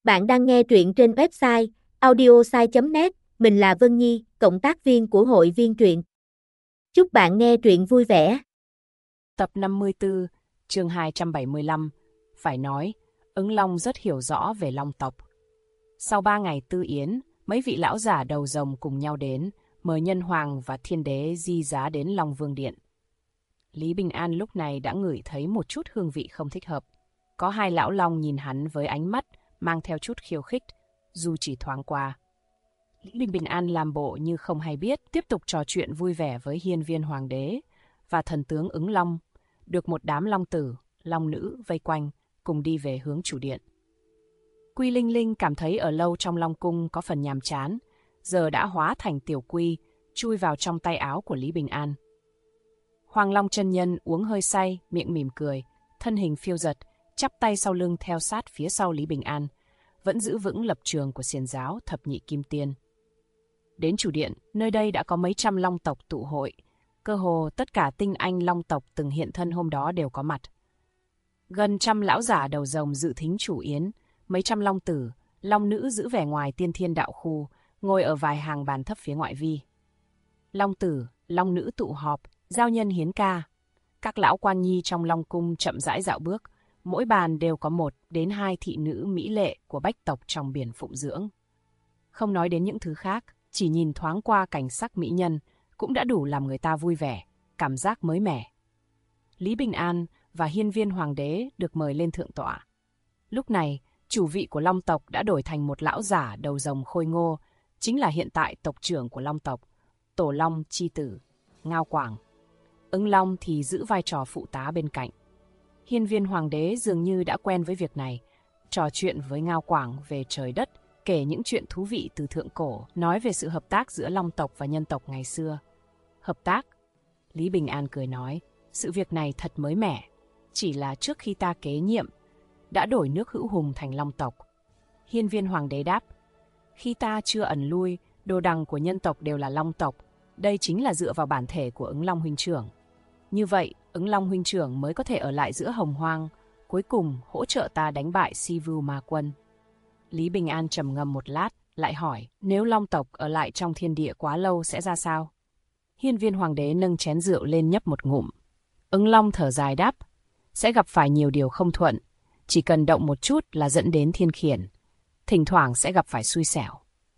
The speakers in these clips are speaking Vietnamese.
Bạn đang nghe truyện trên website audiosai.net, mình là Vân Nhi, cộng tác viên của hội viên truyện. Chúc bạn nghe truyện vui vẻ. Tập 54, chương 275, phải nói, Ứng Long rất hiểu rõ về Long tộc. Sau 3 ngày tư yến, mấy vị lão giả đầu rồng cùng nhau đến, mời Nhân Hoàng và Thiên Đế di giá đến Long Vương Điện. Lý Bình An lúc này đã ngửi thấy một chút hương vị không thích hợp. Có hai lão long nhìn hắn với ánh mắt mang theo chút khiêu khích, dù chỉ thoáng qua. Lý Bình An làm bộ như không hay biết, tiếp tục trò chuyện vui vẻ với hiên viên hoàng đế và thần tướng Ứng Long, được một đám long tử, long nữ vây quanh, cùng đi về hướng chủ điện. Quy Linh Linh cảm thấy ở lâu trong Long Cung có phần nhàm chán, giờ đã hóa thành tiểu quy, chui vào trong tay áo của Lý Bình An. Hoàng Long chân nhân uống hơi say, miệng mỉm cười, thân hình phiêu dật, chắp tay sau lưng theo sát phía sau Lý Bình An, vẫn giữ vững lập trường của xiển giáo thập nhị kim tiên. Đến chủ điện, nơi đây đã có mấy trăm long tộc tụ hội, cơ hồ tất cả tinh anh long tộc từng hiện thân hôm đó đều có mặt. Gần trăm lão giả đầu rồng dự thính chủ yến, mấy trăm long tử, long nữ giữ vẻ ngoài tiên thiên đạo khu, ngồi ở vài hàng bàn thấp phía ngoại vi. Long tử, long nữ tụ họp, giao nhân hiến ca. Các lão quan nhi trong Long Cung chậm rãi dạo bước, mỗi bàn đều có 1 đến 2 thị nữ mỹ lệ của bách tộc trong biển phụng dưỡng. Không nói đến những thứ khác, chỉ nhìn thoáng qua cảnh sắc mỹ nhân cũng đã đủ làm người ta vui vẻ, cảm giác mới mẻ. Lý Bình An và hiên viên hoàng đế được mời lên thượng tọa. Lúc này, chủ vị của Long tộc đã đổi thành một lão giả đầu rồng khôi ngô, chính là hiện tại tộc trưởng của Long tộc, Tổ Long chi tử, Ngao Quảng. Ứng Long thì giữ vai trò phụ tá bên cạnh. Hiên viên hoàng đế dường như đã quen với việc này, trò chuyện với Ngao Quảng về trời đất, kể những chuyện thú vị từ thượng cổ, nói về sự hợp tác giữa Long tộc và nhân tộc ngày xưa. Hợp tác? Lý Bình An cười nói, sự việc này thật mới mẻ, chỉ là trước khi ta kế nhiệm, đã đổi nước Hữu Hùng thành Long tộc. Hiên viên hoàng đế đáp, khi ta chưa ẩn lui, đồ đằng của nhân tộc đều là Long tộc, đây chính là dựa vào bản thể của Ứng Long huynh trưởng. Như vậy, Ứng Long huynh trưởng mới có thể ở lại giữa Hồng Hoang, cuối cùng hỗ trợ ta đánh bại Si Vu Ma Quân. Lý Bình An trầm ngâm một lát, lại hỏi, nếu Long tộc ở lại trong thiên địa quá lâu sẽ ra sao? Hiên viên hoàng đế nâng chén rượu lên nhấp một ngụm. Ứng Long thở dài đáp, sẽ gặp phải nhiều điều không thuận, chỉ cần động một chút là dẫn đến thiên khiển, thỉnh thoảng sẽ gặp phải xui xẻo.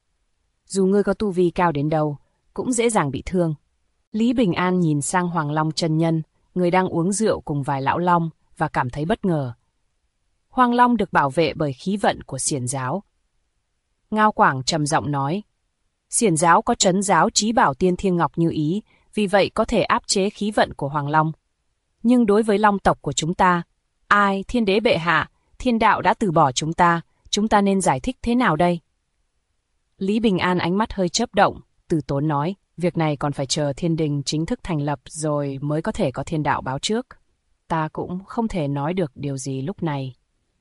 Dù ngươi có tu vi cao đến đâu, cũng dễ dàng bị thương. Lý Bình An nhìn sang Hoàng Long chân nhân, người đang uống rượu cùng vài lão long, và cảm thấy bất ngờ. Hoàng Long được bảo vệ bởi khí vận của xiển giáo. Ngao Quảng trầm giọng nói, xiển giáo có trấn giáo trí bảo tiên thiên ngọc như ý, vì vậy có thể áp chế khí vận của Hoàng Long. Nhưng đối với long tộc của chúng ta, ai, thiên đế bệ hạ, thiên đạo đã từ bỏ chúng ta nên giải thích thế nào đây? Lý Bình An ánh mắt hơi chớp động, từ tốn nói, việc này còn phải chờ thiên đình chính thức thành lập rồi mới có thể có thiên đạo báo trước. Ta cũng không thể nói được điều gì lúc này.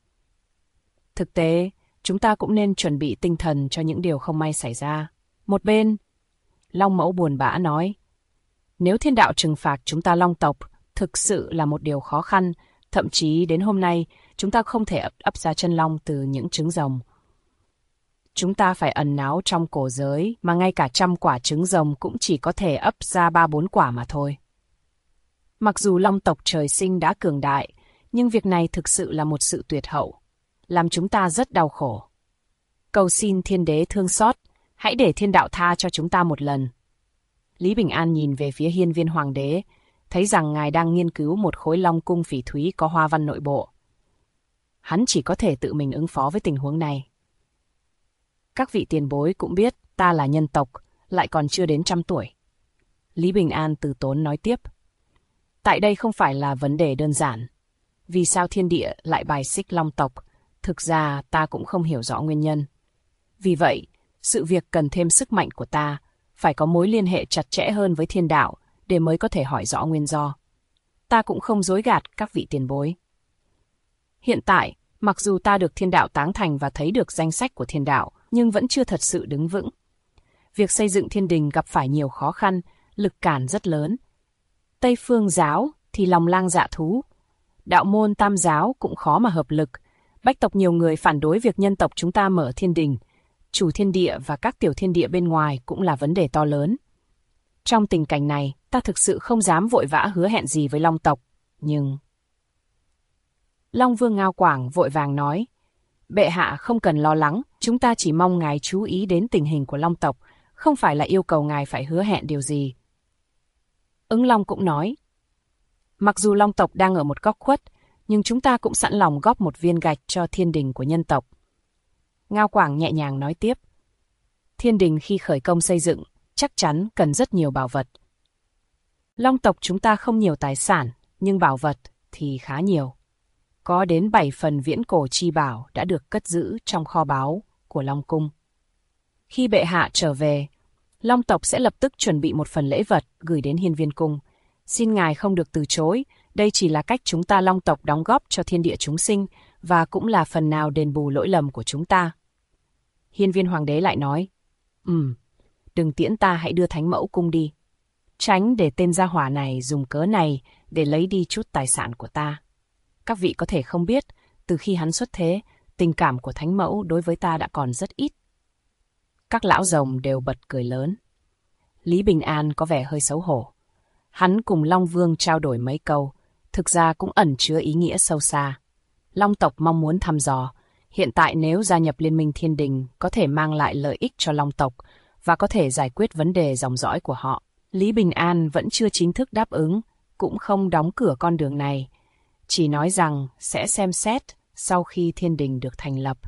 Thực tế, chúng ta cũng nên chuẩn bị tinh thần cho những điều không may xảy ra. Một bên, Long Mẫu buồn bã nói, nếu thiên đạo trừng phạt chúng ta Long tộc, thực sự là một điều khó khăn, thậm chí đến hôm nay, chúng ta không thể ấp ra chân long từ những trứng rồng. Chúng ta phải ẩn náu trong cổ giới, mà ngay cả 100 quả trứng rồng cũng chỉ có thể ấp ra 3-4 quả mà thôi. Mặc dù long tộc trời sinh đã cường đại, nhưng việc này thực sự là một sự tuyệt hậu, làm chúng ta rất đau khổ. Cầu xin thiên đế thương xót, hãy để thiên đạo tha cho chúng ta một lần. Lý Bình An nhìn về phía hiên viên hoàng đế, thấy rằng ngài đang nghiên cứu một khối long cung phỉ thúy có hoa văn nội bộ. Hắn chỉ có thể tự mình ứng phó với tình huống này. Các vị tiền bối cũng biết ta là nhân tộc, lại còn chưa đến 100 tuổi. Lý Bình An từ tốn nói tiếp. Tại đây không phải là vấn đề đơn giản. Vì sao thiên địa lại bài xích long tộc? Thực ra ta cũng không hiểu rõ nguyên nhân. Vì vậy, sự việc cần thêm sức mạnh của ta, phải có mối liên hệ chặt chẽ hơn với thiên đạo để mới có thể hỏi rõ nguyên do. Ta cũng không dối gạt các vị tiền bối. Hiện tại, mặc dù ta được thiên đạo tán thành và thấy được danh sách của thiên đạo, nhưng vẫn chưa thật sự đứng vững. Việc xây dựng thiên đình gặp phải nhiều khó khăn, lực cản rất lớn. Tây Phương giáo thì lòng lang dạ thú, đạo môn Tam giáo cũng khó mà hợp lực, Bách tộc nhiều người phản đối việc nhân tộc chúng ta mở thiên đình. Chủ thiên địa và các tiểu thiên địa bên ngoài cũng là vấn đề to lớn. Trong tình cảnh này, ta thực sự không dám vội vã hứa hẹn gì với Long tộc, nhưng... Long Vương Ngao Quảng vội vàng nói, bệ hạ không cần lo lắng, chúng ta chỉ mong ngài chú ý đến tình hình của Long tộc, không phải là yêu cầu ngài phải hứa hẹn điều gì. Ứng Long cũng nói, mặc dù Long tộc đang ở một góc khuất, nhưng chúng ta cũng sẵn lòng góp một viên gạch cho thiên đình của nhân tộc. Ngao Quảng nhẹ nhàng nói tiếp, thiên đình khi khởi công xây dựng, chắc chắn cần rất nhiều bảo vật. Long tộc chúng ta không nhiều tài sản, nhưng bảo vật thì khá nhiều. Có đến 7 phần viễn cổ chi bảo đã được cất giữ trong kho báu của Long Cung. Khi bệ hạ trở về, Long tộc sẽ lập tức chuẩn bị một phần lễ vật gửi đến Hiên Viên Cung. Xin ngài không được từ chối, đây chỉ là cách chúng ta Long tộc đóng góp cho thiên địa chúng sinh và cũng là phần nào đền bù lỗi lầm của chúng ta. Hiên Viên Hoàng đế lại nói, đừng tiễn ta, hãy đưa Thánh Mẫu Cung đi. Tránh để tên gia hỏa này dùng cớ này để lấy đi chút tài sản của ta. Các vị có thể không biết, từ khi hắn xuất thế, tình cảm của Thánh Mẫu đối với ta đã còn rất ít. Các lão rồng đều bật cười lớn. Lý Bình An có vẻ hơi xấu hổ. Hắn cùng Long Vương trao đổi mấy câu, thực ra cũng ẩn chứa ý nghĩa sâu xa. Long tộc mong muốn thăm dò, hiện tại nếu gia nhập Liên minh Thiên Đình có thể mang lại lợi ích cho Long tộc và có thể giải quyết vấn đề dòng dõi của họ. Lý Bình An vẫn chưa chính thức đáp ứng, cũng không đóng cửa con đường này, chỉ nói rằng sẽ xem xét sau khi Thiên Đình được thành lập.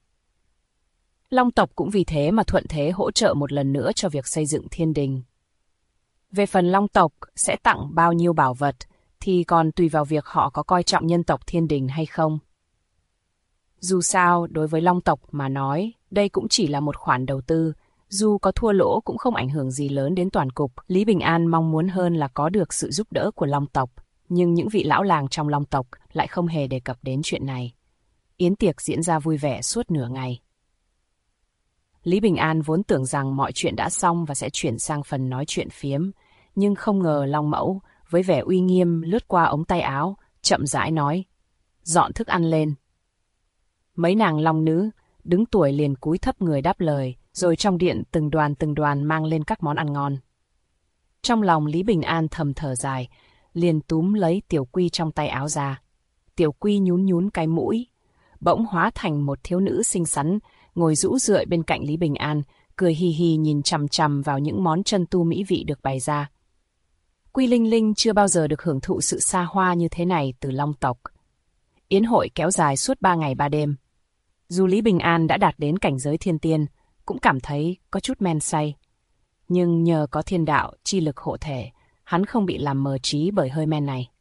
Long tộc cũng vì thế mà thuận thế hỗ trợ một lần nữa cho việc xây dựng Thiên Đình. Về phần Long tộc sẽ tặng bao nhiêu bảo vật thì còn tùy vào việc họ có coi trọng nhân tộc Thiên Đình hay không. Dù sao, đối với Long tộc mà nói, đây cũng chỉ là một khoản đầu tư, dù có thua lỗ cũng không ảnh hưởng gì lớn đến toàn cục. Lý Bình An mong muốn hơn là có được sự giúp đỡ của Long tộc, nhưng những vị lão làng trong Long tộc lại không hề đề cập đến chuyện này. Yến tiệc diễn ra vui vẻ suốt nửa ngày. Lý Bình An vốn tưởng rằng mọi chuyện đã xong và sẽ chuyển sang phần nói chuyện phiếm, nhưng không ngờ Long Mẫu, với vẻ uy nghiêm lướt qua ống tay áo, chậm rãi nói, dọn thức ăn lên. Mấy nàng long nữ, đứng tuổi liền cúi thấp người đáp lời, rồi trong điện từng đoàn mang lên các món ăn ngon. Trong lòng Lý Bình An thầm thở dài, liền túm lấy Tiểu Quy trong tay áo ra. Tiểu Quy nhún nhún cái mũi, bỗng hóa thành một thiếu nữ xinh xắn, ngồi rũ rượi bên cạnh Lý Bình An, cười hì hì nhìn chằm chằm vào những món chân tu mỹ vị được bày ra. Quy Linh Linh chưa bao giờ được hưởng thụ sự xa hoa như thế này từ Long tộc. Yến hội kéo dài suốt 3 ngày 3 đêm. Dù Lý Bình An đã đạt đến cảnh giới thiên tiên, cũng cảm thấy có chút men say. Nhưng nhờ có thiên đạo, chi lực hộ thể, hắn không bị làm mờ trí bởi hơi men này.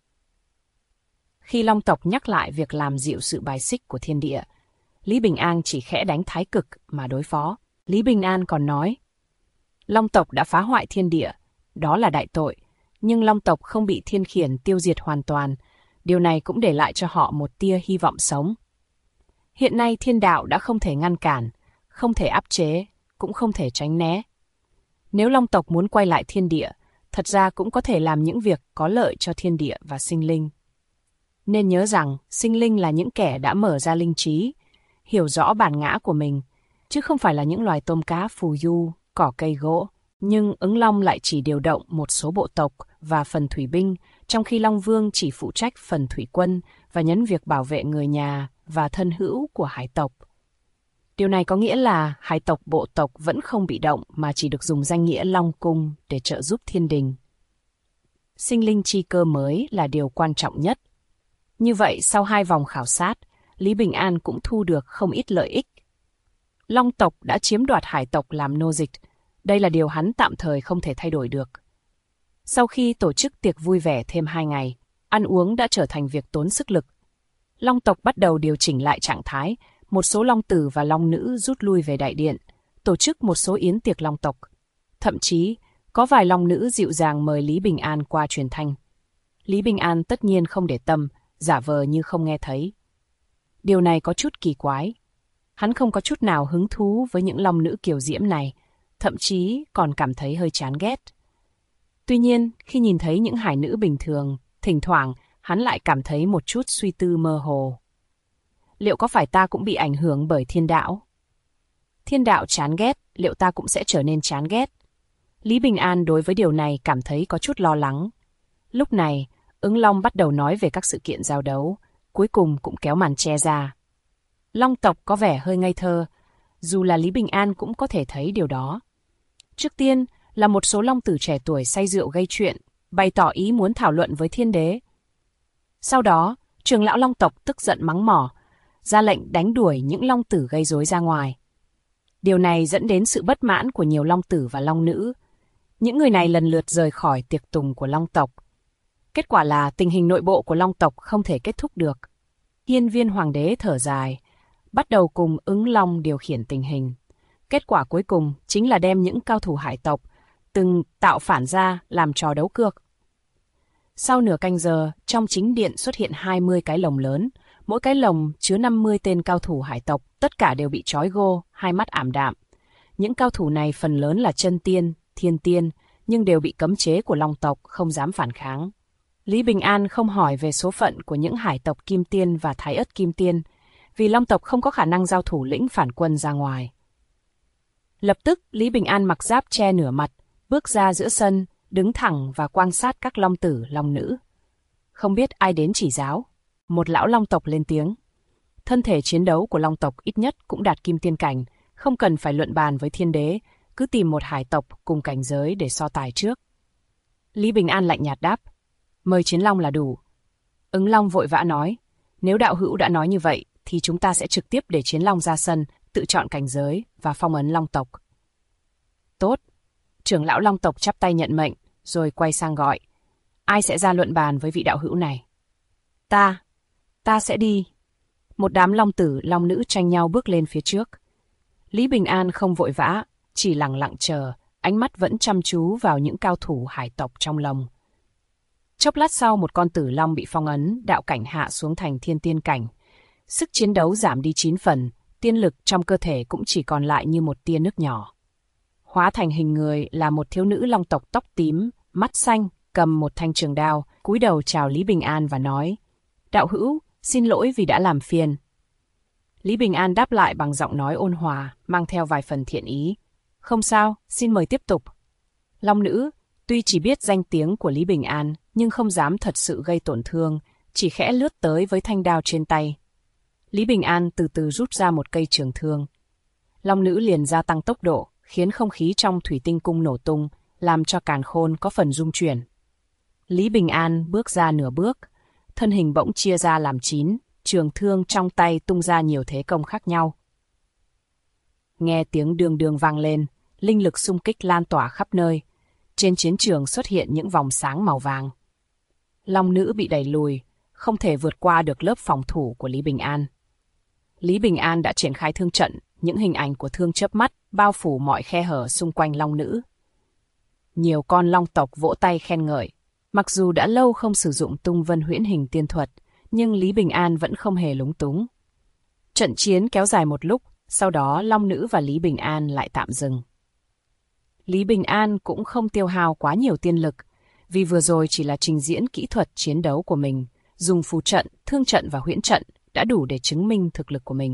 Khi Long tộc nhắc lại việc làm dịu sự bài xích của thiên địa, Lý Bình An chỉ khẽ đánh thái cực mà đối phó. Lý Bình An còn nói, Long tộc đã phá hoại thiên địa, đó là đại tội, nhưng Long tộc không bị thiên khiển tiêu diệt hoàn toàn, điều này cũng để lại cho họ một tia hy vọng sống. Hiện nay thiên đạo đã không thể ngăn cản, không thể áp chế, cũng không thể tránh né. Nếu Long tộc muốn quay lại thiên địa, thật ra cũng có thể làm những việc có lợi cho thiên địa và sinh linh. Nên nhớ rằng sinh linh là những kẻ đã mở ra linh trí, hiểu rõ bản ngã của mình, chứ không phải là những loài tôm cá phù du, cỏ cây gỗ. Nhưng Ứng Long lại chỉ điều động một số bộ tộc và phần thủy binh, trong khi Long Vương chỉ phụ trách phần thủy quân và nhấn việc bảo vệ người nhà và thân hữu của hải tộc. Điều này có nghĩa là hải tộc bộ tộc vẫn không bị động mà chỉ được dùng danh nghĩa Long Cung để trợ giúp thiên đình. Sinh linh chi cơ mới là điều quan trọng nhất. Như vậy, sau 2 vòng khảo sát, Lý Bình An cũng thu được không ít lợi ích. Long tộc đã chiếm đoạt hải tộc làm nô dịch. Đây là điều hắn tạm thời không thể thay đổi được. Sau khi tổ chức tiệc vui vẻ thêm 2 ngày, ăn uống đã trở thành việc tốn sức lực. Long tộc bắt đầu điều chỉnh lại trạng thái, một số long tử và long nữ rút lui về đại điện, tổ chức một số yến tiệc long tộc. Thậm chí, có vài long nữ dịu dàng mời Lý Bình An qua truyền thanh. Lý Bình An tất nhiên không để tâm, giả vờ như không nghe thấy. Điều này có chút kỳ quái. Hắn không có chút nào hứng thú với những long nữ kiều diễm này, thậm chí còn cảm thấy hơi chán ghét. Tuy nhiên, khi nhìn thấy những hải nữ bình thường, thỉnh thoảng hắn lại cảm thấy một chút suy tư mơ hồ. liệu có phải ta cũng bị ảnh hưởng bởi thiên đạo? Thiên đạo chán ghét, liệu ta cũng sẽ trở nên chán ghét? Lý Bình An đối với điều này cảm thấy có chút lo lắng. Lúc này, Ứng Long bắt đầu nói về các sự kiện giao đấu, cuối cùng cũng kéo màn che ra. Long tộc có vẻ hơi ngây thơ, dù là Lý Bình An cũng có thể thấy điều đó. Trước tiên là một số long tử trẻ tuổi say rượu gây chuyện, bày tỏ ý muốn thảo luận với thiên đế. Sau đó, trưởng lão long tộc tức giận mắng mỏ, ra lệnh đánh đuổi những long tử gây rối ra ngoài. Điều này dẫn đến sự bất mãn của nhiều long tử và long nữ. Những người này lần lượt rời khỏi tiệc tùng của long tộc. Kết quả là tình hình nội bộ của long tộc không thể kết thúc được. Hiên Viên Hoàng đế thở dài, bắt đầu cùng Ứng Long điều khiển tình hình. Kết quả cuối cùng chính là đem những cao thủ hải tộc từng tạo phản ra làm trò đấu cược. Sau nửa canh giờ, trong chính điện xuất hiện 20 cái lồng lớn, mỗi cái lồng chứa 50 tên cao thủ hải tộc, tất cả đều bị trói gô, hai mắt ảm đạm. Những cao thủ này phần lớn là chân tiên, thiên tiên, nhưng đều bị cấm chế của long tộc, không dám phản kháng. Lý Bình An không hỏi về số phận của những hải tộc Kim Tiên và Thái Ất Kim Tiên, vì long tộc không có khả năng giao thủ lĩnh phản quân ra ngoài. Lập tức, Lý Bình An mặc giáp che nửa mặt, bước ra giữa sân, đứng thẳng và quan sát các long tử, long nữ. Không biết ai đến chỉ giáo. Một lão long tộc lên tiếng. Thân thể chiến đấu của long tộc ít nhất cũng đạt kim tiên cảnh, không cần phải luận bàn với thiên đế, cứ tìm một hải tộc cùng cảnh giới để so tài trước. Lý Bình An lạnh nhạt đáp, mời chiến long là đủ. Ứng Long vội vã nói, nếu đạo hữu đã nói như vậy, thì chúng ta sẽ trực tiếp để chiến long ra sân, tự chọn cảnh giới và phong ấn long tộc. Tốt. Trưởng lão long tộc chắp tay nhận mệnh, rồi quay sang gọi. Ai sẽ ra luận bàn với vị đạo hữu này? Ta sẽ đi. Một đám long tử, long nữ tranh nhau bước lên phía trước. Lý Bình An không vội vã, chỉ lặng lặng chờ, ánh mắt vẫn chăm chú vào những cao thủ hải tộc trong lồng. Chốc lát sau, một con tử long bị phong ấn, đạo cảnh hạ xuống thành thiên tiên cảnh. Sức chiến đấu giảm đi 9 phần, tiên lực trong cơ thể cũng chỉ còn lại như một tia nước nhỏ. Hóa thành hình người là một thiếu nữ long tộc tóc tím, mắt xanh, cầm một thanh trường đao, cúi đầu chào Lý Bình An và nói, đạo hữu, xin lỗi vì đã làm phiền. Lý Bình An đáp lại bằng giọng nói ôn hòa, mang theo vài phần thiện ý. Không sao, xin mời tiếp tục. Long nữ, tuy chỉ biết danh tiếng của Lý Bình An, nhưng không dám thật sự gây tổn thương, chỉ khẽ lướt tới với thanh đao trên tay. Lý Bình An từ từ rút ra một cây trường thương. Long nữ liền gia tăng tốc độ, khiến không khí trong thủy tinh cung nổ tung, làm cho càn khôn có phần rung chuyển. Lý Bình An bước ra nửa bước, thân hình bỗng chia ra làm 9, trường thương trong tay tung ra nhiều thế công khác nhau. Nghe tiếng đường đường vang lên, linh lực xung kích lan tỏa khắp nơi. Trên chiến trường xuất hiện những vòng sáng màu vàng. Long nữ bị đẩy lùi, không thể vượt qua được lớp phòng thủ của Lý Bình An. Lý Bình An đã triển khai thương trận, những hình ảnh của thương chớp mắt bao phủ mọi khe hở xung quanh long nữ. Nhiều con long tộc vỗ tay khen ngợi. Mặc dù đã lâu không sử dụng tung vân huyễn hình tiên thuật, nhưng Lý Bình An vẫn không hề lúng túng. Trận chiến kéo dài một lúc, sau đó long nữ và Lý Bình An lại tạm dừng. Lý Bình An cũng không tiêu hao quá nhiều tiên lực, vì vừa rồi chỉ là trình diễn kỹ thuật chiến đấu của mình, dùng phù trận, thương trận và huyễn trận đã đủ để chứng minh thực lực của mình.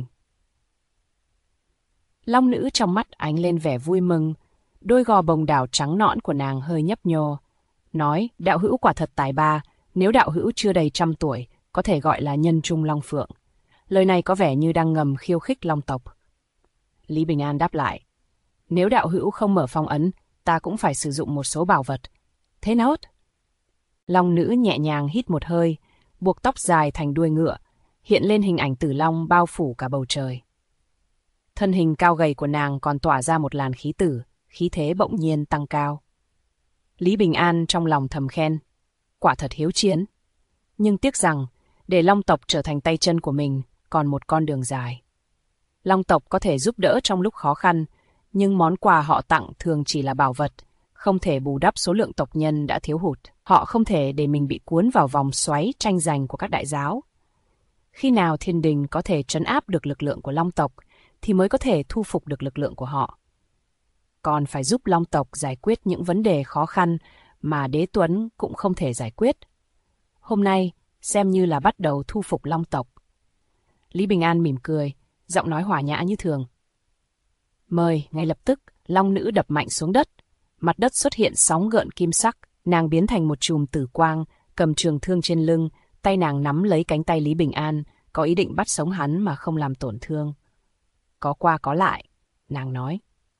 Long nữ trong mắt ánh lên vẻ vui mừng, đôi gò bồng đảo trắng nõn của nàng hơi nhấp nhô, nói, đạo hữu quả thật tài ba, nếu đạo hữu chưa đầy 100 tuổi, có thể gọi là nhân trung long phượng. Lời này có vẻ như đang ngầm khiêu khích long tộc. Lý Bình An đáp lại, nếu đạo hữu không mở phong ấn, ta cũng phải sử dụng một số bảo vật. Thế nốt. Long nữ nhẹ nhàng hít một hơi, buộc tóc dài thành đuôi ngựa, hiện lên hình ảnh tử long bao phủ cả bầu trời. Thân hình cao gầy của nàng còn tỏa ra một làn khí tử, khí thế bỗng nhiên tăng cao. Lý Bình An trong lòng thầm khen, quả thật hiếu chiến. Nhưng tiếc rằng, để long tộc trở thành tay chân của mình, còn một con đường dài. Long tộc có thể giúp đỡ trong lúc khó khăn, nhưng món quà họ tặng thường chỉ là bảo vật, không thể bù đắp số lượng tộc nhân đã thiếu hụt. Họ không thể để mình bị cuốn vào vòng xoáy tranh giành của các đại giáo. Khi nào thiên đình có thể trấn áp được lực lượng của long tộc, thì mới có thể thu phục được lực lượng của họ. Còn phải giúp long tộc giải quyết những vấn đề khó khăn mà đế tuấn cũng không thể giải quyết. Hôm nay, xem như là bắt đầu thu phục long tộc. Lý Bình An mỉm cười, giọng nói hòa nhã như thường. Mời. Ngay lập tức, long nữ đập mạnh xuống đất. Mặt đất xuất hiện sóng gợn kim sắc, nàng biến thành một chùm tử quang, cầm trường thương trên lưng, tay nàng nắm lấy cánh tay Lý Bình An, có ý định bắt sống hắn mà không làm tổn thương. Có qua có lại, nàng nói.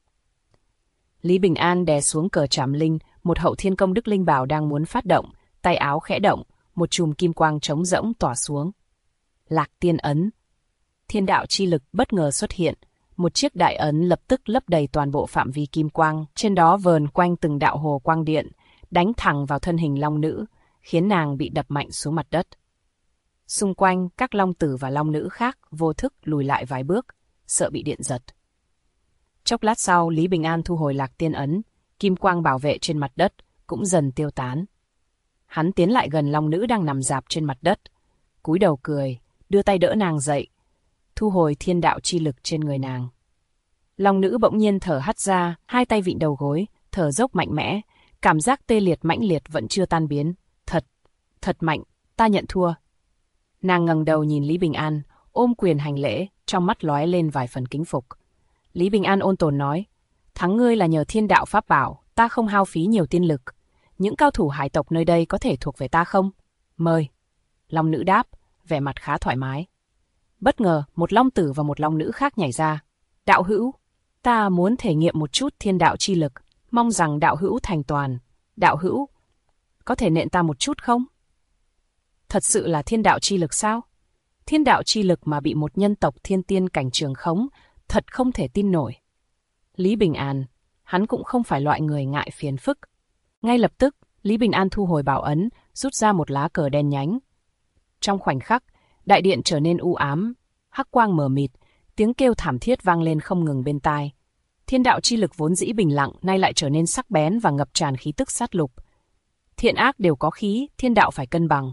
Lý Bình An đè xuống cờ Trảm Linh, một hậu thiên công đức linh bảo đang muốn phát động, tay áo khẽ động, một chùm kim quang trống rỗng tỏa xuống. Lạc Tiên ấn. Thiên đạo chi lực bất ngờ xuất hiện, một chiếc đại ấn lập tức lấp đầy toàn bộ phạm vi kim quang, trên đó vờn quanh từng đạo hồ quang điện, đánh thẳng vào thân hình long nữ, khiến nàng bị đập mạnh xuống mặt đất. Xung quanh, các long tử và long nữ khác vô thức lùi lại vài bước, sợ bị điện giật. Chốc lát sau, Lý Bình An thu hồi Lạc Tiên ấn, kim quang bảo vệ trên mặt đất cũng dần tiêu tán. Hắn tiến lại gần long nữ đang nằm rạp trên mặt đất, cúi đầu cười, đưa tay đỡ nàng dậy, thu hồi thiên đạo chi lực trên người nàng. Long nữ bỗng nhiên thở hắt ra, hai tay vịn đầu gối, thở dốc mạnh mẽ, cảm giác tê liệt mãnh liệt vẫn chưa tan biến. Thật mạnh, ta nhận thua. Nàng ngẩng đầu nhìn Lý Bình An, ôm quyền hành lễ, trong mắt lóe lên vài phần kính phục. Lý Bình An ôn tồn nói, thắng ngươi là nhờ thiên đạo pháp bảo, ta không hao phí nhiều tiên lực. Những cao thủ hải tộc nơi đây có thể thuộc về ta không? Mời. Long nữ đáp, vẻ mặt khá thoải mái. Bất ngờ, một long tử và một long nữ khác nhảy ra. Đạo hữu, ta muốn thể nghiệm một chút thiên đạo chi lực, mong rằng đạo hữu thành toàn. Đạo hữu, có thể nện ta một chút không? Thật sự là thiên đạo chi lực sao? Thiên đạo chi lực mà bị một nhân tộc thiên tiên cảnh trường khống, thật không thể tin nổi. Lý Bình An, hắn cũng không phải loại người ngại phiền phức. Ngay lập tức, Lý Bình An thu hồi bảo ấn, rút ra một lá cờ đen nhánh. Trong khoảnh khắc, đại điện trở nên u ám, hắc quang mờ mịt, tiếng kêu thảm thiết vang lên không ngừng bên tai. Thiên đạo chi lực vốn dĩ bình lặng, nay lại trở nên sắc bén và ngập tràn khí tức sát lục. Thiện ác đều có khí, thiên đạo phải cân bằng.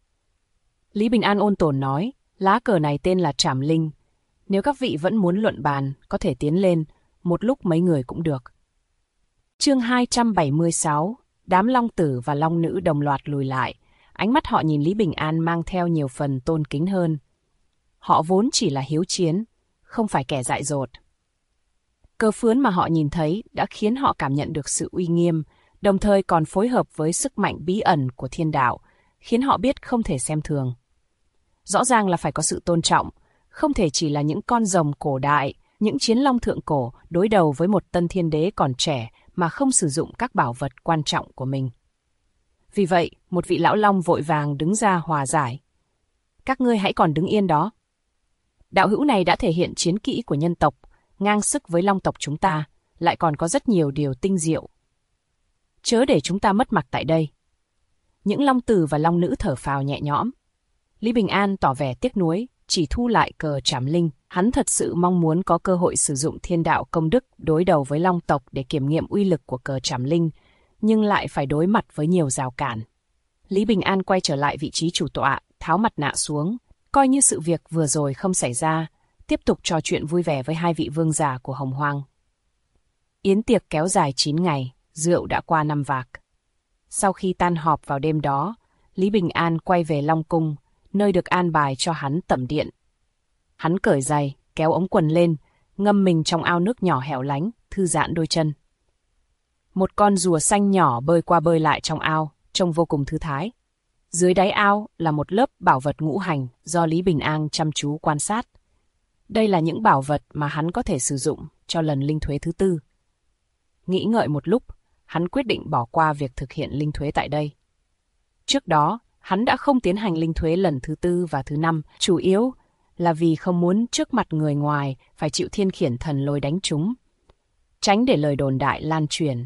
Lý Bình An ôn tồn nói, lá cờ này tên là Trảm Linh. Nếu các vị vẫn muốn luận bàn, có thể tiến lên, một lúc mấy người cũng được. Chương 276, đám long tử và long nữ đồng loạt lùi lại. Ánh mắt họ nhìn Lý Bình An mang theo nhiều phần tôn kính hơn. Họ vốn chỉ là hiếu chiến, không phải kẻ dại dột. Cờ phướn mà họ nhìn thấy đã khiến họ cảm nhận được sự uy nghiêm, đồng thời còn phối hợp với sức mạnh bí ẩn của thiên đạo, khiến họ biết không thể xem thường. Rõ ràng là phải có sự tôn trọng, không thể chỉ là những con rồng cổ đại, những chiến long thượng cổ đối đầu với một tân thiên đế còn trẻ mà không sử dụng các bảo vật quan trọng của mình. Vì vậy, một vị lão long vội vàng đứng ra hòa giải. Các ngươi hãy còn đứng yên đó. Đạo hữu này đã thể hiện chiến kỹ của nhân tộc, ngang sức với long tộc chúng ta, lại còn có rất nhiều điều tinh diệu. Chớ để chúng ta mất mặt tại đây. Những long tử và long nữ thở phào nhẹ nhõm. Lý Bình An tỏ vẻ tiếc nuối, chỉ thu lại cờ Trảm Linh. Hắn thật sự mong muốn có cơ hội sử dụng thiên đạo công đức đối đầu với long tộc để kiểm nghiệm uy lực của cờ Trảm Linh, nhưng lại phải đối mặt với nhiều rào cản. Lý Bình An quay trở lại vị trí chủ tọa, tháo mặt nạ xuống, coi như sự việc vừa rồi không xảy ra, tiếp tục trò chuyện vui vẻ với hai vị vương giả của Hồng Hoang. Yến tiệc kéo dài 9 ngày, rượu đã qua 5 vạc. Sau khi tan họp vào đêm đó, Lý Bình An quay về Long Cung, nơi được an bài cho hắn tẩm điện. Hắn cởi giày, kéo ống quần lên, ngâm mình trong ao nước nhỏ hẻo lánh, thư giãn đôi chân. Một con rùa xanh nhỏ bơi qua bơi lại trong ao, trông vô cùng thư thái. Dưới đáy ao là một lớp bảo vật ngũ hành do Lý Bình An chăm chú quan sát. Đây là những bảo vật mà hắn có thể sử dụng cho lần linh thuế thứ 4. Nghĩ ngợi một lúc, hắn quyết định bỏ qua việc thực hiện linh thuế tại đây. Trước đó, hắn đã không tiến hành linh thuế lần thứ 4 và thứ 5, chủ yếu là vì không muốn trước mặt người ngoài phải chịu thiên khiển thần lôi đánh chúng, tránh để lời đồn đại lan truyền.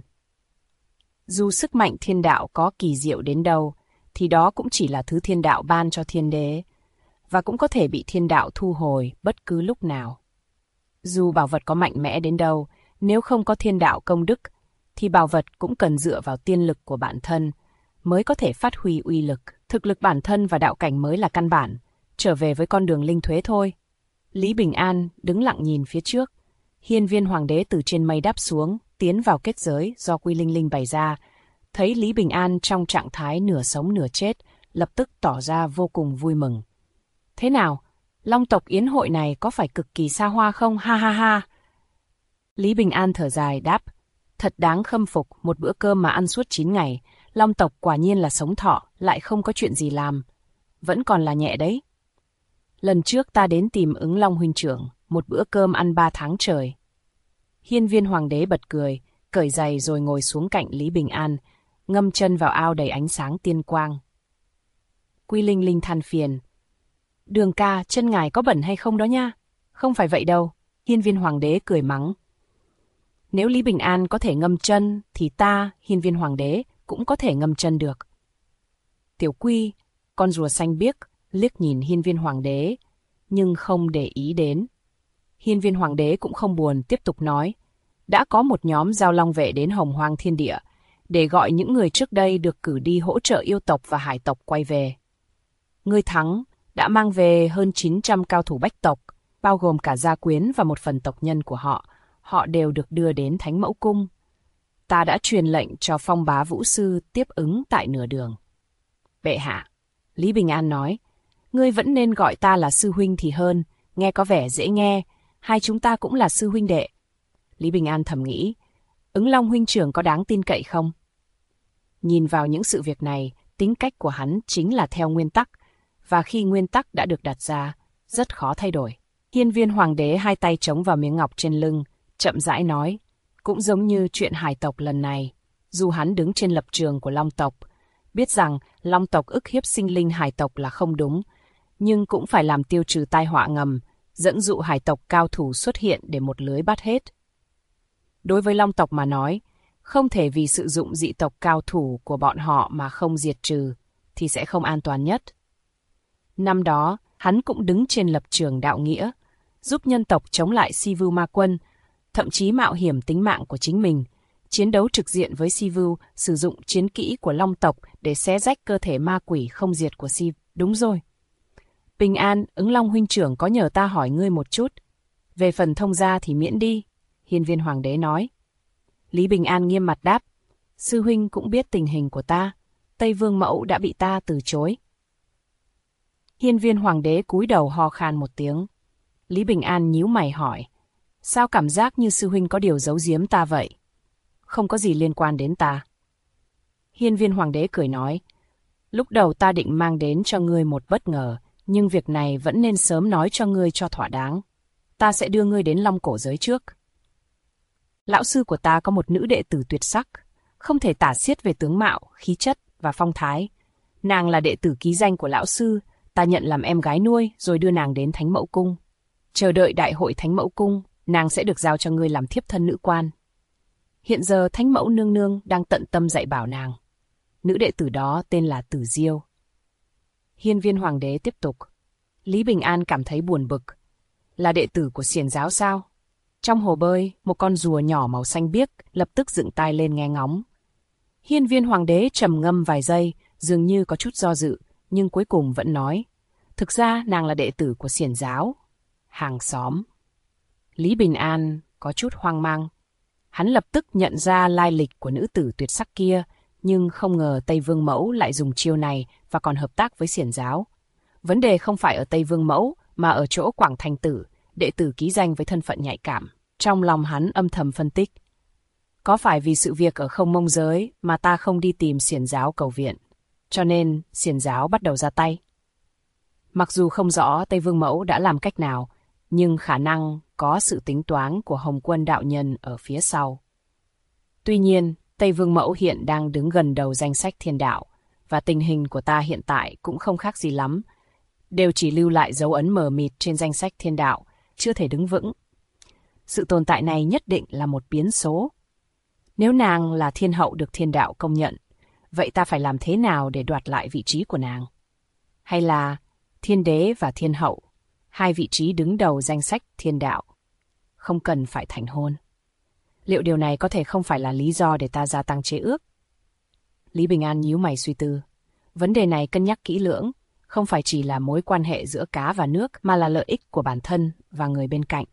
Dù sức mạnh thiên đạo có kỳ diệu đến đâu, thì đó cũng chỉ là thứ thiên đạo ban cho thiên đế, và cũng có thể bị thiên đạo thu hồi bất cứ lúc nào. Dù bảo vật có mạnh mẽ đến đâu, nếu không có thiên đạo công đức, thì bảo vật cũng cần dựa vào tiên lực của bản thân mới có thể phát huy uy lực. Thực lực bản thân và đạo cảnh mới là căn bản, trở về với con đường linh thuế thôi. Lý Bình An đứng lặng nhìn phía trước. Hiên Viên Hoàng đế từ trên mây đáp xuống, tiến vào kết giới do Quy Linh Linh bày ra. Thấy Lý Bình An trong trạng thái nửa sống nửa chết, lập tức tỏ ra vô cùng vui mừng. Thế nào? Long tộc yến hội này có phải cực kỳ xa hoa không? Ha ha ha. Lý Bình An thở dài đáp, thật đáng khâm phục, một bữa cơm mà ăn suốt 9 ngày, Long tộc quả nhiên là sống thọ, lại không có chuyện gì làm. Vẫn còn là nhẹ đấy. Lần trước ta đến tìm Ứng Long huynh trưởng, một bữa cơm ăn 3 tháng trời. Hiên Viên Hoàng đế bật cười, cởi giày rồi ngồi xuống cạnh Lý Bình An, ngâm chân vào ao đầy ánh sáng tiên quang. Quy Linh Linh than phiền. Đường ca, chân ngài có bẩn hay không đó nha? Không phải vậy đâu. Hiên Viên Hoàng đế cười mắng. Nếu Lý Bình An có thể ngâm chân, thì ta, Hiên Viên Hoàng đế, cũng có thể ngâm chân được. Tiểu Quy, con rùa xanh biếc, liếc nhìn Hiên Viên Hoàng đế, nhưng không để ý đến. Hiên Viên Hoàng đế cũng không buồn, tiếp tục nói. Đã có một nhóm giao long vệ đến Hồng Hoang Thiên Địa, để gọi những người trước đây được cử đi hỗ trợ yêu tộc và hải tộc quay về. Ngươi thắng, đã mang về hơn 900 cao thủ bách tộc, bao gồm cả gia quyến và một phần tộc nhân của họ. Họ đều được đưa đến Thánh Mẫu Cung. Ta đã truyền lệnh cho Phong Bá Vũ Sư tiếp ứng tại nửa đường. Bệ hạ, Lý Bình An nói, ngươi vẫn nên gọi ta là sư huynh thì hơn, nghe có vẻ dễ nghe, hai chúng ta cũng là sư huynh đệ. Lý Bình An thầm nghĩ, Ứng Long huynh trưởng có đáng tin cậy không? Nhìn vào những sự việc này, tính cách của hắn chính là theo nguyên tắc, và khi nguyên tắc đã được đặt ra, rất khó thay đổi. Hiên Viên Hoàng đế hai tay chống vào miếng ngọc trên lưng, chậm rãi nói, cũng giống như chuyện hải tộc lần này, dù hắn đứng trên lập trường của Long tộc, biết rằng Long tộc ức hiếp sinh linh hải tộc là không đúng, nhưng cũng phải làm tiêu trừ tai họa ngầm, dẫn dụ hải tộc cao thủ xuất hiện để một lưới bắt hết. Đối với Long tộc mà nói, không thể vì sử dụng dị tộc cao thủ của bọn họ mà không diệt trừ, thì sẽ không an toàn nhất. Năm đó, hắn cũng đứng trên lập trường đạo nghĩa, giúp nhân tộc chống lại Sivu ma quân, thậm chí mạo hiểm tính mạng của chính mình, chiến đấu trực diện với Sivu, sử dụng chiến kỹ của Long tộc để xé rách cơ thể ma quỷ không diệt của Sivu. Đúng rồi. Bình An, Ứng Long huynh trưởng có nhờ ta hỏi ngươi một chút. Về phần thông gia thì miễn đi, Hiên Viên Hoàng đế nói. Lý Bình An nghiêm mặt đáp, sư huynh cũng biết tình hình của ta, Tây Vương Mẫu đã bị ta từ chối. Hiên Viên Hoàng đế cúi đầu ho khan một tiếng. Lý Bình An nhíu mày hỏi, sao cảm giác như sư huynh có điều giấu giếm ta vậy? Không có gì liên quan đến ta. Hiên Viên Hoàng đế cười nói, lúc đầu ta định mang đến cho ngươi một bất ngờ, nhưng việc này vẫn nên sớm nói cho ngươi cho thỏa đáng. Ta sẽ đưa ngươi đến Long cổ giới trước. Lão sư của ta có một nữ đệ tử tuyệt sắc, không thể tả xiết về tướng mạo, khí chất và phong thái. Nàng là đệ tử ký danh của lão sư, ta nhận làm em gái nuôi rồi đưa nàng đến Thánh Mẫu Cung. Chờ đợi đại hội Thánh Mẫu Cung, nàng sẽ được giao cho ngươi làm thiếp thân nữ quan. Hiện giờ Thánh Mẫu nương nương đang tận tâm dạy bảo nàng. Nữ đệ tử đó tên là Tử Diêu. Hiên Viên Hoàng đế tiếp tục. Lý Bình An cảm thấy buồn bực. Là đệ tử của Xiển giáo sao? Trong hồ bơi, một con rùa nhỏ màu xanh biếc lập tức dựng tai lên nghe ngóng. Hiên Viên Hoàng đế trầm ngâm vài giây, dường như có chút do dự, nhưng cuối cùng vẫn nói. Thực ra nàng là đệ tử của Xiển giáo. Hàng xóm. Lý Bình An có chút hoang mang. Hắn lập tức nhận ra lai lịch của nữ tử tuyệt sắc kia, nhưng không ngờ Tây Vương Mẫu lại dùng chiêu này và còn hợp tác với Xiển giáo. Vấn đề không phải ở Tây Vương Mẫu, mà ở chỗ Quảng Thành Tử, đệ tử ký danh với thân phận nhạy cảm. Trong lòng hắn âm thầm phân tích. Có phải vì sự việc ở Không Mông giới mà ta không đi tìm Xiển giáo cầu viện, cho nên Xiển giáo bắt đầu ra tay? Mặc dù không rõ Tây Vương Mẫu đã làm cách nào, nhưng khả năng có sự tính toán của Hồng Quân đạo nhân ở phía sau. Tuy nhiên, Tây Vương Mẫu hiện đang đứng gần đầu danh sách thiên đạo, và tình hình của ta hiện tại cũng không khác gì lắm, đều chỉ lưu lại dấu ấn mờ mịt trên danh sách thiên đạo, chưa thể đứng vững. Sự tồn tại này nhất định là một biến số. Nếu nàng là thiên hậu được thiên đạo công nhận, vậy ta phải làm thế nào để đoạt lại vị trí của nàng? Hay là thiên đế và thiên hậu, hai vị trí đứng đầu danh sách thiên đạo, không cần phải thành hôn? Liệu điều này có thể không phải là lý do để ta gia tăng chế ước? Lý Bình An nhíu mày suy tư. Vấn đề này cân nhắc kỹ lưỡng, không phải chỉ là mối quan hệ giữa cá và nước, mà là lợi ích của bản thân và người bên cạnh.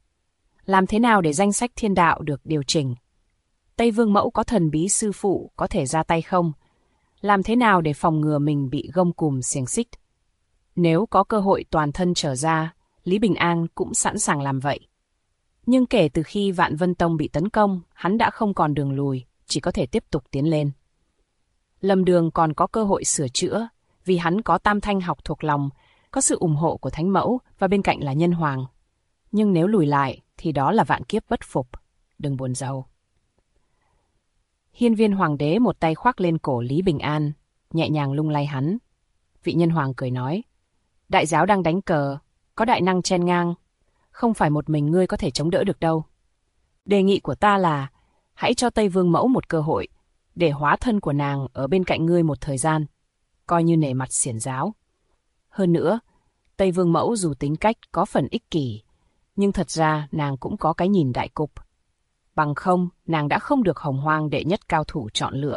Làm thế nào để danh sách thiên đạo được điều chỉnh? Tây Vương Mẫu có thần bí sư phụ có thể ra tay không? Làm thế nào để phòng ngừa mình bị gông cùm xiềng xích? Nếu có cơ hội toàn thân trở ra, Lý Bình An cũng sẵn sàng làm vậy. Nhưng kể từ khi Vạn Vân Tông bị tấn công, hắn đã không còn đường lùi, chỉ có thể tiếp tục tiến lên. Lâm Đường còn có cơ hội sửa chữa, vì hắn có Tam Thanh học thuộc lòng, có sự ủng hộ của Thánh Mẫu và bên cạnh là Nhân Hoàng. Nhưng nếu lùi lại thì đó là vạn kiếp bất phục, đừng buồn rầu. Hiên Viên Hoàng đế một tay khoác lên cổ Lý Bình An, nhẹ nhàng lung lay hắn. Vị Nhân Hoàng cười nói, đại giáo đang đánh cờ, có đại năng chen ngang, không phải một mình ngươi có thể chống đỡ được đâu. Đề nghị của ta là, hãy cho Tây Vương Mẫu một cơ hội, để hóa thân của nàng ở bên cạnh ngươi một thời gian, coi như nể mặt xiển giáo. Hơn nữa, Tây Vương Mẫu dù tính cách có phần ích kỷ, nhưng thật ra nàng cũng có cái nhìn đại cục. Bằng không, nàng đã không được Hồng Hoang đệ nhất cao thủ chọn lựa.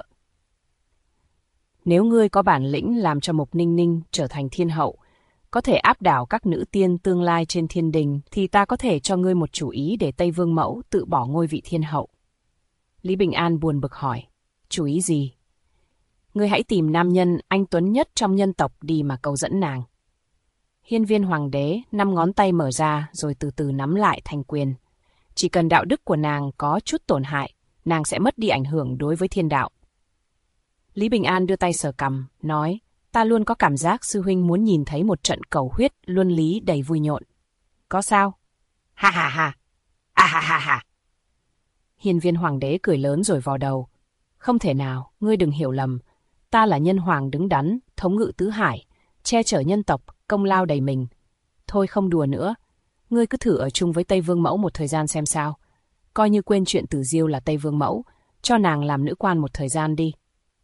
Nếu ngươi có bản lĩnh làm cho Mục Ninh Ninh trở thành thiên hậu, có thể áp đảo các nữ tiên tương lai trên thiên đình, thì ta có thể cho ngươi một chủ ý để Tây Vương Mẫu tự bỏ ngôi vị thiên hậu. Lý Bình An buồn bực hỏi, chủ ý gì? Ngươi hãy tìm nam nhân anh tuấn nhất trong nhân tộc đi mà cầu dẫn nàng. Hiên Viên Hoàng đế 5 ngón tay mở ra rồi từ từ nắm lại thành quyền. Chỉ cần đạo đức của nàng có chút tổn hại, nàng sẽ mất đi ảnh hưởng đối với thiên đạo. Lý Bình An đưa tay sờ cằm, nói, ta luôn có cảm giác sư huynh muốn nhìn thấy một trận cầu huyết luân lý đầy vui nhộn. Có sao? Ha ha ha! À ha ha ha! Hiên Viên Hoàng đế cười lớn rồi vò đầu. Không thể nào, ngươi đừng hiểu lầm. Ta là nhân hoàng đứng đắn, thống ngự tứ hải, che chở nhân tộc, công lao đầy mình. Thôi không đùa nữa. Ngươi cứ thử ở chung với Tây Vương Mẫu một thời gian xem sao. Coi như quên chuyện Tử Diêu là Tây Vương Mẫu, cho nàng làm nữ quan một thời gian đi.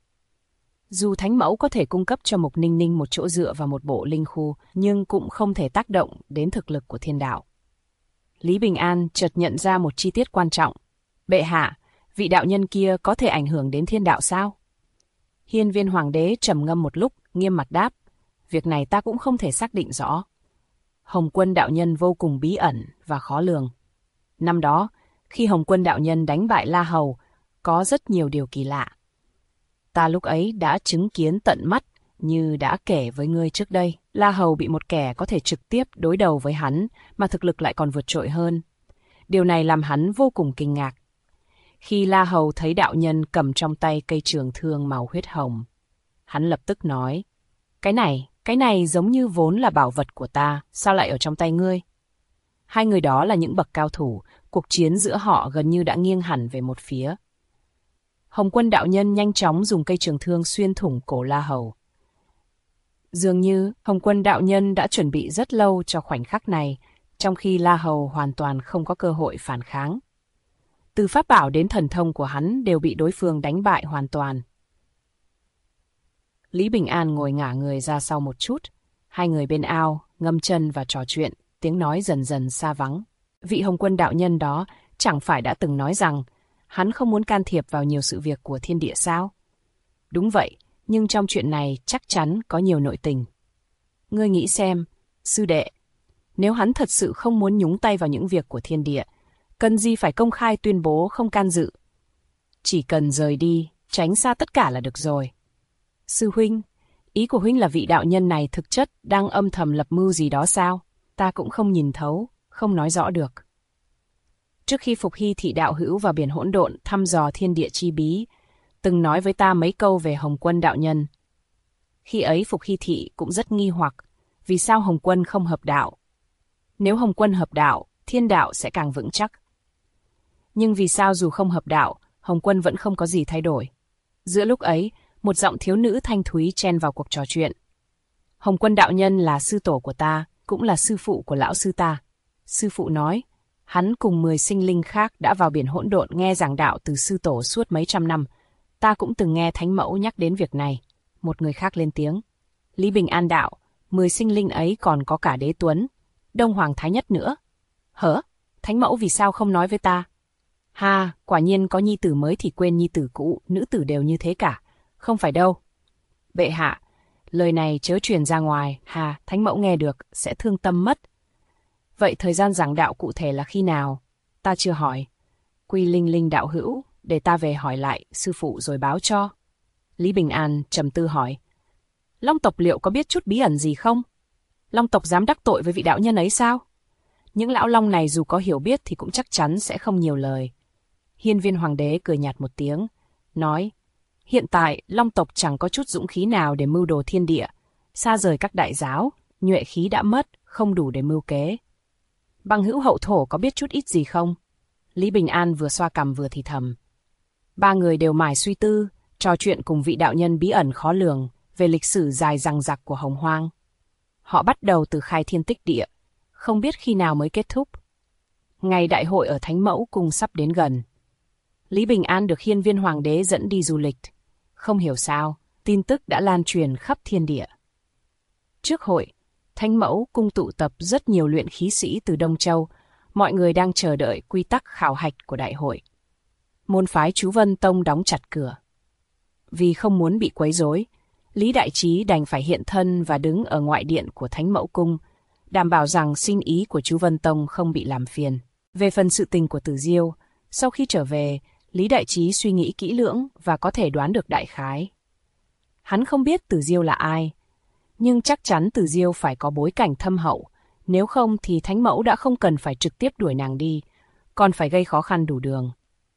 Dù Thánh Mẫu có thể cung cấp cho Mục Ninh Ninh một chỗ dựa và một bộ linh khu, nhưng cũng không thể tác động đến thực lực của thiên đạo. Lý Bình An chợt nhận ra một chi tiết quan trọng. Bệ hạ, vị đạo nhân kia có thể ảnh hưởng đến thiên đạo sao? Hiên Viên Hoàng đế trầm ngâm một lúc, nghiêm mặt đáp. Việc này ta cũng không thể xác định rõ. Hồng Quân đạo nhân vô cùng bí ẩn và khó lường. Năm đó, khi Hồng Quân đạo nhân đánh bại La Hầu, có rất nhiều điều kỳ lạ. Ta lúc ấy đã chứng kiến tận mắt, như đã kể với ngươi trước đây. La Hầu bị một kẻ có thể trực tiếp đối đầu với hắn, mà thực lực lại còn vượt trội hơn. Điều này làm hắn vô cùng kinh ngạc. Khi La Hầu thấy đạo nhân cầm trong tay cây trường thương màu huyết hồng, hắn lập tức nói, cái này giống như vốn là bảo vật của ta, sao lại ở trong tay ngươi? Hai người đó là những bậc cao thủ, cuộc chiến giữa họ gần như đã nghiêng hẳn về một phía. Hồng Quân đạo nhân nhanh chóng dùng cây trường thương xuyên thủng cổ La Hầu. Dường như Hồng Quân đạo nhân đã chuẩn bị rất lâu cho khoảnh khắc này, trong khi La Hầu hoàn toàn không có cơ hội phản kháng. Từ pháp bảo đến thần thông của hắn đều bị đối phương đánh bại hoàn toàn. Lý Bình An ngồi ngả người ra sau một chút, hai người bên ao, ngâm chân và trò chuyện, tiếng nói dần dần xa vắng. Vị Hồng Quân đạo nhân đó chẳng phải đã từng nói rằng hắn không muốn can thiệp vào nhiều sự việc của thiên địa sao? Đúng vậy, nhưng trong chuyện này chắc chắn có nhiều nội tình. Ngươi nghĩ xem, sư đệ, nếu hắn thật sự không muốn nhúng tay vào những việc của thiên địa, cần gì phải công khai tuyên bố không can dự? Chỉ cần rời đi, tránh xa tất cả là được rồi. Sư huynh, ý của huynh là vị đạo nhân này thực chất đang âm thầm lập mưu gì đó sao? Ta cũng không nhìn thấu, không nói rõ được. Trước khi Phục Hy thị đạo hữu vào biển hỗn độn thăm dò thiên địa chi bí, từng nói với ta mấy câu về Hồng Quân đạo nhân. Khi ấy Phục Hy thị cũng rất nghi hoặc, vì sao Hồng Quân không hợp đạo? Nếu Hồng Quân hợp đạo, thiên đạo sẽ càng vững chắc. Nhưng vì sao dù không hợp đạo, Hồng Quân vẫn không có gì thay đổi? Giữa lúc ấy, một giọng thiếu nữ thanh thúy chen vào cuộc trò chuyện. Hồng Quân đạo nhân là sư tổ của ta, cũng là sư phụ của lão sư ta. Sư phụ nói, hắn cùng 10 sinh linh khác đã vào biển hỗn độn nghe giảng đạo từ sư tổ suốt mấy trăm năm. Ta cũng từng nghe Thánh Mẫu nhắc đến việc này. Một người khác lên tiếng. Lý Bình An đạo, 10 sinh linh ấy còn có cả Đế Tuấn, Đông Hoàng Thái Nhất nữa. Hở? Thánh Mẫu vì sao không nói với ta? Ha, quả nhiên có nhi tử mới thì quên nhi tử cũ, nữ tử đều như thế cả. Không phải đâu. Bệ hạ, lời này chớ truyền ra ngoài, Thánh Mẫu nghe được, sẽ thương tâm mất. Vậy thời gian giảng đạo cụ thể là khi nào? Ta chưa hỏi. Quy Linh Linh đạo hữu, để ta về hỏi lại sư phụ rồi báo cho. Lý Bình An trầm tư hỏi. Long tộc liệu có biết chút bí ẩn gì không? Long tộc dám đắc tội với vị đạo nhân ấy sao? Những lão long này dù có hiểu biết thì cũng chắc chắn sẽ không nhiều lời. Hiên Viên Hoàng đế cười nhạt một tiếng, nói, hiện tại long tộc chẳng có chút dũng khí nào để mưu đồ thiên địa, xa rời các đại giáo, nhuệ khí đã mất, không đủ để mưu kế. Bằng hữu hậu thổ có biết chút ít gì không? Lý Bình An vừa xoa cằm vừa thì thầm. Ba người đều mải suy tư, trò chuyện cùng vị đạo nhân bí ẩn khó lường về lịch sử dài dằng dặc của Hồng Hoang. Họ bắt đầu từ khai thiên tích địa, không biết khi nào mới kết thúc. Ngày đại hội ở Thánh Mẫu Cung sắp đến gần. Lý Bình An được Hiên Viên Hoàng đế dẫn đi du lịch. Không hiểu sao, tin tức đã lan truyền khắp thiên địa. Trước hội, Thánh Mẫu Cung tụ tập rất nhiều luyện khí sĩ từ Đông Châu, mọi người đang chờ đợi quy tắc khảo hạch của đại hội. Môn phái Chú Vân Tông đóng chặt cửa. Vì không muốn bị quấy rối, Lý Đại Trí đành phải hiện thân và đứng ở ngoại điện của Thánh Mẫu Cung, đảm bảo rằng xin ý của Chú Vân Tông không bị làm phiền. Về phần sự tình của Tử Diêu, sau khi trở về, Lý Đại Trí suy nghĩ kỹ lưỡng và có thể đoán được đại khái. Hắn không biết Tử Diêu là ai, nhưng chắc chắn Tử Diêu phải có bối cảnh thâm hậu, nếu không thì Thánh Mẫu đã không cần phải trực tiếp đuổi nàng đi, còn phải gây khó khăn đủ đường.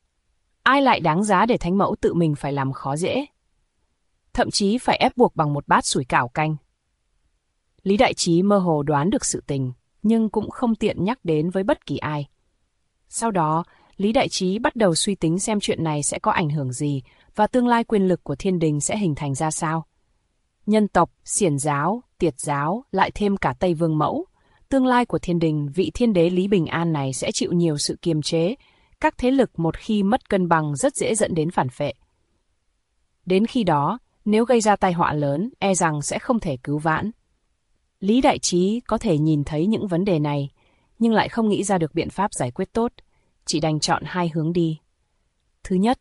Ai lại đáng giá để Thánh Mẫu tự mình phải làm khó dễ? Thậm chí phải ép buộc bằng một bát sủi cảo canh. Lý Đại Trí mơ hồ đoán được sự tình, nhưng cũng không tiện nhắc đến với bất kỳ ai. Sau đó, Lý Đại Trí bắt đầu suy tính xem chuyện này sẽ có ảnh hưởng gì và tương lai quyền lực của thiên đình sẽ hình thành ra sao. Nhân tộc, xiển giáo, tiệt giáo, lại thêm cả Tây Vương Mẫu. Tương lai của thiên đình, vị thiên đế Lý Bình An này sẽ chịu nhiều sự kiềm chế. Các thế lực một khi mất cân bằng rất dễ dẫn đến phản phệ. Đến khi đó, nếu gây ra tai họa lớn, e rằng sẽ không thể cứu vãn. Lý Đại Trí có thể nhìn thấy những vấn đề này, nhưng lại không nghĩ ra được biện pháp giải quyết tốt, chỉ đành chọn hai hướng đi. Thứ nhất,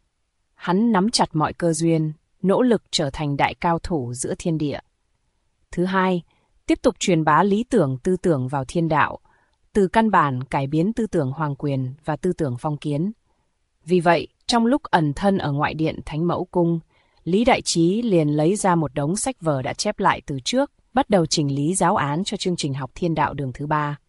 hắn nắm chặt mọi cơ duyên, nỗ lực trở thành đại cao thủ giữa thiên địa. Thứ hai, tiếp tục truyền bá lý tưởng tư tưởng vào thiên đạo, từ căn bản cải biến tư tưởng hoàng quyền và tư tưởng phong kiến. Vì vậy, trong lúc ẩn thân ở ngoại điện Thánh Mẫu Cung, Lý Đại Trí liền lấy ra một đống sách vở đã chép lại từ trước, bắt đầu chỉnh lý giáo án cho chương trình học thiên đạo đường thứ 3.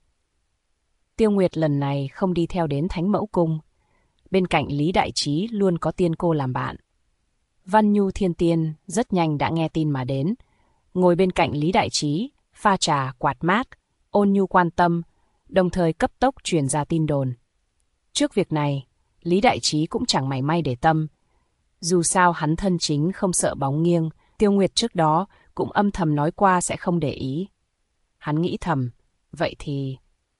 Tiêu Nguyệt lần này không đi theo đến Thánh Mẫu Cung. Bên cạnh Lý Đại Trí luôn có tiên cô làm bạn. Văn Nhu Thiên Tiên rất nhanh đã nghe tin mà đến. Ngồi bên cạnh Lý Đại Trí, pha trà, quạt mát, ôn nhu quan tâm, đồng thời cấp tốc truyền ra tin đồn. Trước việc này, Lý Đại Trí cũng chẳng mảy may để tâm. Dù sao hắn thân chính không sợ bóng nghiêng, Tiêu Nguyệt trước đó cũng âm thầm nói qua sẽ không để ý. Hắn nghĩ thầm, vậy thì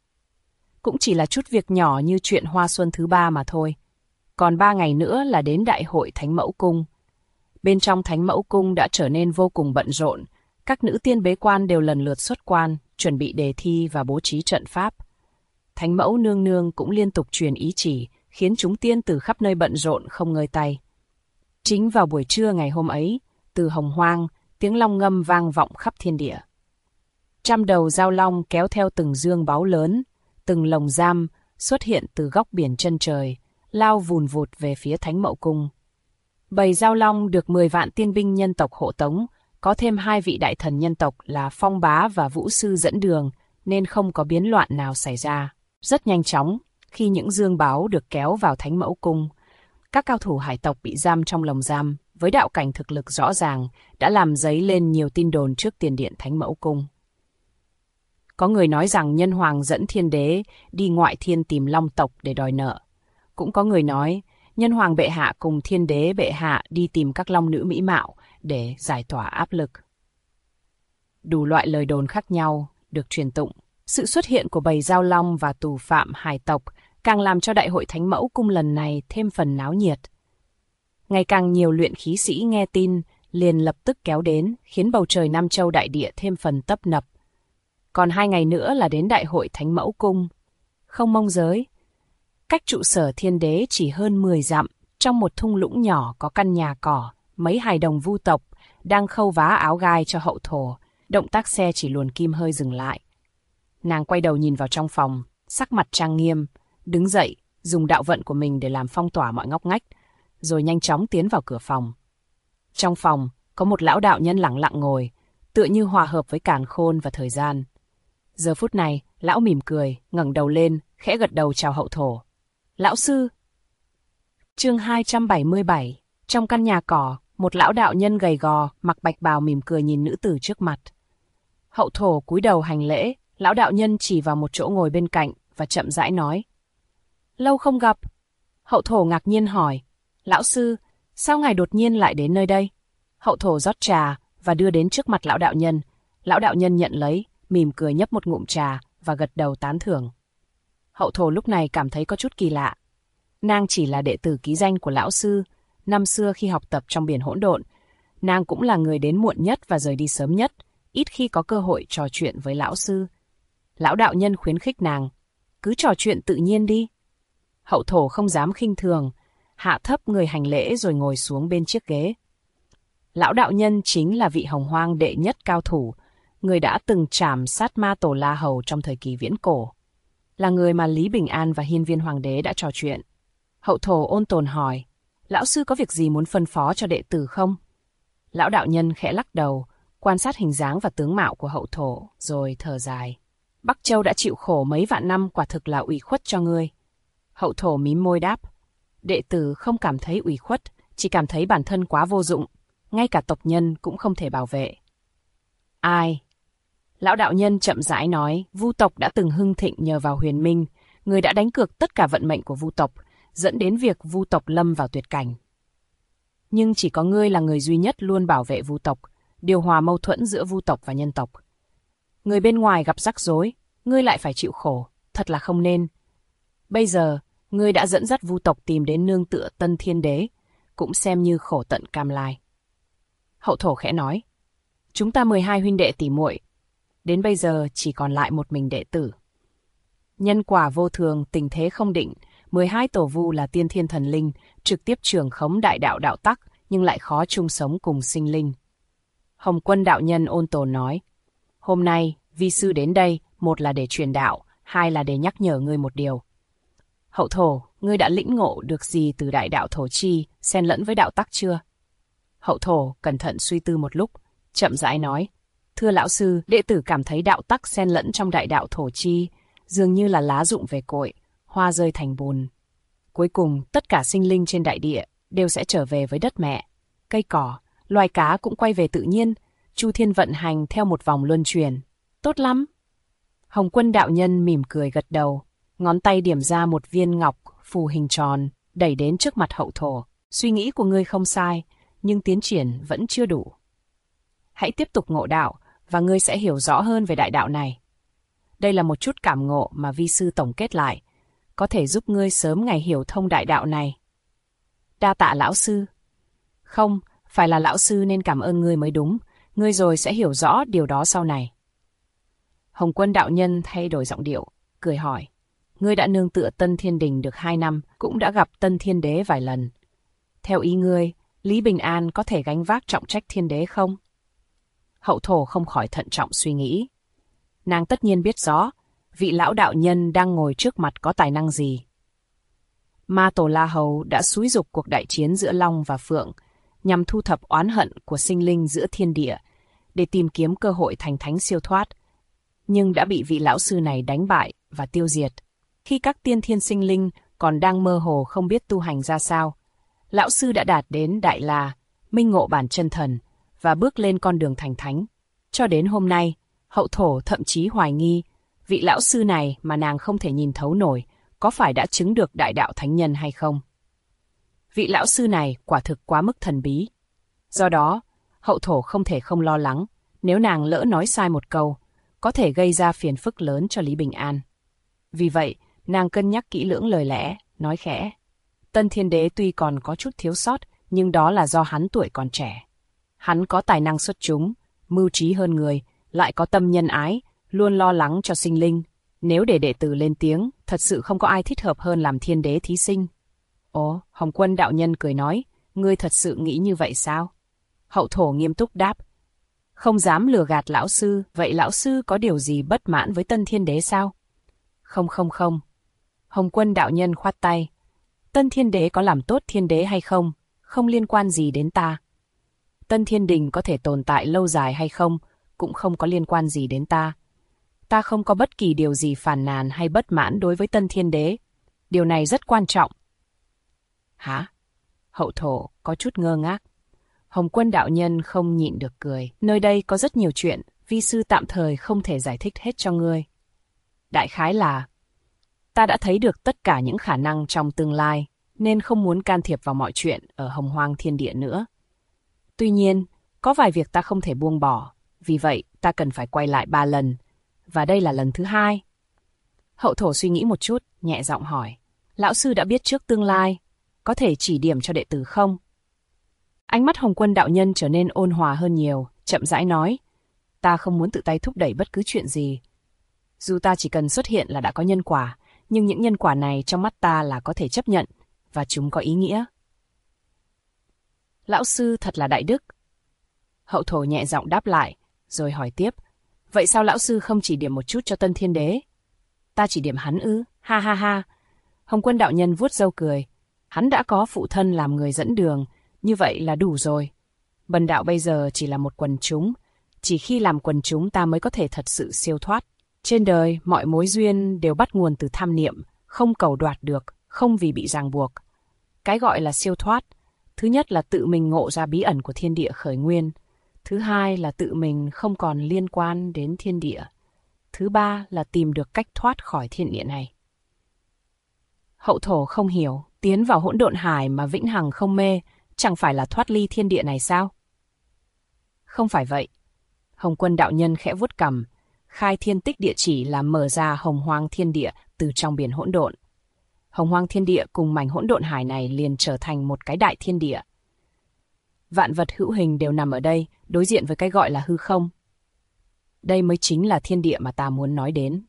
cũng chỉ là chút việc nhỏ như chuyện Hoa Xuân thứ 3 mà thôi. Còn 3 ngày nữa là đến đại hội Thánh Mẫu Cung. Bên trong Thánh Mẫu Cung đã trở nên vô cùng bận rộn. Các nữ tiên bế quan đều lần lượt xuất quan, chuẩn bị đề thi và bố trí trận pháp. Thánh Mẫu nương nương cũng liên tục truyền ý chỉ, khiến chúng tiên từ khắp nơi bận rộn không ngơi tay. Chính vào buổi trưa ngày hôm ấy, từ Hồng Hoang, tiếng long ngâm vang vọng khắp thiên địa. Trăm đầu dao long kéo theo từng dương báu lớn, từng lồng giam xuất hiện từ góc biển chân trời, lao vùn vụt về phía Thánh Mẫu Cung. Bầy dao long được 10 vạn tiên binh nhân tộc hộ tống, có thêm 2 vị đại thần nhân tộc là Phong Bá và Vũ Sư dẫn đường, nên không có biến loạn nào xảy ra. Rất nhanh chóng, khi những dương báu được kéo vào Thánh Mẫu Cung, các cao thủ hải tộc bị giam trong lồng giam, với đạo cảnh thực lực rõ ràng, đã làm dấy lên nhiều tin đồn trước tiền điện Thánh Mẫu Cung. Có người nói rằng Nhân Hoàng dẫn thiên đế đi ngoại thiên tìm long tộc để đòi nợ. Cũng có người nói Nhân Hoàng bệ hạ cùng thiên đế bệ hạ đi tìm các long nữ mỹ mạo để giải tỏa áp lực. Đủ loại lời đồn khác nhau được truyền tụng. Sự xuất hiện của bầy giao long và tù phạm hải tộc càng làm cho đại hội Thánh Mẫu Cung lần này thêm phần náo nhiệt. Ngày càng nhiều luyện khí sĩ nghe tin liền lập tức kéo đến, khiến bầu trời Nam Châu đại địa thêm phần tấp nập. Còn 2 ngày nữa là đến đại hội Thánh Mẫu Cung. Không mông giới. Cách trụ sở thiên đế chỉ hơn 10 dặm, trong một thung lũng nhỏ có căn nhà cỏ, mấy hài đồng vu tộc đang khâu vá áo gai cho hậu thổ. Động tác xe chỉ luồn kim hơi dừng lại. Nàng quay đầu nhìn vào trong phòng, sắc mặt trang nghiêm, đứng dậy, dùng đạo vận của mình để làm phong tỏa mọi ngóc ngách, rồi nhanh chóng tiến vào cửa phòng. Trong phòng, có một lão đạo nhân lẳng lặng ngồi, tựa như hòa hợp với càn khôn và thời gian. Giờ phút này, lão mỉm cười, ngẩng đầu lên, khẽ gật đầu chào Hậu thổ. Lão sư! Chương 277. Trong căn nhà cỏ, một lão đạo nhân gầy gò, mặc bạch bào mỉm cười nhìn nữ tử trước mặt. Hậu thổ cúi đầu hành lễ, lão đạo nhân chỉ vào một chỗ ngồi bên cạnh và chậm rãi nói. Lâu không gặp. Hậu thổ ngạc nhiên hỏi. Lão sư, sao ngài đột nhiên lại đến nơi đây? Hậu thổ rót trà và đưa đến trước mặt lão đạo nhân. Lão đạo nhân nhận lấy, mỉm cười nhấp một ngụm trà và gật đầu tán thưởng. Hậu thổ lúc này cảm thấy có chút kỳ lạ. Nàng chỉ là đệ tử ký danh của lão sư. Năm xưa khi học tập trong biển hỗn độn, nàng cũng là người đến muộn nhất và rời đi sớm nhất, ít khi có cơ hội trò chuyện với lão sư. Lão đạo nhân khuyến khích nàng, cứ trò chuyện tự nhiên đi. Hậu thổ không dám khinh thường, hạ thấp người hành lễ rồi ngồi xuống bên chiếc ghế. Lão đạo nhân chính là vị Hồng Hoang đệ nhất cao thủ, người đã từng trảm sát ma Tổ La Hầu trong thời kỳ viễn cổ. Là người mà Lý Bình An và Hiên Viên Hoàng đế đã trò chuyện. Hậu thổ ôn tồn hỏi, lão sư có việc gì muốn phân phó cho đệ tử không? Lão đạo nhân khẽ lắc đầu, quan sát hình dáng và tướng mạo của hậu thổ, rồi thở dài. Bắc Châu đã chịu khổ mấy vạn năm, quả thực là ủy khuất cho ngươi. Hậu thổ mím môi đáp, đệ tử không cảm thấy ủy khuất, chỉ cảm thấy bản thân quá vô dụng, ngay cả tộc nhân cũng không thể bảo vệ. Ai? Lão đạo nhân chậm rãi nói, Vu tộc đã từng hưng thịnh nhờ vào Huyền Minh, người đã đánh cược tất cả vận mệnh của Vu tộc, dẫn đến việc Vu tộc lâm vào tuyệt cảnh. Nhưng chỉ có ngươi là người duy nhất luôn bảo vệ Vu tộc, điều hòa mâu thuẫn giữa Vu tộc và nhân tộc. Người bên ngoài gặp rắc rối, ngươi lại phải chịu khổ, thật là không nên. Bây giờ, ngươi đã dẫn dắt Vu tộc tìm đến nương tựa Tân Thiên Đế, cũng xem như khổ tận cam lai. Hậu thổ khẽ nói, chúng ta 12 huynh đệ tỷ muội, đến bây giờ chỉ còn lại một mình đệ tử. Nhân quả vô thường, tình thế không định, 12 tổ vu là tiên thiên thần linh, trực tiếp trưởng khống đại đạo đạo tắc, nhưng lại khó chung sống cùng sinh linh. Hồng Quân đạo nhân ôn tồn nói, hôm nay, vi sư đến đây, một là để truyền đạo, hai là để nhắc nhở ngươi một điều. Hậu thổ, ngươi đã lĩnh ngộ được gì từ đại đạo thổ chi, xen lẫn với đạo tắc chưa? Hậu thổ cẩn thận suy tư một lúc, chậm rãi nói, thưa lão sư, đệ tử cảm thấy đạo tắc xen lẫn trong đại đạo thổ chi, dường như là lá rụng về cội, hoa rơi thành bùn. Cuối cùng, tất cả sinh linh trên đại địa đều sẽ trở về với đất mẹ. Cây cỏ, loài cá cũng quay về tự nhiên, chu thiên vận hành theo một vòng luân chuyển. Tốt lắm. Hồng Quân đạo nhân mỉm cười gật đầu, ngón tay điểm ra một viên ngọc phù hình tròn, đẩy đến trước mặt hậu thổ. Suy nghĩ của ngươi không sai, nhưng tiến triển vẫn chưa đủ. Hãy tiếp tục ngộ đạo, và ngươi sẽ hiểu rõ hơn về đại đạo này. Đây là một chút cảm ngộ mà vi sư tổng kết lại, có thể giúp ngươi sớm ngày hiểu thông đại đạo này. Đa tạ lão sư. Không, phải là lão sư nên cảm ơn ngươi mới đúng, ngươi rồi sẽ hiểu rõ điều đó sau này. Hồng Quân đạo nhân thay đổi giọng điệu, cười hỏi, ngươi đã nương tựa Tân Thiên Đình được 2 năm, cũng đã gặp Tân Thiên Đế vài lần. Theo ý ngươi, Lý Bình An có thể gánh vác trọng trách Thiên Đế không? Hậu thổ không khỏi thận trọng suy nghĩ. Nàng tất nhiên biết rõ, vị lão đạo nhân đang ngồi trước mặt có tài năng gì. Ma Tổ La Hầu đã xúi giục cuộc đại chiến giữa Long và Phượng, nhằm thu thập oán hận của sinh linh giữa thiên địa, để tìm kiếm cơ hội thành thánh siêu thoát, nhưng đã bị vị lão sư này đánh bại và tiêu diệt. Khi các tiên thiên sinh linh còn đang mơ hồ không biết tu hành ra sao, lão sư đã đạt đến Đại La, minh ngộ bản chân thần, và bước lên con đường thành thánh. Cho đến hôm nay, hậu thổ thậm chí hoài nghi, vị lão sư này mà nàng không thể nhìn thấu nổi, có phải đã chứng được đại đạo thánh nhân hay không? Vị lão sư này quả thực quá mức thần bí. Do đó, hậu thổ không thể không lo lắng, nếu nàng lỡ nói sai một câu, có thể gây ra phiền phức lớn cho Lý Bình An. Vì vậy, nàng cân nhắc kỹ lưỡng lời lẽ, nói khẽ. Tân Thiên Đế tuy còn có chút thiếu sót, nhưng đó là do hắn tuổi còn trẻ. Hắn có tài năng xuất chúng, mưu trí hơn người, lại có tâm nhân ái, luôn lo lắng cho sinh linh. Nếu để đệ tử lên tiếng, thật sự không có ai thích hợp hơn làm Thiên Đế thí sinh. Ồ, Hồng Quân đạo nhân cười nói, ngươi thật sự nghĩ như vậy sao? Hậu thổ nghiêm túc đáp. Không dám lừa gạt lão sư, vậy lão sư có điều gì bất mãn với Tân Thiên Đế sao? Không. Hồng Quân đạo nhân khoát tay. Tân Thiên Đế có làm tốt Thiên Đế hay không, không liên quan gì đến ta. Tân Thiên Đình có thể tồn tại lâu dài hay không, cũng không có liên quan gì đến ta. Ta không có bất kỳ điều gì phàn nàn hay bất mãn đối với Tân Thiên Đế. Điều này rất quan trọng. Hả? Hậu thổ có chút ngơ ngác. Hồng Quân đạo nhân không nhịn được cười. Nơi đây có rất nhiều chuyện, vi sư tạm thời không thể giải thích hết cho ngươi. Đại khái là, ta đã thấy được tất cả những khả năng trong tương lai, nên không muốn can thiệp vào mọi chuyện ở Hồng Hoang Thiên Địa nữa. Tuy nhiên, có vài việc ta không thể buông bỏ, vì vậy ta cần phải quay lại 3 lần, và đây là lần thứ 2. Hậu thổ suy nghĩ một chút, nhẹ giọng hỏi, lão sư đã biết trước tương lai, có thể chỉ điểm cho đệ tử không? Ánh mắt Hồng Quân đạo nhân trở nên ôn hòa hơn nhiều, chậm rãi nói, ta không muốn tự tay thúc đẩy bất cứ chuyện gì. Dù ta chỉ cần xuất hiện là đã có nhân quả, nhưng những nhân quả này trong mắt ta là có thể chấp nhận, và chúng có ý nghĩa. Lão sư thật là đại đức. Hậu thổ nhẹ giọng đáp lại, rồi hỏi tiếp, vậy sao lão sư không chỉ điểm một chút cho Tân Thiên Đế? Ta chỉ điểm hắn ư? Ha ha ha. Hồng Quân đạo nhân vuốt râu cười, hắn đã có phụ thân làm người dẫn đường, như vậy là đủ rồi. Bần đạo bây giờ chỉ là một quần chúng, chỉ khi làm quần chúng ta mới có thể thật sự siêu thoát. Trên đời, mọi mối duyên đều bắt nguồn từ tham niệm, không cầu đoạt được, không vì bị ràng buộc. Cái gọi là siêu thoát, thứ nhất là tự mình ngộ ra bí ẩn của thiên địa khởi nguyên, thứ hai là tự mình không còn liên quan đến thiên địa, thứ ba là tìm được cách thoát khỏi thiên địa này. Hậu thổ không hiểu, tiến vào hỗn độn hải mà vĩnh hằng không mê, chẳng phải là thoát ly thiên địa này sao? Không phải vậy. Hồng Quân đạo nhân khẽ vuốt cằm, khai thiên tích địa chỉ là mở ra hồng hoang thiên địa từ trong biển hỗn độn. Hồng hoang thiên địa cùng mảnh hỗn độn hải này liền trở thành một cái đại thiên địa. Vạn vật hữu hình đều nằm ở đây, đối diện với cái gọi là hư không. Đây mới chính là thiên địa mà ta muốn nói đến.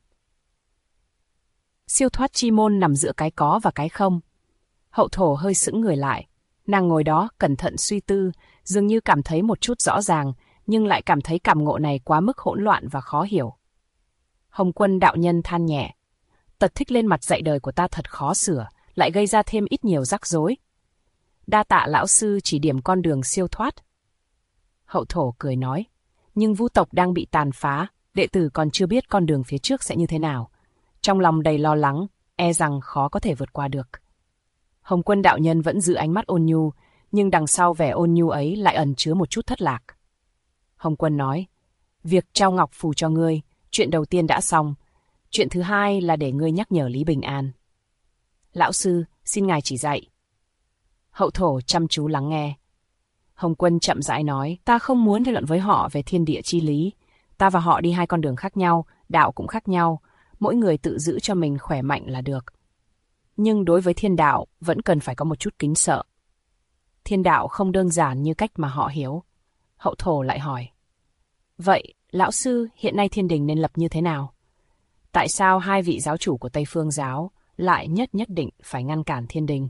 Siêu thoát chi môn nằm giữa cái có và cái không. Hậu thổ hơi sững người lại. Nàng ngồi đó cẩn thận suy tư, dường như cảm thấy một chút rõ ràng, nhưng lại cảm thấy cảm ngộ này quá mức hỗn loạn và khó hiểu. Hồng Quân đạo nhân than nhẹ. Tật thích lên mặt dạy đời của ta thật khó sửa, lại gây ra thêm ít nhiều rắc rối. Đa tạ lão sư chỉ điểm con đường siêu thoát. Hậu thổ cười nói, nhưng vu tộc đang bị tàn phá, đệ tử còn chưa biết con đường phía trước sẽ như thế nào. Trong lòng đầy lo lắng, e rằng khó có thể vượt qua được. Hồng Quân đạo nhân vẫn giữ ánh mắt ôn nhu, nhưng đằng sau vẻ ôn nhu ấy lại ẩn chứa một chút thất lạc. Hồng Quân nói, việc trao ngọc phù cho ngươi, chuyện đầu tiên đã xong. Chuyện thứ hai là để ngươi nhắc nhở Lý Bình An. Lão sư, xin ngài chỉ dạy. Hậu thổ chăm chú lắng nghe. Hồng Quân chậm rãi nói, ta không muốn thảo luận với họ về thiên địa chi lý. Ta và họ đi hai con đường khác nhau, đạo cũng khác nhau. Mỗi người tự giữ cho mình khỏe mạnh là được. Nhưng đối với thiên đạo, vẫn cần phải có một chút kính sợ. Thiên đạo không đơn giản như cách mà họ hiểu. Hậu thổ lại hỏi, vậy, lão sư, hiện nay thiên đình nên lập như thế nào? Tại sao hai vị giáo chủ của Tây Phương giáo lại nhất định phải ngăn cản thiên đình?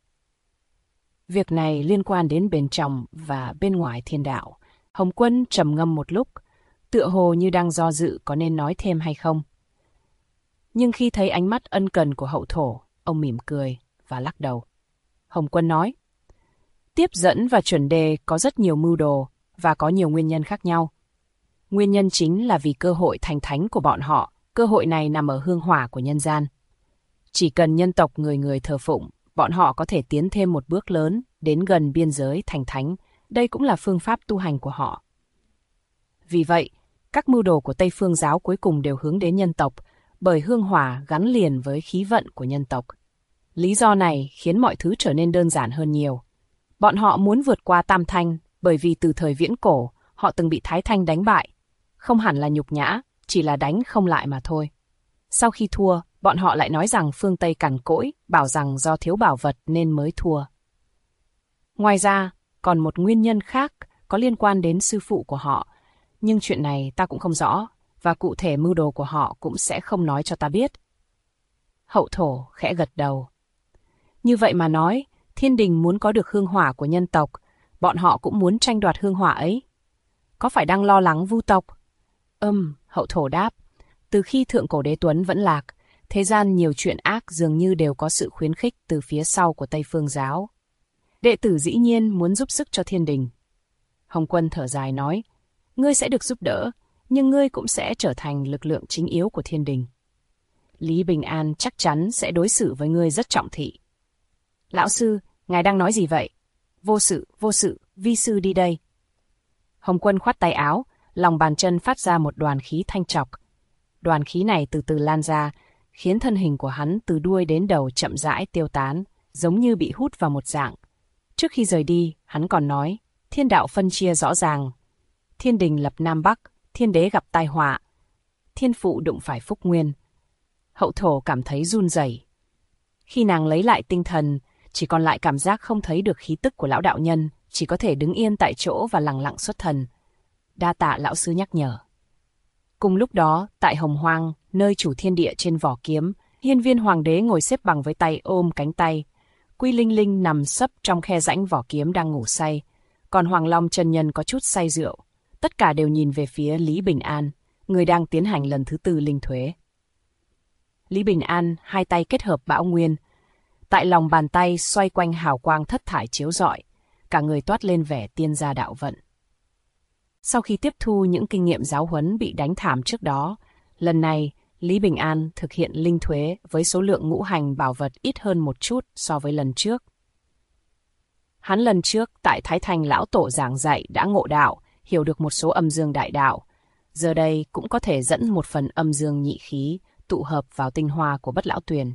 Việc này liên quan đến bên trong và bên ngoài thiên đạo. Hồng Quân trầm ngâm một lúc, tựa hồ như đang do dự có nên nói thêm hay không. Nhưng khi thấy ánh mắt ân cần của hậu thổ, ông mỉm cười và lắc đầu. Hồng Quân nói, tiếp dẫn và chuẩn đề có rất nhiều mưu đồ và có nhiều nguyên nhân khác nhau. Nguyên nhân chính là vì cơ hội thành thánh của bọn họ, cơ hội này nằm ở hương hỏa của nhân gian. Chỉ cần nhân tộc người người thờ phụng, bọn họ có thể tiến thêm một bước lớn đến gần biên giới thành thánh, đây cũng là phương pháp tu hành của họ. Vì vậy, các mưu đồ của Tây Phương giáo cuối cùng đều hướng đến nhân tộc, bởi hương hỏa gắn liền với khí vận của nhân tộc. Lý do này khiến mọi thứ trở nên đơn giản hơn nhiều. Bọn họ muốn vượt qua Tam Thanh, bởi vì từ thời viễn cổ, họ từng bị Thái Thanh đánh bại. Không hẳn là nhục nhã, chỉ là đánh không lại mà thôi. Sau khi thua, bọn họ lại nói rằng phương Tây cằn cỗi, bảo rằng do thiếu bảo vật nên mới thua. Ngoài ra, còn một nguyên nhân khác có liên quan đến sư phụ của họ, nhưng chuyện này ta cũng không rõ, và cụ thể mưu đồ của họ cũng sẽ không nói cho ta biết. Hậu thổ khẽ gật đầu. Như vậy mà nói, thiên đình muốn có được hương hỏa của nhân tộc, bọn họ cũng muốn tranh đoạt hương hỏa ấy. Có phải đang lo lắng vu tộc? Hậu thổ đáp. Từ khi Thượng Cổ Đế Tuấn vẫn lạc, thế gian nhiều chuyện ác dường như đều có sự khuyến khích từ phía sau của Tây Phương giáo. Đệ tử dĩ nhiên muốn giúp sức cho thiên đình. Hồng Quân thở dài nói, ngươi sẽ được giúp đỡ, nhưng ngươi cũng sẽ trở thành lực lượng chính yếu của thiên đình. Lý Bình An chắc chắn sẽ đối xử với ngươi rất trọng thị. Lão sư, ngài đang nói gì vậy? Vô sự, vi sư đi đây. Hồng Quân khoát tay áo, lòng bàn chân phát ra một đoàn khí thanh trọc. Đoàn khí này từ từ lan ra, khiến thân hình của hắn từ đuôi đến đầu chậm rãi tiêu tán, giống như bị hút vào một dạng. Trước khi rời đi, hắn còn nói, thiên đạo phân chia rõ ràng. Thiên đình lập Nam Bắc, thiên đế gặp tai họa. Thiên phụ đụng phải Phúc Nguyên. Hậu thổ cảm thấy run rẩy. Khi nàng lấy lại tinh thần, chỉ còn lại cảm giác không thấy được khí tức của lão đạo nhân, chỉ có thể đứng yên tại chỗ và lặng lặng xuất thần. Đa tạ lão sư nhắc nhở. Cùng lúc đó, tại Hồng Hoang, nơi chủ thiên địa trên vỏ kiếm, Hiên Viên Hoàng đế ngồi xếp bằng với tay ôm cánh tay. Quy Linh Linh nằm sấp trong khe rãnh vỏ kiếm đang ngủ say, còn Hoàng Long chân nhân có chút say rượu. Tất cả đều nhìn về phía Lý Bình An, người đang tiến hành lần thứ 4 linh thuế. Lý Bình An hai tay kết hợp bão nguyên, tại lòng bàn tay xoay quanh hào quang thất thải chiếu rọi, cả người toát lên vẻ tiên gia đạo vận. Sau khi tiếp thu những kinh nghiệm giáo huấn bị đánh thảm trước đó, lần này Lý Bình An thực hiện linh thuế với số lượng ngũ hành bảo vật ít hơn một chút so với lần trước. Hắn lần trước tại Thái Thành lão tổ giảng dạy đã ngộ đạo, hiểu được một số âm dương đại đạo, giờ đây cũng có thể dẫn một phần âm dương nhị khí tụ hợp vào tinh hoa của Bất Lão Tuyền.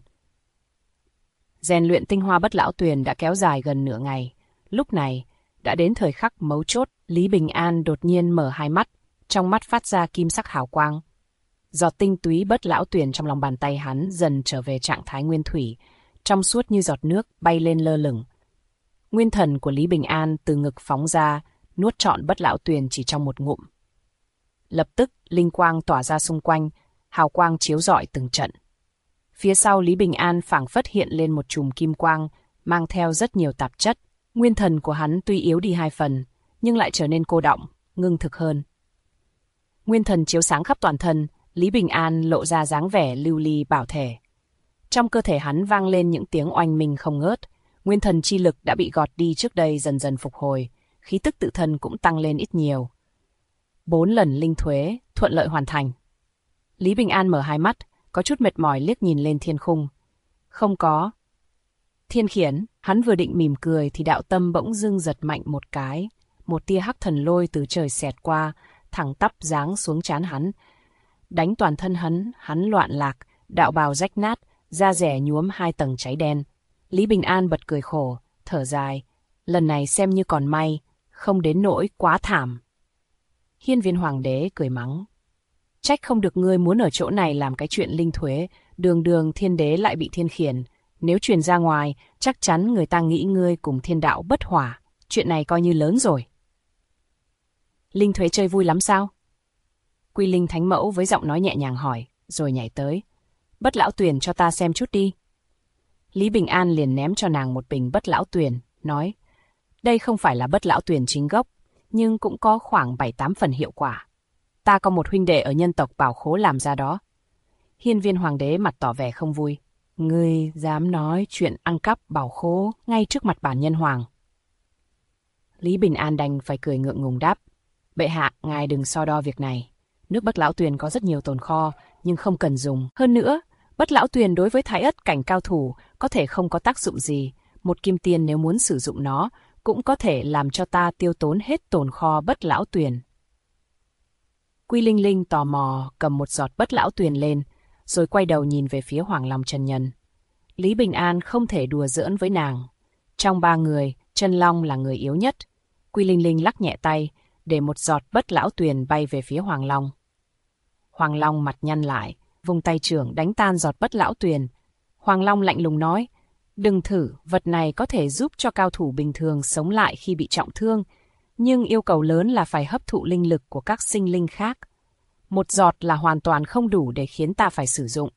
Rèn luyện tinh hoa Bất Lão Tuyền đã kéo dài gần nửa ngày. Lúc này, đã đến thời khắc mấu chốt, Lý Bình An đột nhiên mở hai mắt, trong mắt phát ra kim sắc hào quang. Giọt tinh túy Bất Lão Tuyền trong lòng bàn tay hắn dần trở về trạng thái nguyên thủy, trong suốt như giọt nước bay lên lơ lửng. Nguyên thần của Lý Bình An từ ngực phóng ra, nuốt trọn Bất Lão Tuyền chỉ trong một ngụm. Lập tức, linh quang tỏa ra xung quanh, hào quang chiếu rọi từng trận. Phía sau Lý Bình An phảng phất hiện lên một chùm kim quang, mang theo rất nhiều tạp chất. Nguyên thần của hắn tuy yếu đi 2 phần, nhưng lại trở nên cô đọng, ngưng thực hơn. Nguyên thần chiếu sáng khắp toàn thân, Lý Bình An lộ ra dáng vẻ lưu ly bảo thể. Trong cơ thể hắn vang lên những tiếng oanh minh không ngớt, nguyên thần chi lực đã bị gọt đi trước đây dần dần phục hồi, khí tức tự thân cũng tăng lên ít nhiều. 4 lần linh thuế, thuận lợi hoàn thành. Lý Bình An mở hai mắt, có chút mệt mỏi liếc nhìn lên thiên khung. Không có. Thiên khiển, hắn vừa định mỉm cười thì đạo tâm bỗng dưng giật mạnh một cái. Một tia hắc thần lôi từ trời xẹt qua, thẳng tắp giáng xuống trán hắn. Đánh toàn thân hắn loạn lạc, đạo bào rách nát, da rẻ nhuốm 2 tầng cháy đen. Lý Bình An bật cười khổ, thở dài. Lần này xem như còn may, không đến nỗi quá thảm. Hiên Viên Hoàng đế cười mắng. Trách không được ngươi muốn ở chỗ này làm cái chuyện linh thuế, đường đường thiên đế lại bị thiên khiển. Nếu truyền ra ngoài, chắc chắn người ta nghĩ ngươi cùng thiên đạo bất hòa. Chuyện này coi như lớn rồi. Linh thuế chơi vui lắm sao? Quy Linh Thánh Mẫu với giọng nói nhẹ nhàng hỏi, rồi nhảy tới. Bất Lão Tuyền cho ta xem chút đi. Lý Bình An liền ném cho nàng một bình Bất Lão Tuyền, nói. Đây không phải là Bất Lão Tuyền chính gốc, nhưng cũng có khoảng 7-8 phần hiệu quả. Ta có một huynh đệ ở nhân tộc Bảo Khố làm ra đó. Hiên Viên Hoàng đế mặt tỏ vẻ không vui. Ngươi dám nói chuyện ăn cắp Bảo Khố ngay trước mặt bản nhân hoàng. Lý Bình An đành phải cười ngượng ngùng đáp. Bệ hạ, ngài đừng so đo việc này. Nước Bất Lão Tuyền có rất nhiều tồn kho, nhưng không cần dùng. Hơn nữa, Bất Lão Tuyền đối với Thái Ất cảnh cao thủ có thể không có tác dụng gì. Một kim tiên nếu muốn sử dụng nó, cũng có thể làm cho ta tiêu tốn hết tồn kho Bất Lão Tuyền. Quy Linh Linh tò mò cầm một giọt Bất Lão Tuyền lên, rồi quay đầu nhìn về phía Hoàng Long chân nhân. Lý Bình An không thể đùa giỡn với nàng. Trong 3 người, Chân Long là người yếu nhất. Quy Linh Linh lắc nhẹ tay, để một giọt Bất Lão Tuyền bay về phía Hoàng Long. Hoàng Long mặt nhăn lại, vùng tay trưởng đánh tan giọt Bất Lão Tuyền. Hoàng Long lạnh lùng nói, đừng thử, vật này có thể giúp cho cao thủ bình thường sống lại khi bị trọng thương, nhưng yêu cầu lớn là phải hấp thụ linh lực của các sinh linh khác. Một giọt là hoàn toàn không đủ để khiến ta phải sử dụng.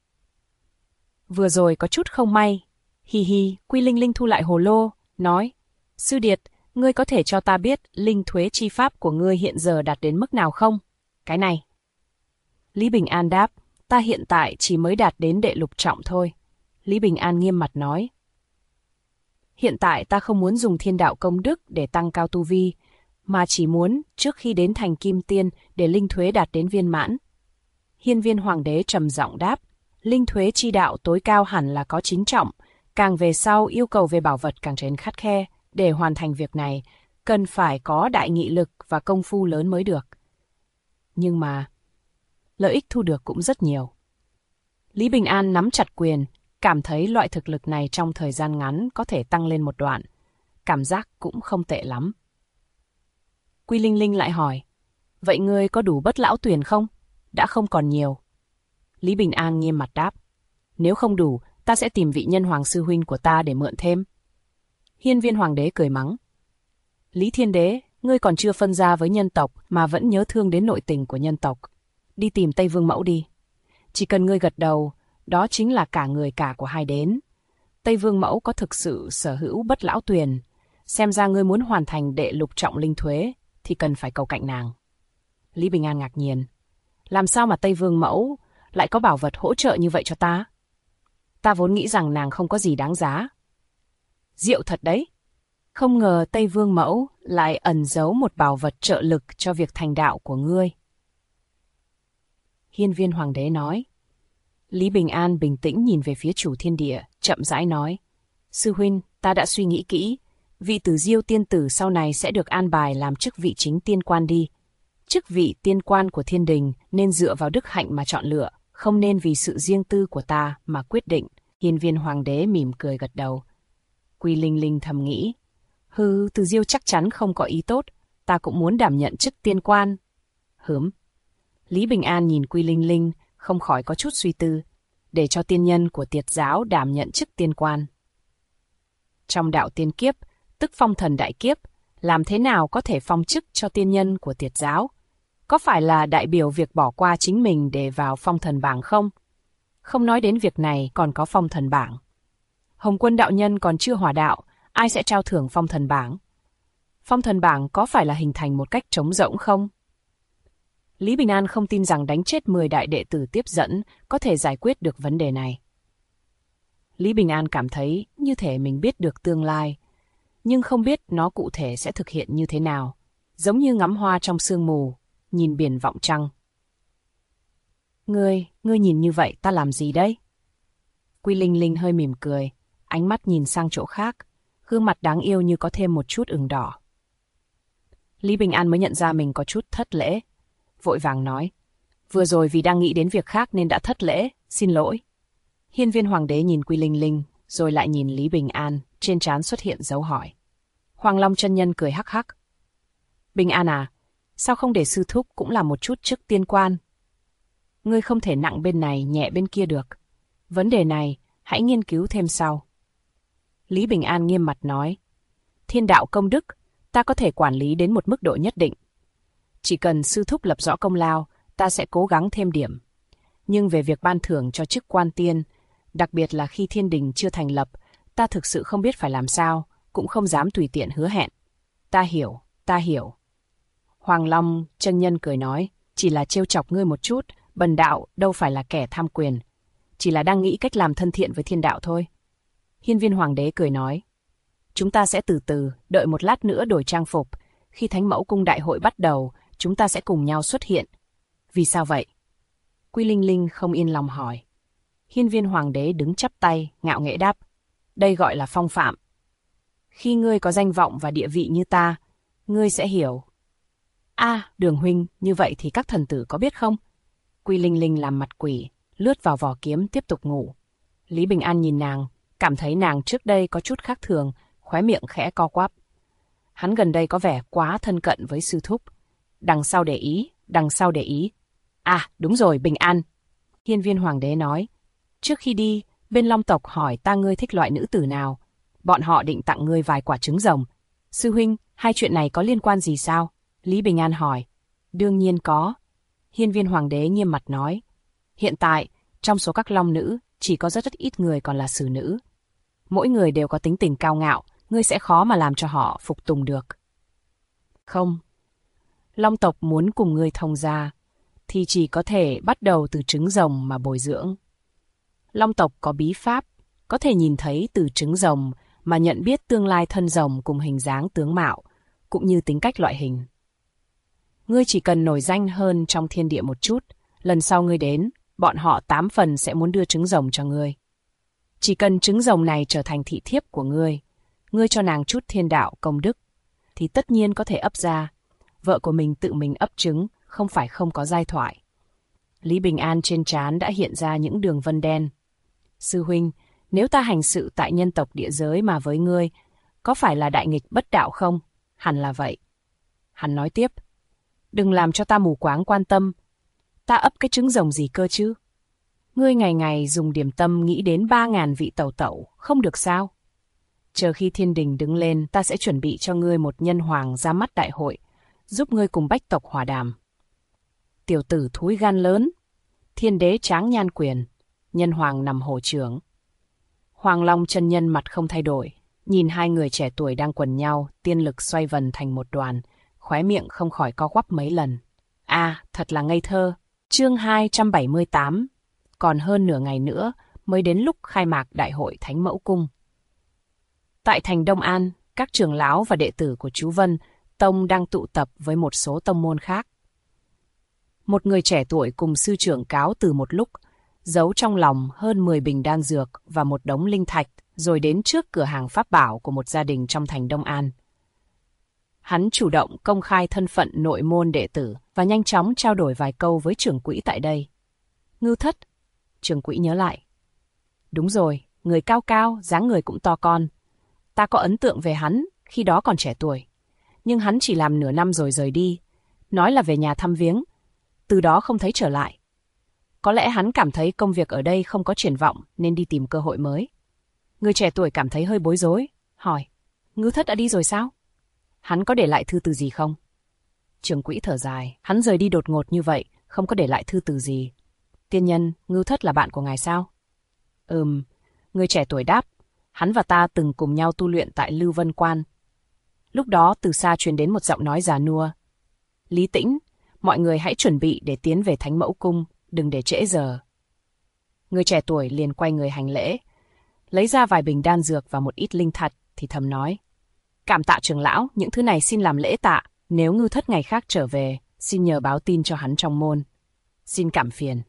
Vừa rồi có chút không may. Hi hi, Quy Linh Linh thu lại hồ lô, nói, Sư Điệt, ngươi có thể cho ta biết linh thuế chi pháp của ngươi hiện giờ đạt đến mức nào không? Cái này. Lý Bình An đáp, ta hiện tại chỉ mới đạt đến đệ lục trọng thôi. Lý Bình An nghiêm mặt nói. Hiện tại ta không muốn dùng thiên đạo công đức để tăng cao tu vi, mà chỉ muốn trước khi đến thành kim tiên để linh thuế đạt đến viên mãn. Hiên Viên Hoàng đế trầm giọng đáp, linh thuế chi đạo tối cao hẳn là có 9 trọng, càng về sau yêu cầu về bảo vật càng trở nên khắt khe, để hoàn thành việc này, cần phải có đại nghị lực và công phu lớn mới được. Nhưng mà, lợi ích thu được cũng rất nhiều. Lý Bình An nắm chặt quyền, cảm thấy loại thực lực này trong thời gian ngắn có thể tăng lên một đoạn. Cảm giác cũng không tệ lắm. Quy Linh Linh lại hỏi, vậy ngươi có đủ bất lão tuyền không? Đã không còn nhiều. Lý Bình An nghiêm mặt đáp, nếu không đủ, ta sẽ tìm vị nhân hoàng sư huynh của ta để mượn thêm. Hiên Viên Hoàng đế cười mắng, Lý Thiên Đế, ngươi còn chưa phân ra với nhân tộc mà vẫn nhớ thương đến nội tình của nhân tộc. Đi tìm Tây Vương Mẫu đi. Chỉ cần ngươi gật đầu, đó chính là cả người cả của hai đến. Tây Vương Mẫu có thực sự sở hữu bất lão tuyền, xem ra ngươi muốn hoàn thành đệ lục trọng linh thuế thì cần phải cầu cạnh nàng. Lý Bình An ngạc nhiên, làm sao mà Tây Vương Mẫu lại có bảo vật hỗ trợ như vậy cho ta? Ta vốn nghĩ rằng nàng không có gì đáng giá. Diệu thật đấy. Không ngờ Tây Vương Mẫu lại ẩn giấu một bảo vật trợ lực cho việc thành đạo của ngươi. Hiên Viên Hoàng đế nói. Lý Bình An bình tĩnh nhìn về phía chủ thiên địa, chậm rãi nói, sư huynh, ta đã suy nghĩ kỹ, vị Tử Diêu tiên tử sau này sẽ được an bài làm chức vị chính tiên quan đi. Chức vị tiên quan của thiên đình nên dựa vào đức hạnh mà chọn lựa, không nên vì sự riêng tư của ta mà quyết định. Hiên Viên Hoàng đế mỉm cười gật đầu. Quy Linh Linh thầm nghĩ, Tử Diêu chắc chắn không có ý tốt, ta cũng muốn đảm nhận chức tiên quan. Lý Bình An nhìn Quy Linh Linh, không khỏi có chút suy tư, để cho tiên nhân của Tiệt giáo đảm nhận chức tiên quan. Trong đạo tiên kiếp, tức phong thần đại kiếp, làm thế nào có thể phong chức cho tiên nhân của Tiệt giáo? Có phải là đại biểu việc bỏ qua chính mình để vào phong thần bảng không? Không nói đến việc này còn có phong thần bảng. Hồng Quân đạo nhân còn chưa hòa đạo, ai sẽ trao thưởng phong thần bảng? Phong thần bảng có phải là hình thành một cách trống rỗng không? Lý Bình An không tin rằng đánh chết 10 đại đệ tử tiếp dẫn có thể giải quyết được vấn đề này. Lý Bình An cảm thấy như thể mình biết được tương lai, nhưng không biết nó cụ thể sẽ thực hiện như thế nào, giống như ngắm hoa trong sương mù, nhìn biển vọng trăng. Ngươi nhìn như vậy ta làm gì đấy? Quy Linh Linh hơi mỉm cười, ánh mắt nhìn sang chỗ khác, gương mặt đáng yêu như có thêm một chút ửng đỏ. Lý Bình An mới nhận ra mình có chút thất lễ, vội vàng nói, vừa rồi vì đang nghĩ đến việc khác nên đã thất lễ, xin lỗi. Hiên Viên Hoàng đế nhìn Quy Linh Linh, rồi lại nhìn Lý Bình An, trên trán xuất hiện dấu hỏi. Hoàng Long chân nhân cười hắc hắc. Bình An à, sao không để sư thúc cũng làm một chút chức tiên quan? Ngươi không thể nặng bên này nhẹ bên kia được. Vấn đề này, hãy nghiên cứu thêm sau. Lý Bình An nghiêm mặt nói, thiên đạo công đức, ta có thể quản lý đến một mức độ nhất định. Chỉ cần sư thúc lập rõ công lao, ta sẽ cố gắng thêm điểm. Nhưng về việc ban thưởng cho chức quan tiên, đặc biệt là khi thiên đình chưa thành lập, ta thực sự không biết phải làm sao, cũng không dám tùy tiện hứa hẹn. Ta hiểu. Hoàng Long chân nhân cười nói, chỉ là trêu chọc ngươi một chút, bần đạo đâu phải là kẻ tham quyền, chỉ là đang nghĩ cách làm thân thiện với thiên đạo thôi. Hiên Viên Hoàng đế cười nói, chúng ta sẽ từ từ, đợi một lát nữa đổi trang phục, khi Thánh Mẫu Cung đại hội bắt đầu, chúng ta sẽ cùng nhau xuất hiện. Vì sao vậy? Quy Linh Linh không yên lòng hỏi. Hiên Viên Hoàng đế đứng chắp tay, ngạo nghễ đáp, đây gọi là phong phạm. Khi ngươi có danh vọng và địa vị như ta, ngươi sẽ hiểu. Đường huynh, như vậy thì các thần tử có biết không? Quy Linh Linh làm mặt quỷ, lướt vào vỏ kiếm tiếp tục ngủ. Lý Bình An nhìn nàng, cảm thấy nàng trước đây có chút khác thường, khóe miệng khẽ co quắp. Hắn gần đây có vẻ quá thân cận với sư thúc. Đằng sau để ý. Đúng rồi, Bình An. Hiên Viên Hoàng đế nói, trước khi đi, bên Long tộc hỏi ta ngươi thích loại nữ tử nào. Bọn họ định tặng ngươi vài quả trứng rồng. Sư huynh, hai chuyện này có liên quan gì sao? Lý Bình An hỏi. Đương nhiên có. Hiên Viên Hoàng đế nghiêm mặt nói, hiện tại, trong số các long nữ, chỉ có rất ít người còn là xử nữ. Mỗi người đều có tính tình cao ngạo, ngươi sẽ khó mà làm cho họ phục tùng được. Không. Long tộc muốn cùng ngươi thông gia, thì chỉ có thể bắt đầu từ trứng rồng mà bồi dưỡng. Long tộc có bí pháp, có thể nhìn thấy từ trứng rồng mà nhận biết tương lai thân rồng cùng hình dáng tướng mạo, cũng như tính cách loại hình. Ngươi chỉ cần nổi danh hơn trong thiên địa một chút, lần sau ngươi đến, bọn họ 8 phần sẽ muốn đưa trứng rồng cho ngươi. Chỉ cần trứng rồng này trở thành thị thiếp của ngươi cho nàng chút thiên đạo công đức, thì tất nhiên có thể ấp ra. Vợ của mình tự mình ấp trứng, không phải không có giai thoại. Lý Bình An trên trán đã hiện ra những đường vân đen. Sư huynh, nếu ta hành sự tại nhân tộc địa giới mà với ngươi, có phải là đại nghịch bất đạo không? Hẳn là vậy. Hắn nói tiếp, đừng làm cho ta mù quáng quan tâm. Ta ấp cái trứng rồng gì cơ chứ? Ngươi ngày ngày dùng điểm tâm nghĩ đến 3.000 vị tẩu tẩu, không được sao? Chờ khi thiên đình đứng lên, ta sẽ chuẩn bị cho ngươi một nhân hoàng ra mắt đại hội, giúp ngươi cùng bách tộc hòa đàm. Tiểu tử thúi gan lớn, thiên đế tráng nhan quyền, nhân hoàng nằm hổ trưởng. Hoàng Long chân nhân mặt không thay đổi, nhìn hai người trẻ tuổi đang quần nhau, tiên lực xoay vần thành một đoàn, khóe miệng không khỏi co quắp mấy lần. Thật là ngây thơ. Chương 278, còn hơn nửa ngày nữa mới đến lúc khai mạc đại hội Thánh Mẫu Cung. Tại thành Đông An, các trưởng lão và đệ tử của chú Vân Tông đang tụ tập với một số tông môn khác. Một người trẻ tuổi cùng sư trưởng cáo từ một lúc, giấu trong lòng hơn 10 bình đan dược và một đống linh thạch, rồi đến trước cửa hàng pháp bảo của một gia đình trong thành Đông An. Hắn chủ động công khai thân phận nội môn đệ tử và nhanh chóng trao đổi vài câu với trưởng quỹ tại đây. Ngưu Thất, trưởng quỹ nhớ lại. Đúng rồi, người cao cao, dáng người cũng to con. Ta có ấn tượng về hắn khi đó còn trẻ tuổi. Nhưng hắn chỉ làm nửa năm rồi rời đi, nói là về nhà thăm viếng. Từ đó không thấy trở lại. Có lẽ hắn cảm thấy công việc ở đây không có triển vọng nên đi tìm cơ hội mới. Người trẻ tuổi cảm thấy hơi bối rối, hỏi, Ngưu Thất đã đi rồi sao? Hắn có để lại thư từ gì không? Trưởng quỹ thở dài, hắn rời đi đột ngột như vậy, không có để lại thư từ gì. Tiên nhân, Ngưu Thất là bạn của ngài sao? Người trẻ tuổi đáp, hắn và ta từng cùng nhau tu luyện tại Lưu Vân Quan. Lúc đó từ xa truyền đến một giọng nói già nua. Lý Tĩnh, mọi người hãy chuẩn bị để tiến về Thánh Mẫu Cung, đừng để trễ giờ. Người trẻ tuổi liền quay người hành lễ, lấy ra vài bình đan dược và một ít linh thạch, thì thầm nói. Cảm tạ trưởng lão, những thứ này xin làm lễ tạ, nếu Ngưu Thất ngày khác trở về, xin nhờ báo tin cho hắn trong môn. Xin cảm phiền.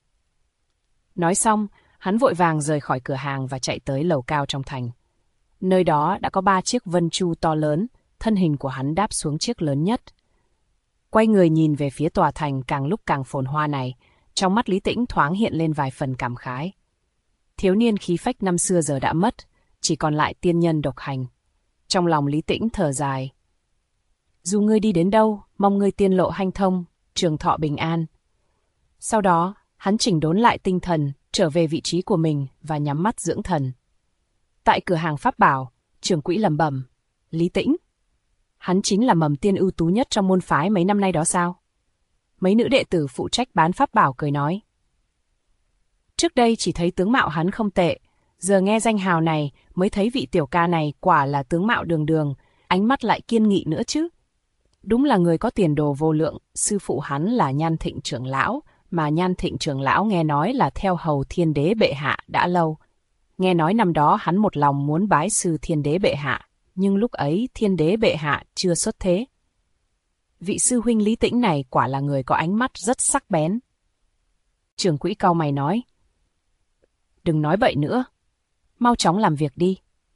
Nói xong, hắn vội vàng rời khỏi cửa hàng và chạy tới lầu cao trong thành. Nơi đó đã có 3 chiếc vân chu to lớn, thân hình của hắn đáp xuống chiếc lớn nhất. Quay người nhìn về phía tòa thành càng lúc càng phồn hoa này, trong mắt Lý Tĩnh thoáng hiện lên vài phần cảm khái. Thiếu niên khí phách năm xưa giờ đã mất, chỉ còn lại tiên nhân độc hành. Trong lòng Lý Tĩnh thở dài. Dù ngươi đi đến đâu, mong ngươi tiên lộ hanh thông, trường thọ bình an. Sau đó, hắn chỉnh đốn lại tinh thần, trở về vị trí của mình và nhắm mắt dưỡng thần. Tại cửa hàng pháp bảo, trưởng quỹ lẩm bẩm, Lý Tĩnh. Hắn chính là mầm tiên ưu tú nhất trong môn phái mấy năm nay đó sao? Mấy nữ đệ tử phụ trách bán pháp bảo cười nói. Trước đây chỉ thấy tướng mạo hắn không tệ, giờ nghe danh hào này mới thấy vị tiểu ca này quả là tướng mạo đường đường, ánh mắt lại kiên nghị nữa chứ. Đúng là người có tiền đồ vô lượng, sư phụ hắn là Nhan Thịnh trưởng lão, mà Nhan Thịnh trưởng lão nghe nói là theo hầu thiên đế bệ hạ đã lâu. Nghe nói năm đó hắn một lòng muốn bái sư thiên đế bệ hạ, nhưng lúc ấy thiên đế bệ hạ chưa xuất thế. Vị sư huynh Lý Tĩnh này quả là người có ánh mắt rất sắc bén. Trưởng quỹ cau mày nói. Đừng nói bậy nữa, mau chóng làm việc đi.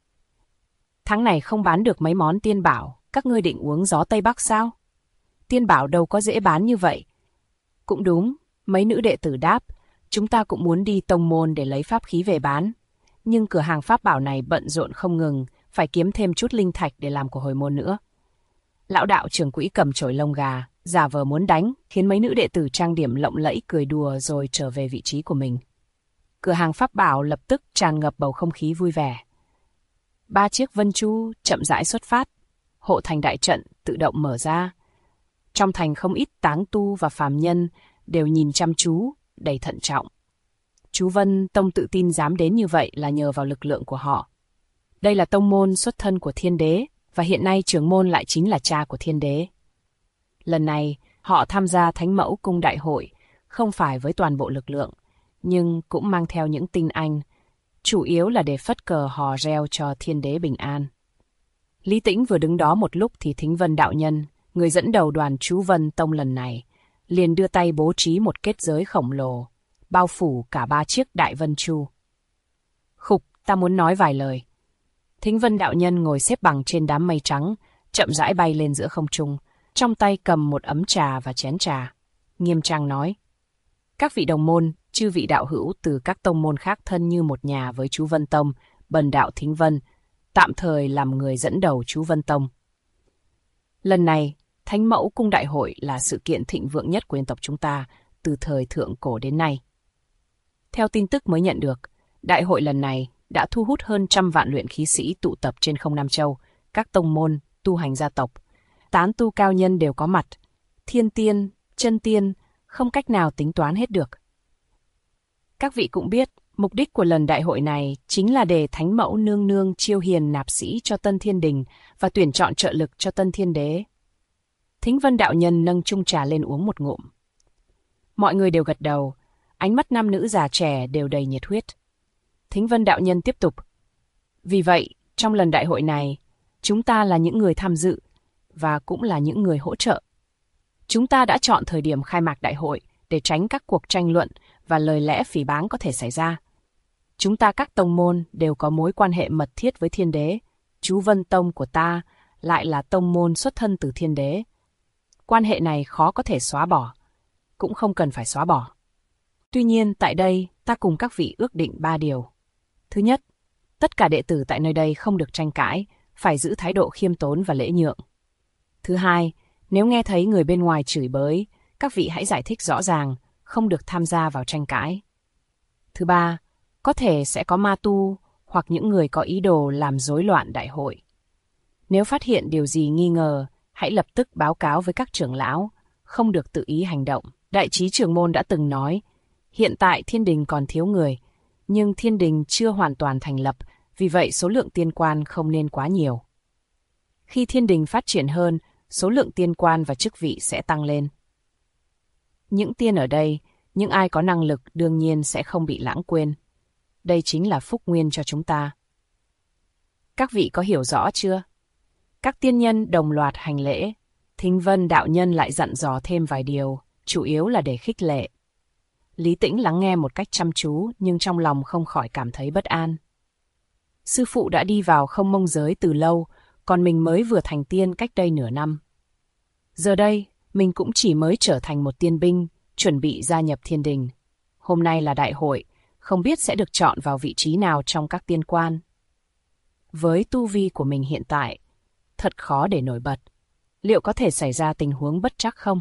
Tháng này không bán được mấy món tiên bảo, các ngươi định uống gió Tây Bắc sao? Tiên bảo đâu có dễ bán như vậy. Cũng đúng, mấy nữ đệ tử đáp, chúng ta cũng muốn đi tông môn để lấy pháp khí về bán. Nhưng cửa hàng pháp bảo này bận rộn không ngừng, phải kiếm thêm chút linh thạch để làm của hồi môn nữa. Lão đạo trưởng quỹ cầm chổi lông gà, giả vờ muốn đánh, khiến mấy nữ đệ tử trang điểm lộng lẫy cười đùa rồi trở về vị trí của mình. Cửa hàng pháp bảo lập tức tràn ngập bầu không khí vui vẻ. 3 chiếc vân chu chậm rãi xuất phát, hộ thành đại trận tự động mở ra. Trong thành không ít táng tu và phàm nhân đều nhìn chăm chú, đầy thận trọng. Chú Vân Tông tự tin dám đến như vậy là nhờ vào lực lượng của họ. Đây là tông môn xuất thân của thiên đế, và hiện nay trưởng môn lại chính là cha của thiên đế. Lần này, họ tham gia Thánh Mẫu Cung đại hội, không phải với toàn bộ lực lượng, nhưng cũng mang theo những tinh anh, chủ yếu là để phất cờ hò reo cho thiên đế bình an. Lý Tĩnh vừa đứng đó một lúc thì Thính Vân đạo nhân, người dẫn đầu đoàn chú Vân Tông lần này, liền đưa tay bố trí một kết giới khổng lồ, bao phủ cả 3 chiếc đại vân chu. Khục, ta muốn nói vài lời. Thính Vân đạo nhân ngồi xếp bằng trên đám mây trắng, chậm rãi bay lên giữa không trung, trong tay cầm một ấm trà và chén trà. Nghiêm trang nói: các vị đồng môn, chư vị đạo hữu từ các tông môn khác thân như một nhà với chú Vân Tông, bần đạo Thính Vân, tạm thời làm người dẫn đầu chú Vân Tông. Lần này, Thánh Mẫu Cung Đại hội là sự kiện thịnh vượng nhất của dân tộc chúng ta từ thời thượng cổ đến nay. Theo tin tức mới nhận được, đại hội lần này đã thu hút hơn 100 vạn luyện khí sĩ tụ tập trên không Nam Châu, các tông môn, tu hành gia tộc, tán tu cao nhân đều có mặt, thiên tiên, chân tiên, không cách nào tính toán hết được. Các vị cũng biết, mục đích của lần đại hội này chính là để Thánh Mẫu nương nương chiêu hiền nạp sĩ cho Tân Thiên Đình và tuyển chọn trợ lực cho Tân Thiên Đế. Thính Vân đạo nhân nâng chung trà lên uống một ngụm. Mọi người đều gật đầu, ánh mắt nam nữ già trẻ đều đầy nhiệt huyết. Thính Vân đạo nhân tiếp tục: vì vậy, trong lần đại hội này, chúng ta là những người tham dự và cũng là những người hỗ trợ. Chúng ta đã chọn thời điểm khai mạc đại hội để tránh các cuộc tranh luận và lời lẽ phỉ báng có thể xảy ra. Chúng ta các tông môn đều có mối quan hệ mật thiết với Thiên Đế. Chú Vân Tông của ta lại là tông môn xuất thân từ Thiên Đế. Quan hệ này khó có thể xóa bỏ, cũng không cần phải xóa bỏ. Tuy nhiên, tại đây, ta cùng các vị ước định 3 điều. Thứ nhất, tất cả đệ tử tại nơi đây không được tranh cãi, phải giữ thái độ khiêm tốn và lễ nhượng. Thứ hai, nếu nghe thấy người bên ngoài chửi bới, các vị hãy giải thích rõ ràng, không được tham gia vào tranh cãi. Thứ ba, có thể sẽ có ma tu hoặc những người có ý đồ làm rối loạn đại hội. Nếu phát hiện điều gì nghi ngờ, hãy lập tức báo cáo với các trưởng lão, không được tự ý hành động. Đại trí trưởng môn đã từng nói, hiện tại Thiên Đình còn thiếu người, nhưng Thiên Đình chưa hoàn toàn thành lập, vì vậy số lượng tiên quan không nên quá nhiều. Khi Thiên Đình phát triển hơn, số lượng tiên quan và chức vị sẽ tăng lên. Những tiên ở đây, những ai có năng lực đương nhiên sẽ không bị lãng quên. Đây chính là phúc nguyên cho chúng ta. Các vị có hiểu rõ chưa? Các tiên nhân đồng loạt hành lễ. Thính Vân đạo nhân lại dặn dò thêm vài điều, chủ yếu là để khích lệ. Lý Tĩnh lắng nghe một cách chăm chú, nhưng trong lòng không khỏi cảm thấy bất an. Sư phụ đã đi vào không mông giới từ lâu, còn mình mới vừa thành tiên cách đây nửa năm. Giờ đây, mình cũng chỉ mới trở thành một tiên binh, chuẩn bị gia nhập Thiên Đình. Hôm nay là đại hội, không biết sẽ được chọn vào vị trí nào trong các tiên quan. Với tu vi của mình hiện tại, thật khó để nổi bật. Liệu có thể xảy ra tình huống bất trắc không?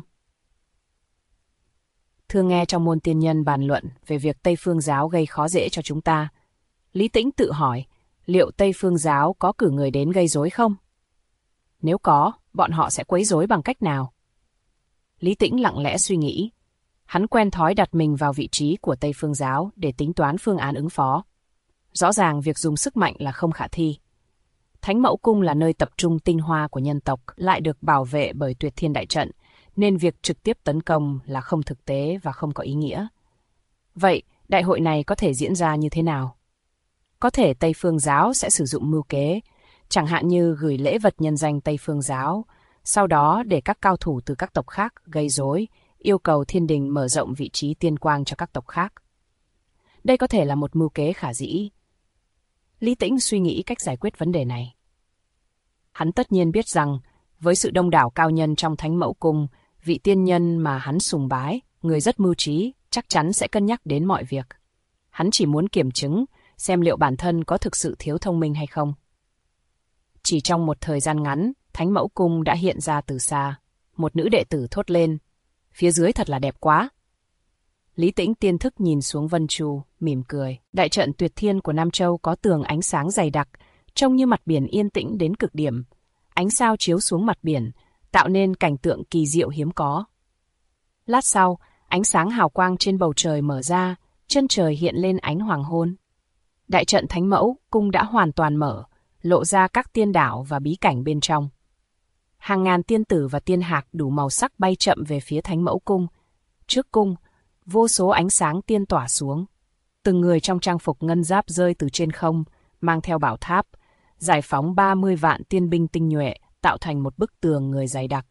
Thường nghe trong môn tiên nhân bàn luận về việc Tây Phương Giáo gây khó dễ cho chúng ta. Lý Tĩnh tự hỏi, liệu Tây Phương Giáo có cử người đến gây rối không? Nếu có, bọn họ sẽ quấy rối bằng cách nào? Lý Tĩnh lặng lẽ suy nghĩ. Hắn quen thói đặt mình vào vị trí của Tây Phương Giáo để tính toán phương án ứng phó. Rõ ràng việc dùng sức mạnh là không khả thi. Thánh Mẫu Cung là nơi tập trung tinh hoa của nhân tộc, lại được bảo vệ bởi Tuyệt Thiên Đại Trận, nên việc trực tiếp tấn công là không thực tế và không có ý nghĩa. Vậy, đại hội này có thể diễn ra như thế nào? Có thể Tây Phương Giáo sẽ sử dụng mưu kế, chẳng hạn như gửi lễ vật nhân danh Tây Phương Giáo, sau đó để các cao thủ từ các tộc khác gây rối, yêu cầu Thiên Đình mở rộng vị trí tiên quang cho các tộc khác. Đây có thể là một mưu kế khả dĩ. Lý Tĩnh suy nghĩ cách giải quyết vấn đề này. Hắn tất nhiên biết rằng, với sự đông đảo cao nhân trong Thánh Mẫu Cung, vị tiên nhân mà hắn sùng bái, người rất mưu trí, chắc chắn sẽ cân nhắc đến mọi việc. Hắn chỉ muốn kiểm chứng, xem liệu bản thân có thực sự thiếu thông minh hay không. Chỉ trong một thời gian ngắn, Thánh Mẫu Cung đã hiện ra từ xa. Một nữ đệ tử thốt lên, phía dưới thật là đẹp quá. Lý Tĩnh tiên thức nhìn xuống Vân Chu, mỉm cười. Đại trận Tuyệt Thiên của Nam Châu có tường ánh sáng dày đặc, trông như mặt biển yên tĩnh đến cực điểm. Ánh sao chiếu xuống mặt biển, tạo nên cảnh tượng kỳ diệu hiếm có. Lát sau, ánh sáng hào quang trên bầu trời mở ra, chân trời hiện lên ánh hoàng hôn. Đại trận Thánh Mẫu Cung đã hoàn toàn mở, lộ ra các tiên đảo và bí cảnh bên trong. Hàng ngàn tiên tử và tiên hạc đủ màu sắc bay chậm về phía Thánh Mẫu Cung. Trước cung, vô số ánh sáng tiên tỏa xuống. Từng người trong trang phục ngân giáp rơi từ trên không, mang theo bảo tháp, giải phóng 30 vạn tiên binh tinh nhuệ, tạo thành một bức tường người dày đặc.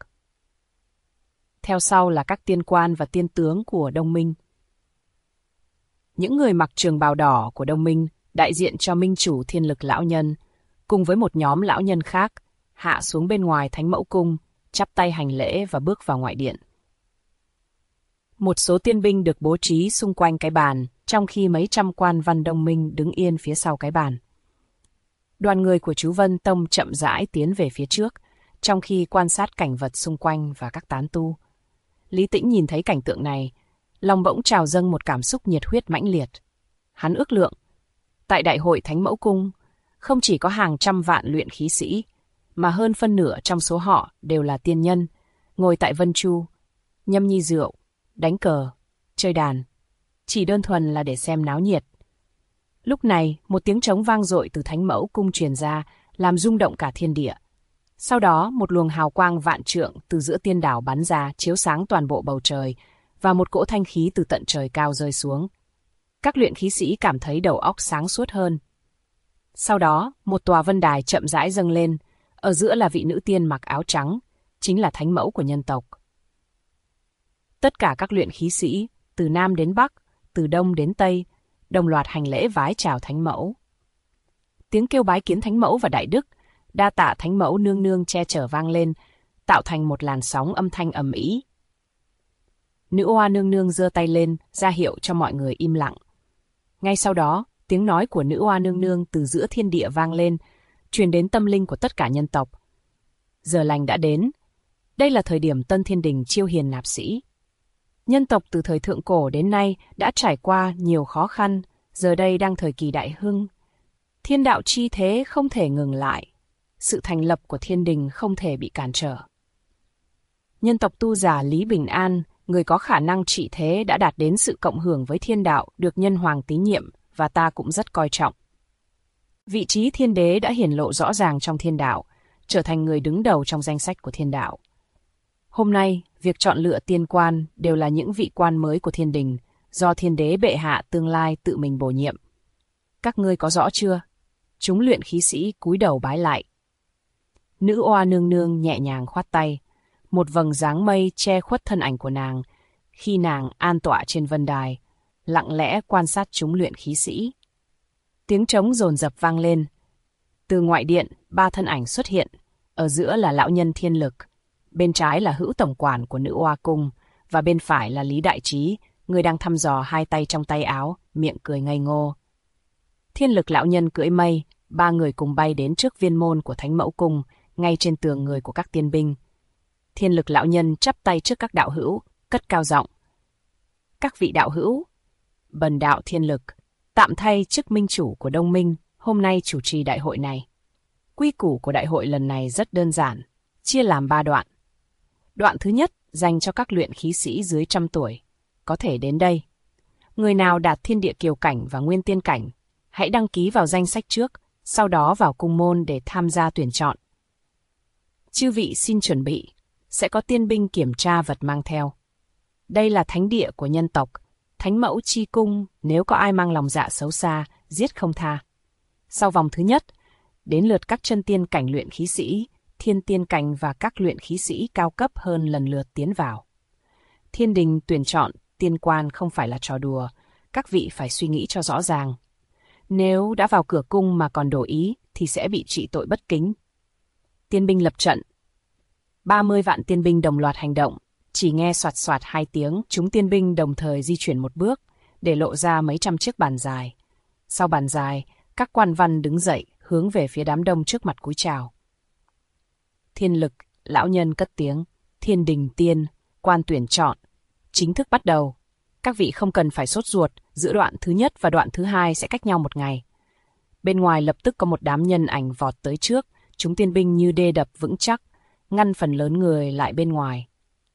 Theo sau là các tiên quan và tiên tướng của Đông Minh. Những người mặc trường bào đỏ của Đông Minh đại diện cho minh chủ Thiên Lực lão nhân, cùng với một nhóm lão nhân khác, hạ xuống bên ngoài Thánh Mẫu Cung, chắp tay hành lễ và bước vào ngoại điện. Một số tiên binh được bố trí xung quanh cái bàn, trong khi mấy trăm quan văn Đông Minh đứng yên phía sau cái bàn. Đoàn người của chú Vân Tông chậm rãi tiến về phía trước, trong khi quan sát cảnh vật xung quanh và các tán tu. Lý Tĩnh nhìn thấy cảnh tượng này, lòng bỗng trào dâng một cảm xúc nhiệt huyết mãnh liệt. Hắn ước lượng, tại Đại hội Thánh Mẫu Cung, không chỉ có hàng trăm vạn luyện khí sĩ, mà hơn phân nửa trong số họ đều là tiên nhân, ngồi tại Vân Chu, nhâm nhi rượu, đánh cờ, chơi đàn, chỉ đơn thuần là để xem náo nhiệt. Lúc này, một tiếng trống vang dội từ Thánh Mẫu Cung truyền ra, làm rung động cả thiên địa. Sau đó, một luồng hào quang vạn trượng từ giữa tiên đảo bắn ra, chiếu sáng toàn bộ bầu trời, và một cỗ thanh khí từ tận trời cao rơi xuống. Các luyện khí sĩ cảm thấy đầu óc sáng suốt hơn. Sau đó, một tòa vân đài chậm rãi dâng lên, ở giữa là vị nữ tiên mặc áo trắng, chính là thánh mẫu của nhân tộc. Tất cả các luyện khí sĩ, từ Nam đến Bắc, từ Đông đến Tây, đồng loạt hành lễ vái chào thánh mẫu. Tiếng kêu bái kiến thánh mẫu và đại đức, đa tạ thánh mẫu nương nương che chở vang lên, tạo thành một làn sóng âm thanh ầm ĩ. Nữ oa nương nương giơ tay lên, ra hiệu cho mọi người im lặng. Ngay sau đó, tiếng nói của nữ oa nương nương từ giữa thiên địa vang lên, truyền đến tâm linh của tất cả nhân tộc. Giờ lành đã đến. Đây là thời điểm Tân Thiên Đình chiêu hiền nạp sĩ. Nhân tộc từ thời thượng cổ đến nay đã trải qua nhiều khó khăn, giờ đây đang thời kỳ đại hưng. Thiên đạo chi thế không thể ngừng lại. Sự thành lập của thiên đình không thể bị cản trở. Nhân tộc tu giả Lý Bình An, người có khả năng trị thế đã đạt đến sự cộng hưởng với thiên đạo, được nhân hoàng tín nhiệm và ta cũng rất coi trọng. Vị trí thiên đế đã hiển lộ rõ ràng trong thiên đạo, trở thành người đứng đầu trong danh sách của thiên đạo. Hôm nay, việc chọn lựa tiên quan đều là những vị quan mới của thiên đình, do thiên đế bệ hạ tương lai tự mình bổ nhiệm. Các ngươi có rõ chưa? Chúng luyện khí sĩ cúi đầu bái lại. Nữ oa nương nương nhẹ nhàng khoát tay, một vầng dáng mây che khuất thân ảnh của nàng, khi nàng an tọa trên vân đài, lặng lẽ quan sát chúng luyện khí sĩ. Tiếng trống dồn dập vang lên. Từ ngoại điện, 3 thân ảnh xuất hiện, ở giữa là lão nhân Thiên Lực, bên trái là hữu tổng quản của nữ oa cung, và bên phải là Lý Đại Trí, người đang thăm dò hai tay trong tay áo, miệng cười ngây ngô. Thiên Lực lão nhân cưỡi mây, 3 người cùng bay đến trước viên môn của Thánh Mẫu Cung, ngay trên tường người của các tiên binh. Thiên Lực lão nhân chắp tay trước các đạo hữu, cất cao giọng. Các vị đạo hữu, bần đạo Thiên Lực, tạm thay chức minh chủ của Đông Minh, hôm nay chủ trì đại hội này. Quy củ của đại hội lần này rất đơn giản, chia làm 3 đoạn. Đoạn thứ nhất dành cho các luyện khí sĩ dưới 100 tuổi, có thể đến đây. Người nào đạt thiên địa kiều cảnh và nguyên tiên cảnh, hãy đăng ký vào danh sách trước, sau đó vào cung môn để tham gia tuyển chọn. Chư vị xin chuẩn bị, sẽ có tiên binh kiểm tra vật mang theo. Đây là thánh địa của nhân tộc, Thánh Mẫu chi cung, nếu có ai mang lòng dạ xấu xa, giết không tha. Sau vòng thứ nhất, đến lượt các chân tiên cảnh luyện khí sĩ, thiên tiên cảnh và các luyện khí sĩ cao cấp hơn lần lượt tiến vào. Thiên đình tuyển chọn tiên quan không phải là trò đùa, các vị phải suy nghĩ cho rõ ràng. Nếu đã vào cửa cung mà còn đổi ý thì sẽ bị trị tội bất kính. Tiên binh lập trận. 30 vạn tiên binh đồng loạt hành động, chỉ nghe soạt soạt 2 tiếng, chúng tiên binh đồng thời di chuyển một bước, để lộ ra mấy trăm chiếc bàn dài. Sau bàn dài, các quan văn đứng dậy, hướng về phía đám đông trước mặt cúi chào. Thiên Lực, lão nhân cất tiếng, Thiên đình tiên, quan tuyển chọn, chính thức bắt đầu. Các vị không cần phải sốt ruột, giữa đoạn thứ nhất và đoạn thứ hai sẽ cách nhau 1 ngày. Bên ngoài lập tức có một đám nhân ảnh vọt tới trước, chúng tiên binh như đê đập vững chắc, ngăn phần lớn người lại bên ngoài.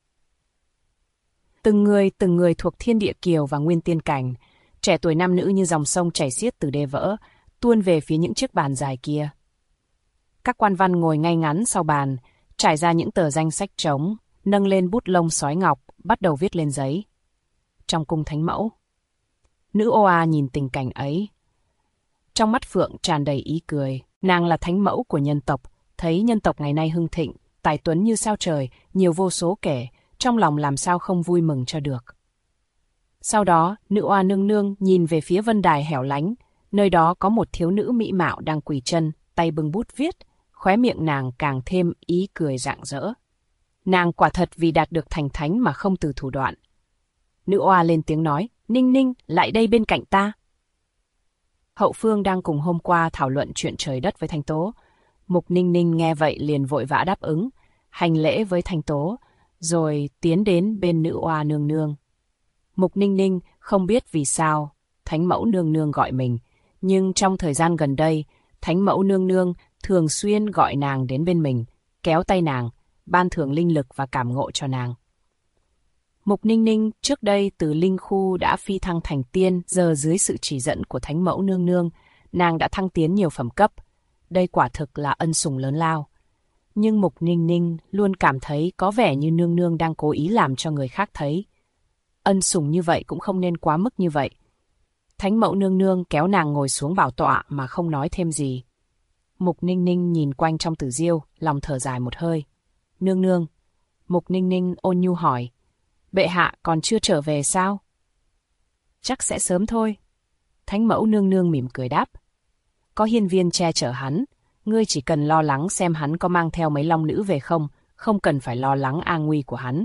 Từng người thuộc thiên địa kiều và nguyên tiên cảnh, trẻ tuổi nam nữ như dòng sông chảy xiết từ đê vỡ, tuôn về phía những chiếc bàn dài kia. Các quan văn ngồi ngay ngắn sau bàn, trải ra những tờ danh sách trống, nâng lên bút lông sói ngọc, bắt đầu viết lên giấy. Trong cung Thánh Mẫu, nữ oa nhìn tình cảnh ấy. Trong mắt phượng tràn đầy ý cười, Nàng là thánh mẫu của nhân tộc, thấy nhân tộc ngày nay hưng thịnh, tài tuấn như sao trời, nhiều vô số kể, trong lòng làm sao không vui mừng cho được. Sau đó, nữ oa nương nương nhìn về phía vân đài hẻo lánh, nơi đó có một thiếu nữ mỹ mạo đang quỳ chân, tay bưng bút viết, khóe miệng nàng càng thêm ý cười rạng rỡ. Nàng quả thật vì đạt được thành thánh mà không từ thủ đoạn. Nữ oa lên tiếng nói, Ninh Ninh, lại đây bên cạnh ta. Hậu phương đang cùng hôm qua thảo luận chuyện trời đất với Thanh Tố. Mục Ninh Ninh nghe vậy liền vội vã đáp ứng, hành lễ với Thanh Tố, rồi tiến đến bên nữ oa nương nương. Mục Ninh Ninh không biết vì sao Thánh Mẫu nương nương gọi mình, nhưng trong thời gian gần đây, Thánh Mẫu nương nương thường xuyên gọi nàng đến bên mình, kéo tay nàng, ban thưởng linh lực và cảm ngộ cho nàng. Mục Ninh Ninh trước đây từ linh khu đã phi thăng thành tiên, giờ dưới sự chỉ dẫn của Thánh Mẫu nương nương, nàng đã thăng tiến nhiều phẩm cấp. Đây quả thực là ân sủng lớn lao. Nhưng Mục Ninh Ninh luôn cảm thấy có vẻ như nương nương đang cố ý làm cho người khác thấy. Ân sủng như vậy cũng không nên quá mức như vậy. Thánh Mẫu nương nương kéo nàng ngồi xuống bảo tọa mà không nói thêm gì. Mục Ninh Ninh nhìn quanh trong tử diêu, lòng thở dài một hơi. Nương nương. Mục Ninh Ninh ôn nhu hỏi. Bệ hạ còn chưa trở về sao? Chắc sẽ sớm thôi. Thánh Mẫu nương nương mỉm cười đáp. Có hiên viên che chở hắn, ngươi chỉ cần lo lắng xem hắn có mang theo mấy long nữ về không, không cần phải lo lắng an nguy của hắn.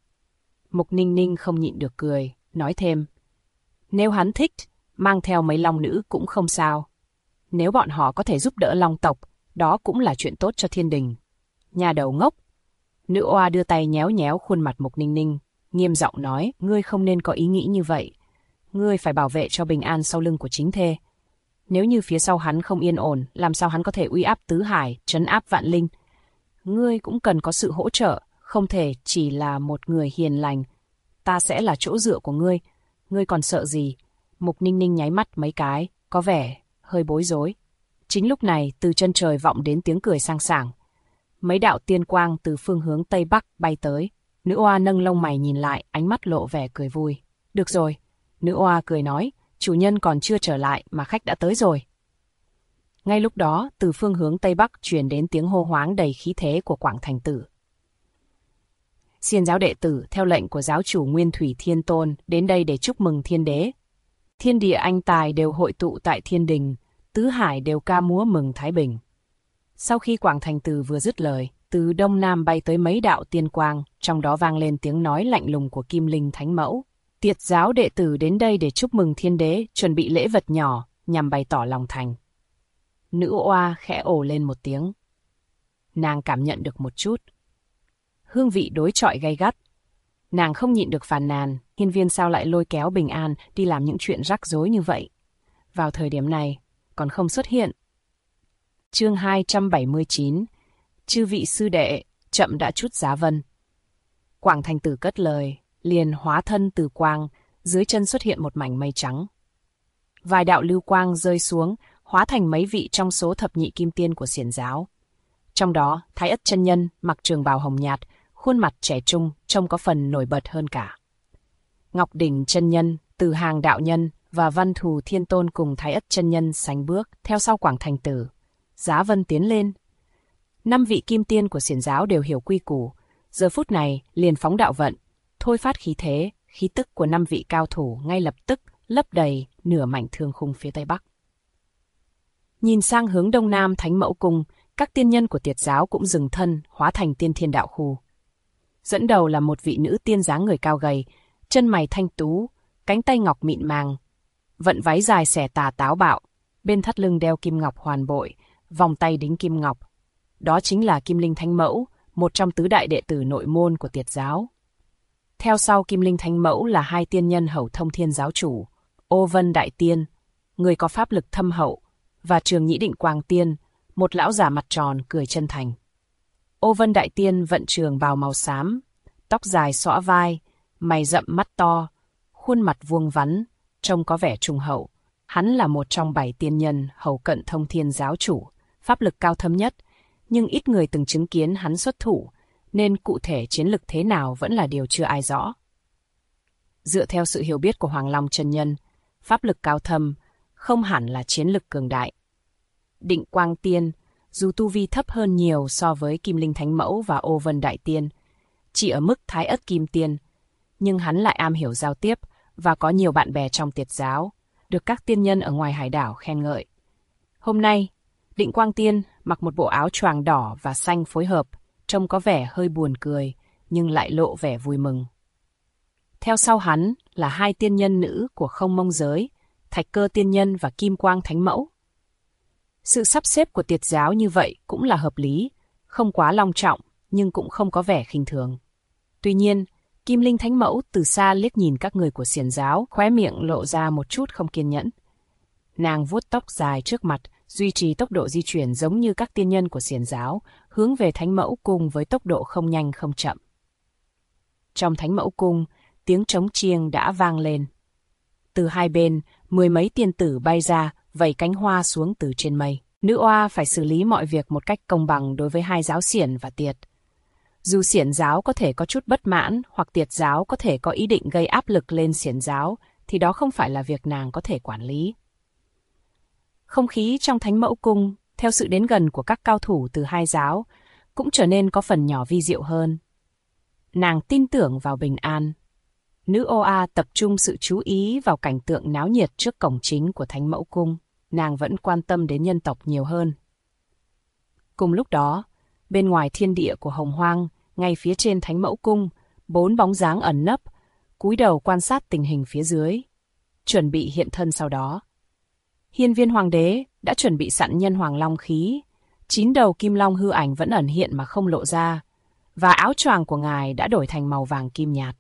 Mục Ninh Ninh không nhịn được cười, nói thêm. Nếu hắn thích, mang theo mấy long nữ cũng không sao. Nếu bọn họ có thể giúp đỡ long tộc, đó cũng là chuyện tốt cho thiên đình. Nhà đầu ngốc. Nữ oa đưa tay nhéo nhéo khuôn mặt Mục Ninh Ninh, nghiêm giọng nói, ngươi không nên có ý nghĩ như vậy. Ngươi phải bảo vệ cho bình an sau lưng của chính thê. Nếu như phía sau hắn không yên ổn, làm sao hắn có thể uy áp tứ hải, trấn áp vạn linh? Ngươi cũng cần có sự hỗ trợ, không thể chỉ là một người hiền lành. Ta sẽ là chỗ dựa của ngươi. Ngươi còn sợ gì? Mục Ninh Ninh nháy mắt mấy cái, có vẻ hơi bối rối. Chính lúc này, từ chân trời vọng đến tiếng cười sang sảng. Mấy đạo tiên quang từ phương hướng Tây Bắc bay tới. Nữ oa nâng lông mày nhìn lại, ánh mắt lộ vẻ cười vui. Được rồi. Nữ oa cười nói, chủ nhân còn chưa trở lại mà khách đã tới rồi. Ngay lúc đó, từ phương hướng Tây Bắc truyền đến tiếng hô hoáng đầy khí thế của Quảng Thành Tử. Xiển giáo đệ tử theo lệnh của giáo chủ Nguyên Thủy Thiên Tôn đến đây để chúc mừng thiên đế. Thiên địa anh tài đều hội tụ tại thiên đình, tứ hải đều ca múa mừng thái bình. Sau khi Quảng Thành Tử vừa dứt lời, từ đông nam bay tới mấy đạo tiên quang, trong đó vang lên tiếng nói lạnh lùng của Kim Linh Thánh Mẫu. Tiệt giáo đệ tử đến đây để chúc mừng thiên đế, chuẩn bị lễ vật nhỏ nhằm bày tỏ lòng thành. Nữ oa khẽ ồ lên một tiếng. Nàng cảm nhận được một chút hương vị đối chọi gay gắt. Nàng không nhịn được phàn nàn, hiên viên sao lại lôi kéo Bình An đi làm những chuyện rắc rối như vậy. Vào thời điểm này, còn không xuất hiện. Chương 279. Chư vị sư đệ, chậm đã chút giá vân. Quảng Thành Tử cất lời, liền hóa thân từ quang, dưới chân xuất hiện một mảnh mây trắng. Vài đạo lưu quang rơi xuống, hóa thành mấy vị trong số thập nhị kim tiên của xiển giáo. Trong đó, Thái Ất chân nhân mặc trường bào hồng nhạt, khuôn mặt trẻ trung, trông có phần nổi bật hơn cả. Ngọc Đỉnh chân nhân, Từ Hàng đạo nhân và Văn Thù Thiên Tôn cùng Thái Ất chân nhân sánh bước theo sau Quảng Thành Tử. Giá vân tiến lên. 5 vị kim tiên của xiển giáo đều hiểu quy củ, giờ phút này liền phóng đạo vận, thôi phát khí thế, khí tức của 5 vị cao thủ ngay lập tức lấp đầy nửa mảnh thương khung phía tây bắc. Nhìn sang hướng đông nam Thánh Mẫu cung, các tiên nhân của Tiệt giáo cũng dừng thân, hóa thành tiên thiên đạo khu. Dẫn đầu là một vị nữ tiên dáng người cao gầy, chân mày thanh tú, cánh tay ngọc mịn màng, vận váy dài xẻ tà táo bạo, bên thắt lưng đeo kim ngọc hoàn bội, vòng tay đính kim ngọc. Đó chính là Kim Linh Thánh Mẫu, một trong tứ đại đệ tử nội môn của Tiệt giáo. Theo sau Kim Linh Thánh Mẫu là 2 tiên nhân hầu thông thiên giáo chủ, Ô Vân Đại Tiên, người có pháp lực thâm hậu, và Trường Nhĩ Định Quang Tiên, một lão giả mặt tròn cười chân thành. Ô Vân Đại Tiên vận trường bào màu xám, tóc dài xõa vai, mày rậm mắt to, khuôn mặt vuông vắn, trông có vẻ trung hậu. Hắn là một trong 7 tiên nhân hầu cận thông thiên giáo chủ, pháp lực cao thâm nhất, nhưng ít người từng chứng kiến hắn xuất thủ, nên cụ thể chiến lực thế nào vẫn là điều chưa ai rõ. Dựa theo sự hiểu biết của Hoàng Long chân nhân, pháp lực cao thâm không hẳn là chiến lực cường đại. Định Quang Tiên, dù tu vi thấp hơn nhiều so với Kim Linh Thánh Mẫu và Ô Vân Đại Tiên, chỉ ở mức Thái Ất Kim Tiên, nhưng hắn lại am hiểu giao tiếp và có nhiều bạn bè trong Tiệt giáo, được các tiên nhân ở ngoài hải đảo khen ngợi. Hôm nay, Định Quang Tiên mặc một bộ áo choàng đỏ và xanh phối hợp, trông có vẻ hơi buồn cười, nhưng lại lộ vẻ vui mừng. Theo sau hắn là hai tiên nhân nữ của Không Mông giới, Thạch Cơ Tiên Nhân và Kim Quang Thánh Mẫu. Sự sắp xếp của Tiệt giáo như vậy cũng là hợp lý, không quá long trọng, nhưng cũng không có vẻ khinh thường. Tuy nhiên, Kim Linh Thánh Mẫu từ xa liếc nhìn các người của Xiển giáo, khóe miệng lộ ra một chút không kiên nhẫn. Nàng vuốt tóc dài trước mặt, duy trì tốc độ di chuyển giống như các tiên nhân của Xiển giáo, hướng về Thánh Mẫu Cung với tốc độ không nhanh không chậm. Trong Thánh Mẫu Cung, tiếng trống chiêng đã vang lên. Từ hai bên, 10 mấy tiên tử bay ra, vẩy cánh hoa xuống từ trên mây. Nữ oa phải xử lý mọi việc một cách công bằng đối với hai giáo Xiển và Tiệt. Dù Xiển giáo có thể có chút bất mãn hoặc Tiệt giáo có thể có ý định gây áp lực lên Xiển giáo, thì đó không phải là việc nàng có thể quản lý. Không khí trong Thánh Mẫu Cung, theo sự đến gần của các cao thủ từ hai giáo, cũng trở nên có phần nhỏ vi diệu hơn. Nàng tin tưởng vào bình an. Nữ Oa tập trung sự chú ý vào cảnh tượng náo nhiệt trước cổng chính của Thánh Mẫu Cung. Nàng vẫn quan tâm đến nhân tộc nhiều hơn. Cùng lúc đó, bên ngoài thiên địa của Hồng Hoang, ngay phía trên Thánh Mẫu Cung, 4 bóng dáng ẩn nấp, cúi đầu quan sát tình hình phía dưới, chuẩn bị hiện thân sau đó. Hiên Viên Hoàng đế đã chuẩn bị sẵn nhân hoàng long khí, 9 đầu kim long hư ảnh vẫn ẩn hiện mà không lộ ra, và áo choàng của ngài đã đổi thành màu vàng kim nhạt.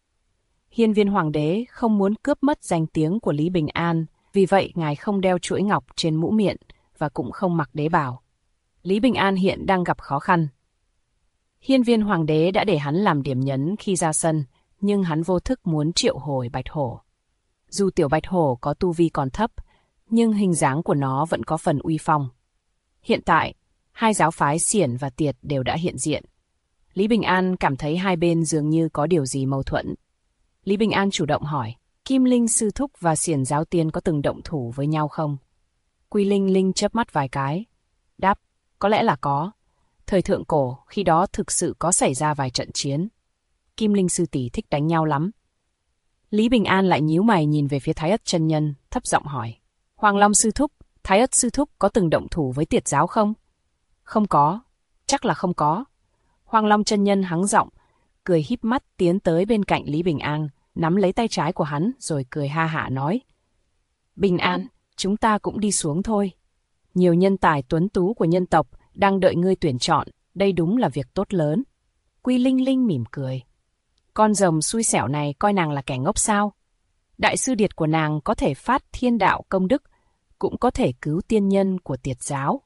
Hiên Viên Hoàng đế không muốn cướp mất danh tiếng của Lý Bình An, vì vậy ngài không đeo chuỗi ngọc trên mũ miệng và cũng không mặc đế bào. Lý Bình An hiện đang gặp khó khăn. Hiên Viên Hoàng đế đã để hắn làm điểm nhấn khi ra sân, nhưng hắn vô thức muốn triệu hồi Bạch Hổ. Dù tiểu Bạch Hổ có tu vi còn thấp, nhưng hình dáng của nó vẫn có phần uy phong. Hiện tại, hai giáo phái Xiển và Tiệt đều đã hiện diện. Lý Bình An cảm thấy hai bên dường như có điều gì mâu thuẫn. Lý Bình An chủ động hỏi, Kim Linh Sư Thúc và Xiển giáo tiên có từng động thủ với nhau không? Quy Linh Linh chớp mắt vài cái. Đáp, có lẽ là có. Thời thượng cổ, khi đó thực sự có xảy ra vài trận chiến. Kim Linh Sư tỷ thích đánh nhau lắm. Lý Bình An lại nhíu mày nhìn về phía Thái Ất chân nhân, thấp giọng hỏi. Hoàng Long Sư Thúc, Thái Ất Sư Thúc có từng động thủ với Tiệt giáo không? Không có, chắc là không có. Hoàng Long chân nhân hắng giọng, cười híp mắt tiến tới bên cạnh Lý Bình An, nắm lấy tay trái của hắn rồi cười ha hả nói. Bình An, chúng ta cũng đi xuống thôi. Nhiều nhân tài tuấn tú của nhân tộc đang đợi ngươi tuyển chọn, đây đúng là việc tốt lớn. Quy Linh Linh mỉm cười. Con rồng xui xẻo này coi nàng là kẻ ngốc sao? Đại sư điệt của nàng có thể phát thiên đạo công đức, cũng có thể cứu tiên nhân của Tiệt giáo.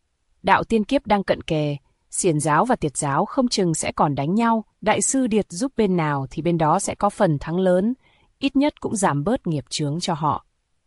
Đạo tiên kiếp đang cận kề, Xiển giáo và Tiệt giáo không chừng sẽ còn đánh nhau, đại sư điệt giúp bên nào thì bên đó sẽ có phần thắng lớn, ít nhất cũng giảm bớt nghiệp chướng cho họ.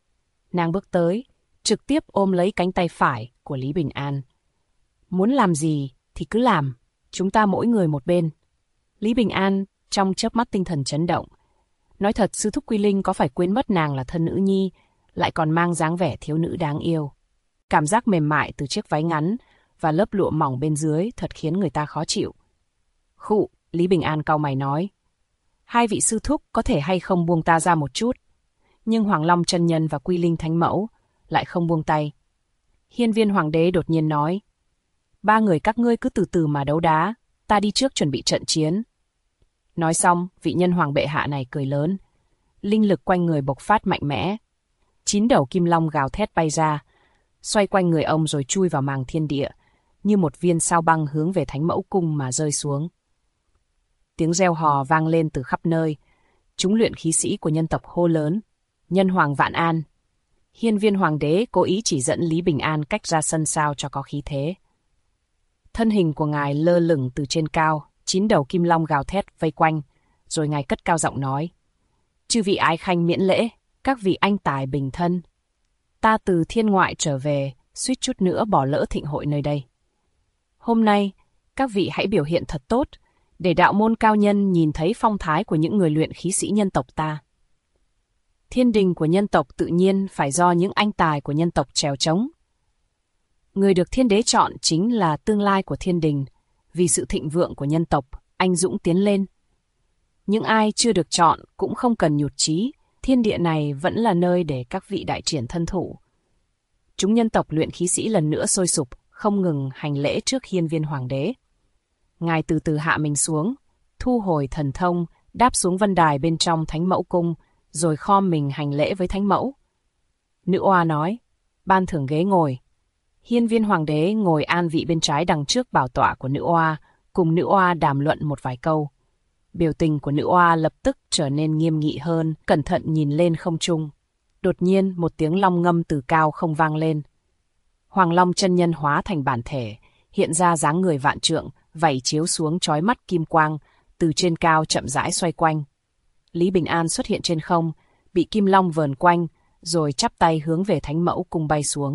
Nàng bước tới, trực tiếp ôm lấy cánh tay phải của Lý Bình An. Muốn làm gì thì cứ làm, chúng ta mỗi người một bên. Lý Bình An trong chớp mắt tinh thần chấn động. Nói thật, sư thúc Quy Linh có phải quên mất nàng là thân nữ nhi, lại còn mang dáng vẻ thiếu nữ đáng yêu. Cảm giác mềm mại từ chiếc váy ngắn và lớp lụa mỏng bên dưới thật khiến người ta khó chịu. Khụ, Lý Bình An cau mày nói. Hai vị sư thúc có thể hay không buông ta ra một chút. Nhưng Hoàng Long chân nhân và Quy Linh thánh mẫu lại không buông tay. Hiên Viên Hoàng đế đột nhiên nói. Ba người các ngươi cứ từ từ mà đấu đá, ta đi trước chuẩn bị trận chiến. Nói xong, vị nhân hoàng bệ hạ này cười lớn. Linh lực quanh người bộc phát mạnh mẽ. 9 đầu kim long gào thét bay ra, xoay quanh người ông rồi chui vào màng thiên địa, như một viên sao băng hướng về Thánh Mẫu Cung mà rơi xuống. Tiếng reo hò vang lên từ khắp nơi. Chúng luyện khí sĩ của nhân tộc hô lớn. Nhân hoàng vạn an. Hiên Viên Hoàng đế cố ý chỉ dẫn Lý Bình An cách ra sân sao cho có khí thế. Thân hình của ngài lơ lửng từ trên cao, 9 đầu kim long gào thét vây quanh, rồi ngài cất cao giọng nói. Chư vị ái khanh miễn lễ, các vị anh tài bình thân. Ta từ thiên ngoại trở về, suýt chút nữa bỏ lỡ thịnh hội nơi đây. Hôm nay, các vị hãy biểu hiện thật tốt, để đạo môn cao nhân nhìn thấy phong thái của những người luyện khí sĩ nhân tộc ta. Thiên đình của nhân tộc tự nhiên phải do những anh tài của nhân tộc trèo trống. Người được thiên đế chọn chính là tương lai của thiên đình. Vì sự thịnh vượng của nhân tộc, anh dũng tiến lên. Những ai chưa được chọn cũng không cần nhụt chí, thiên địa này vẫn là nơi để các vị đại triển thân thủ. Chúng nhân tộc luyện khí sĩ lần nữa sôi sục, không ngừng hành lễ trước hiên viên hoàng đế. Ngài từ từ hạ mình xuống, thu hồi thần thông, đáp xuống vân đài bên trong Thánh Mẫu Cung, rồi khom mình hành lễ với Thánh Mẫu. Nữ oa nói, ban thưởng ghế ngồi. Hiên viên hoàng đế ngồi an vị bên trái đằng trước bảo tọa của nữ oa, cùng nữ oa đàm luận một vài câu. Biểu tình của nữ oa lập tức trở nên nghiêm nghị hơn, cẩn thận nhìn lên không trung. Đột nhiên một tiếng long ngâm từ cao không vang lên. Hoàng Long chân nhân hóa thành bản thể, hiện ra dáng người vạn trượng, vảy chiếu xuống chói mắt kim quang, từ trên cao chậm rãi xoay quanh. Lý Bình An xuất hiện trên không, bị kim long vờn quanh, rồi chắp tay hướng về Thánh Mẫu Cung bay xuống.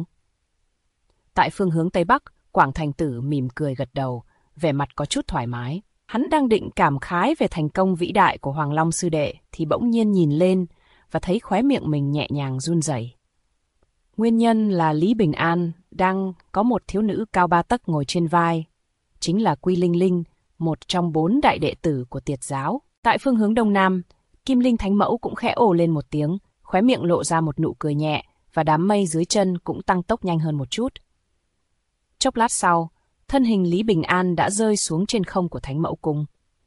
Tại phương hướng Tây Bắc, Quảng Thành Tử mỉm cười gật đầu, vẻ mặt có chút thoải mái. Hắn đang định cảm khái về thành công vĩ đại của Hoàng Long sư đệ, thì bỗng nhiên nhìn lên và thấy khóe miệng mình nhẹ nhàng run rẩy. Nguyên nhân là Lý Bình An đang có một thiếu nữ cao 3 tấc ngồi trên vai, chính là Quy Linh Linh, một trong 4 đại đệ tử của Tiệt giáo. Tại phương hướng Đông Nam, Kim Linh Thánh Mẫu cũng khẽ ồ lên một tiếng, khóe miệng lộ ra một nụ cười nhẹ, và đám mây dưới chân cũng tăng tốc nhanh hơn một chút. Chốc lát sau, thân hình Lý Bình An đã rơi xuống trên không của Thánh Mẫu Cung.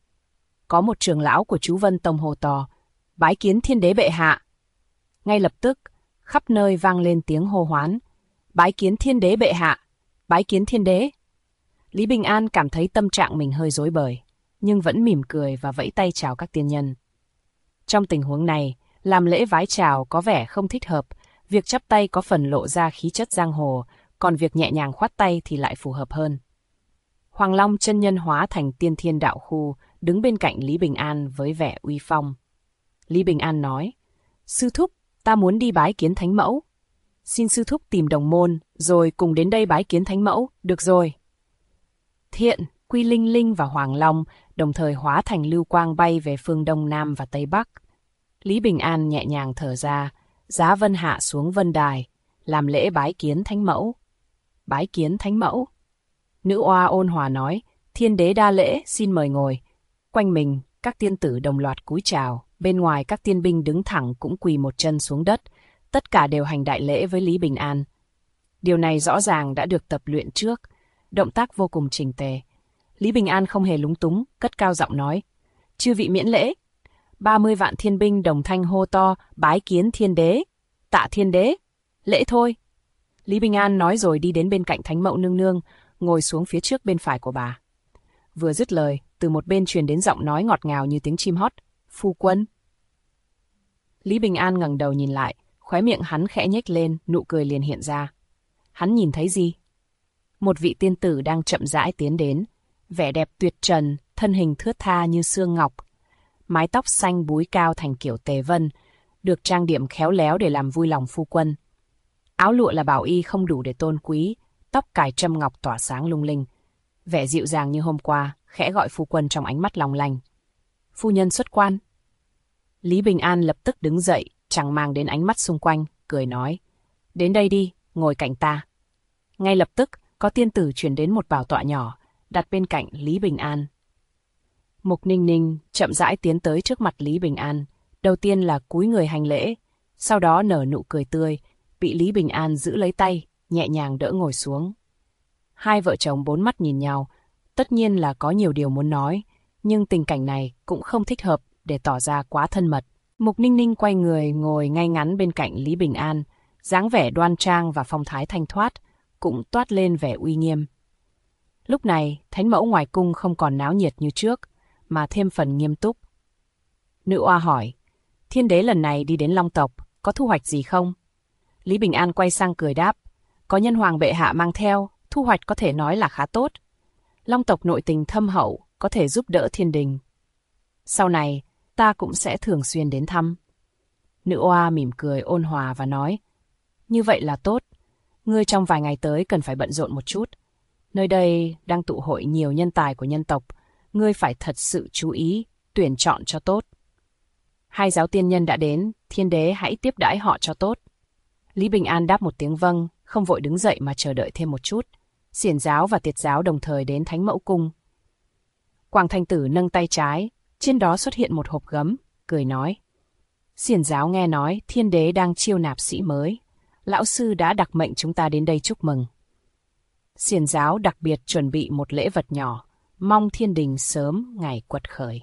Có một trưởng lão của Chú Vân Tông hô to, bái kiến thiên đế bệ hạ. Ngay lập tức, khắp nơi vang lên tiếng hô hoán, bái kiến thiên đế bệ hạ, bái kiến thiên đế. Lý Bình An cảm thấy tâm trạng mình hơi rối bời, nhưng vẫn mỉm cười và vẫy tay chào các tiên nhân. Trong tình huống này, làm lễ vái chào có vẻ không thích hợp, việc chắp tay có phần lộ ra khí chất giang hồ, còn việc nhẹ nhàng khoát tay thì lại phù hợp hơn. Hoàng Long chân nhân hóa thành Tiên Thiên Đạo Khu, đứng bên cạnh Lý Bình An với vẻ uy phong. Lý Bình An nói, sư thúc, ta muốn đi bái kiến Thánh Mẫu. Xin sư thúc tìm đồng môn, rồi cùng đến đây bái kiến Thánh Mẫu, được rồi. Thiện, Quy Linh Linh và Hoàng Long đồng thời hóa thành lưu quang bay về phương Đông Nam và Tây Bắc. Lý Bình An nhẹ nhàng thở ra, giá vân hạ xuống vân đài, làm lễ bái kiến Thánh Mẫu. Bái kiến Thánh Mẫu. Nữ oa ôn hòa nói, thiên đế đa lễ, xin mời ngồi. Quanh mình, các tiên tử đồng loạt cúi chào, bên ngoài các tiên binh đứng thẳng cũng quỳ một chân xuống đất, tất cả đều hành đại lễ với Lý Bình An. Điều này rõ ràng đã được tập luyện trước, động tác vô cùng chỉnh tề. Lý Bình An không hề lúng túng, cất cao giọng nói, chư vị miễn lễ. 30 vạn thiên binh đồng thanh hô to, bái kiến thiên đế, tạ thiên đế, lễ thôi. Lý Bình An nói rồi đi đến bên cạnh Thánh Mẫu nương nương, ngồi xuống phía trước bên phải của bà. Vừa dứt lời, từ một bên truyền đến giọng nói ngọt ngào như tiếng chim hót, phu quân. Lý Bình An ngẩng đầu nhìn lại, khóe miệng hắn khẽ nhếch lên, nụ cười liền hiện ra. Hắn nhìn thấy gì? Một vị tiên tử đang chậm rãi tiến đến, vẻ đẹp tuyệt trần, thân hình thướt tha như xương ngọc, mái tóc xanh búi cao thành kiểu tề vân, được trang điểm khéo léo để làm vui lòng phu quân. Áo lụa là bảo y không đủ để tôn quý, tóc cài trâm ngọc tỏa sáng lung linh, vẻ dịu dàng như hôm qua, khẽ gọi phu quân trong ánh mắt long lanh. Phu nhân xuất quan. Lý Bình An lập tức đứng dậy, chẳng màng đến ánh mắt xung quanh, cười nói, đến đây đi, ngồi cạnh ta. Ngay lập tức, có tiên tử chuyển đến một bảo tọa nhỏ, đặt bên cạnh Lý Bình An. Mục Ninh Ninh chậm rãi tiến tới trước mặt Lý Bình An, đầu tiên là cúi người hành lễ, sau đó nở nụ cười tươi, bị Lý Bình An giữ lấy tay, nhẹ nhàng đỡ ngồi xuống. Hai vợ chồng bốn mắt nhìn nhau, tất nhiên là có nhiều điều muốn nói, nhưng tình cảnh này cũng không thích hợp để tỏ ra quá thân mật. Mục Ninh Ninh quay người ngồi ngay ngắn bên cạnh Lý Bình An, dáng vẻ đoan trang và phong thái thanh thoát, cũng toát lên vẻ uy nghiêm. Lúc này, Thánh Mẫu ngoài cung không còn náo nhiệt như trước, mà thêm phần nghiêm túc. Nữ oa hỏi, thiên đế lần này đi đến Long tộc, có thu hoạch gì không? Lý Bình An quay sang cười đáp, có nhân hoàng bệ hạ mang theo, thu hoạch có thể nói là khá tốt. Long tộc nội tình thâm hậu, có thể giúp đỡ thiên đình. Sau này, ta cũng sẽ thường xuyên đến thăm. Nữ oa mỉm cười ôn hòa và nói, như vậy là tốt, ngươi trong vài ngày tới cần phải bận rộn một chút. Nơi đây đang tụ hội nhiều nhân tài của nhân tộc, ngươi phải thật sự chú ý, tuyển chọn cho tốt. Hai giáo tiên nhân đã đến, thiên đế hãy tiếp đãi họ cho tốt. Lý Bình An đáp một tiếng vâng, không vội đứng dậy mà chờ đợi thêm một chút. Xiển giáo và Tiệt giáo đồng thời đến Thánh Mẫu Cung. Quảng Thành Tử nâng tay trái, trên đó xuất hiện một hộp gấm, cười nói. Xiển giáo nghe nói Thiên Đế đang chiêu nạp sĩ mới. Lão sư đã đặc mệnh chúng ta đến đây chúc mừng. Xiển giáo đặc biệt chuẩn bị một lễ vật nhỏ, mong thiên đình sớm ngày quật khởi.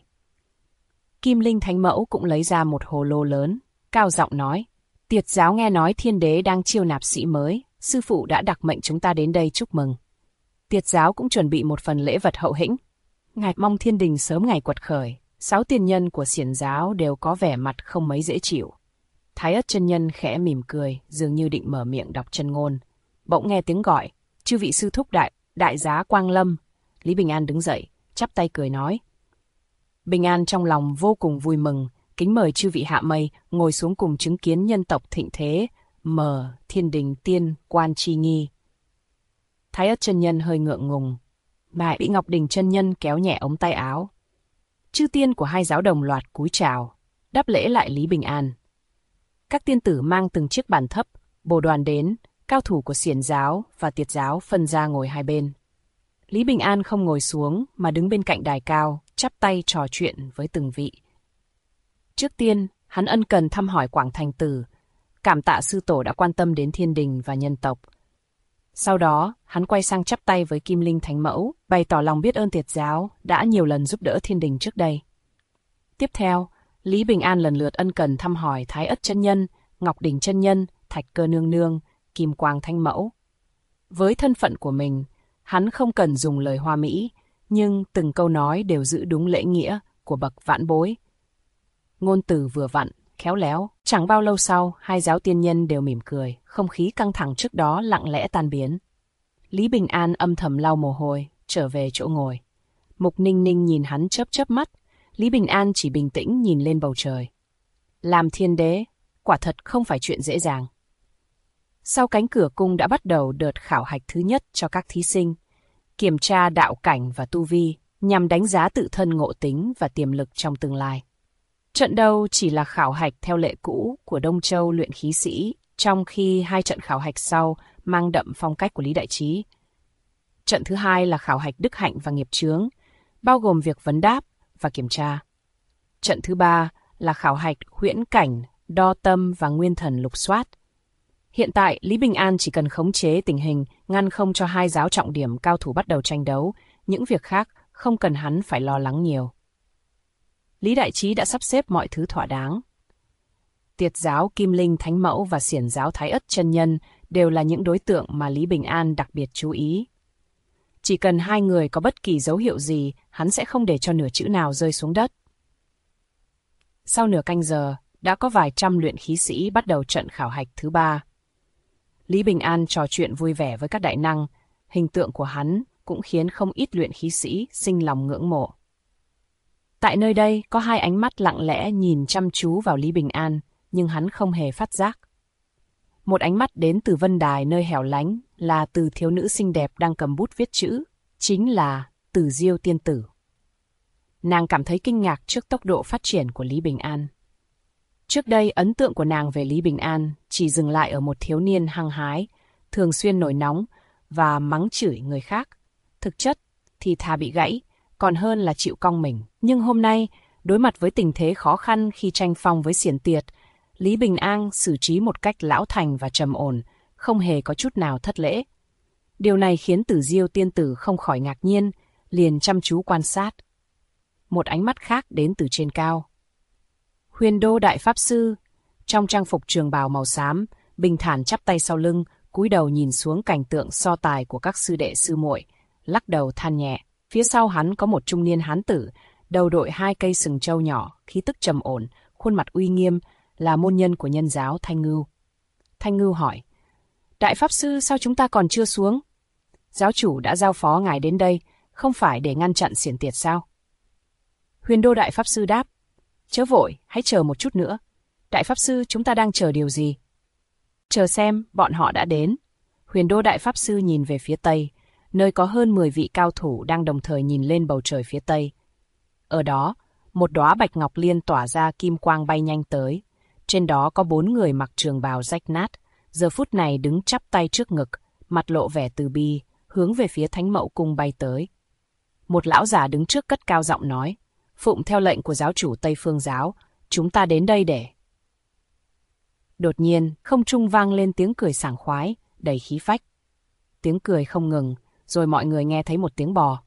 Kim Linh Thánh Mẫu cũng lấy ra một hồ lô lớn, cao giọng nói. Tiệt giáo nghe nói Thiên Đế đang chiêu nạp sĩ mới, sư phụ đã đặc mệnh chúng ta đến đây chúc mừng. Tiệt giáo cũng chuẩn bị một phần lễ vật hậu hĩnh. Ngài mong thiên đình sớm ngày quật khởi. 6 tiền nhân của xiển giáo đều có vẻ mặt không mấy dễ chịu. Thái Ất chân nhân khẽ mỉm cười, dường như định mở miệng đọc chân ngôn. Bỗng nghe tiếng gọi, chư vị sư thúc đại giá Quang Lâm. Lý Bình An đứng dậy, chắp tay cười nói. Bình An trong lòng vô cùng vui mừng, kính mời chư vị hạ mây ngồi xuống cùng chứng kiến nhân tộc thịnh thế, mở thiên đình tiên quan chi nghi. Thái Ất chân nhân hơi ngượng ngùng, lại bị Ngọc Đình chân nhân kéo nhẹ ống tay áo. Chư tiên của hai giáo đồng loạt cúi chào, đáp lễ lại Lý Bình An. Các tiên tử mang từng chiếc bàn thấp, bồ đoàn đến, cao thủ của xiển giáo và Tiệt giáo phân ra ngồi hai bên. Lý Bình An không ngồi xuống mà đứng bên cạnh đài cao, chắp tay trò chuyện với từng vị. Trước tiên, hắn ân cần thăm hỏi Quảng Thành Tử, cảm tạ sư tổ đã quan tâm đến thiên đình và nhân tộc. Sau đó, hắn quay sang chắp tay với Kim Linh Thánh Mẫu, bày tỏ lòng biết ơn Tiệt giáo đã nhiều lần giúp đỡ thiên đình trước đây. Tiếp theo, Lý Bình An lần lượt ân cần thăm hỏi Thái Ất chân nhân, Ngọc Đình chân nhân, Thạch Cơ nương nương, Kim Quang Thánh Mẫu. Với thân phận của mình, hắn không cần dùng lời hoa mỹ, nhưng từng câu nói đều giữ đúng lễ nghĩa của bậc vãn bối. Ngôn từ vừa vặn, khéo léo. Chẳng bao lâu sau, hai giáo tiên nhân đều mỉm cười, không khí căng thẳng trước đó lặng lẽ tan biến. Lý Bình An âm thầm lau mồ hôi, trở về chỗ ngồi. Mục Ninh Ninh nhìn hắn chớp chớp mắt, Lý Bình An chỉ bình tĩnh nhìn lên bầu trời. Làm thiên đế, quả thật không phải chuyện dễ dàng. Sau cánh cửa cung đã bắt đầu đợt khảo hạch thứ nhất cho các thí sinh, kiểm tra đạo cảnh và tu vi, nhằm đánh giá tự thân ngộ tính và tiềm lực trong tương lai. Trận đầu chỉ là khảo hạch theo lệ cũ của Đông Châu luyện khí sĩ, trong khi hai trận khảo hạch sau mang đậm phong cách của Lý Đại Trí. Trận thứ hai là khảo hạch đức hạnh và nghiệp chướng, bao gồm việc vấn đáp và kiểm tra. Trận thứ ba là khảo hạch huyễn cảnh, đo tâm và nguyên thần lục soát. Hiện tại, Lý Bình An chỉ cần khống chế tình hình, ngăn không cho hai giáo trọng điểm cao thủ bắt đầu tranh đấu, những việc khác không cần hắn phải lo lắng nhiều. Lý Đại Trí đã sắp xếp mọi thứ thỏa đáng. Tiệt giáo Kim Linh Thánh Mẫu và xiển giáo Thái Ất chân nhân đều là những đối tượng mà Lý Bình An đặc biệt chú ý. Chỉ cần hai người có bất kỳ dấu hiệu gì, hắn sẽ không để cho nửa chữ nào rơi xuống đất. Sau nửa canh giờ, đã có vài trăm luyện khí sĩ bắt đầu trận khảo hạch thứ ba. Lý Bình An trò chuyện vui vẻ với các đại năng, hình tượng của hắn cũng khiến không ít luyện khí sĩ sinh lòng ngưỡng mộ. Tại nơi đây có hai ánh mắt lặng lẽ nhìn chăm chú vào Lý Bình An, nhưng hắn không hề phát giác. Một ánh mắt đến từ vân đài nơi hẻo lánh là từ thiếu nữ xinh đẹp đang cầm bút viết chữ, chính là Tử Diêu tiên tử. Nàng cảm thấy kinh ngạc trước tốc độ phát triển của Lý Bình An. Trước đây ấn tượng của nàng về Lý Bình An chỉ dừng lại ở một thiếu niên hăng hái, thường xuyên nổi nóng và mắng chửi người khác. Thực chất thì thà bị gãy, còn hơn là chịu cong mình. Nhưng hôm nay, đối mặt với tình thế khó khăn khi tranh phong với xiển Tiệt, Lý Bình An xử trí một cách lão thành và trầm ổn, không hề có chút nào thất lễ. Điều này khiến Tử Diêu tiên tử không khỏi ngạc nhiên, liền chăm chú quan sát. Một ánh mắt khác đến từ trên cao. Huyền Đô Đại Pháp Sư, trong trang phục trường bào màu xám, bình thản chắp tay sau lưng, cúi đầu nhìn xuống cảnh tượng so tài của các sư đệ sư muội, lắc đầu than nhẹ. Phía sau hắn có một trung niên hán tử, đầu đội hai cây sừng trâu nhỏ, khí tức trầm ổn, khuôn mặt uy nghiêm, là môn nhân của nhân giáo Thanh Ngưu. Thanh Ngưu hỏi, Đại Pháp Sư sao chúng ta còn chưa xuống? Giáo chủ đã giao phó ngài đến đây, không phải để ngăn chặn xiển Tiệt sao? Huyền Đô Đại Pháp Sư đáp, chớ vội, hãy chờ một chút nữa. Đại Pháp Sư, chúng ta đang chờ điều gì? Chờ xem, bọn họ đã đến. Huyền Đô Đại Pháp Sư nhìn về phía tây, nơi có hơn 10 vị cao thủ đang đồng thời nhìn lên bầu trời phía tây. Ở đó, một đóa bạch ngọc liên tỏa ra kim quang bay nhanh tới. Trên đó có 4 người mặc trường bào rách nát, giờ phút này đứng chắp tay trước ngực, mặt lộ vẻ từ bi, hướng về phía Thánh Mẫu Cung bay tới. Một lão già đứng trước cất cao giọng nói, phụng theo lệnh của giáo chủ Tây Phương Giáo, chúng ta đến đây để... Đột nhiên, không trung vang lên tiếng cười sảng khoái, đầy khí phách. Tiếng cười không ngừng, rồi mọi người nghe thấy một tiếng bò.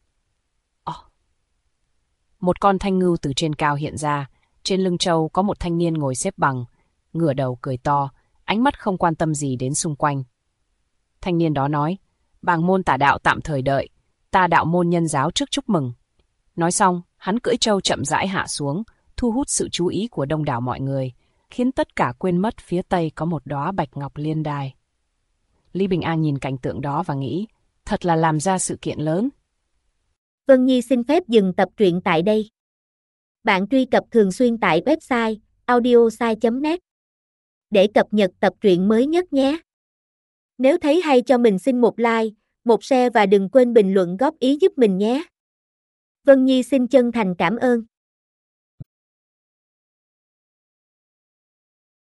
Một con thanh ngưu từ trên cao hiện ra, trên lưng trâu có một thanh niên ngồi xếp bằng, ngửa đầu cười to, ánh mắt không quan tâm gì đến xung quanh. Thanh niên đó nói, bàng môn tả đạo tạm thời đợi, ta đạo môn nhân giáo trước chúc mừng. Nói xong, hắn cưỡi trâu chậm rãi hạ xuống, thu hút sự chú ý của đông đảo mọi người, khiến tất cả quên mất phía tây có một đóa bạch ngọc liên đài. Lý Bình An nhìn cảnh tượng đó và nghĩ, thật là làm ra sự kiện lớn. Vân Nhi xin phép dừng tập truyện tại đây. Bạn truy cập thường xuyên tại website audiosai.net để cập nhật tập truyện mới nhất nhé. Nếu thấy hay cho mình xin một like, một share và đừng quên bình luận góp ý giúp mình nhé. Vân Nhi xin chân thành cảm ơn.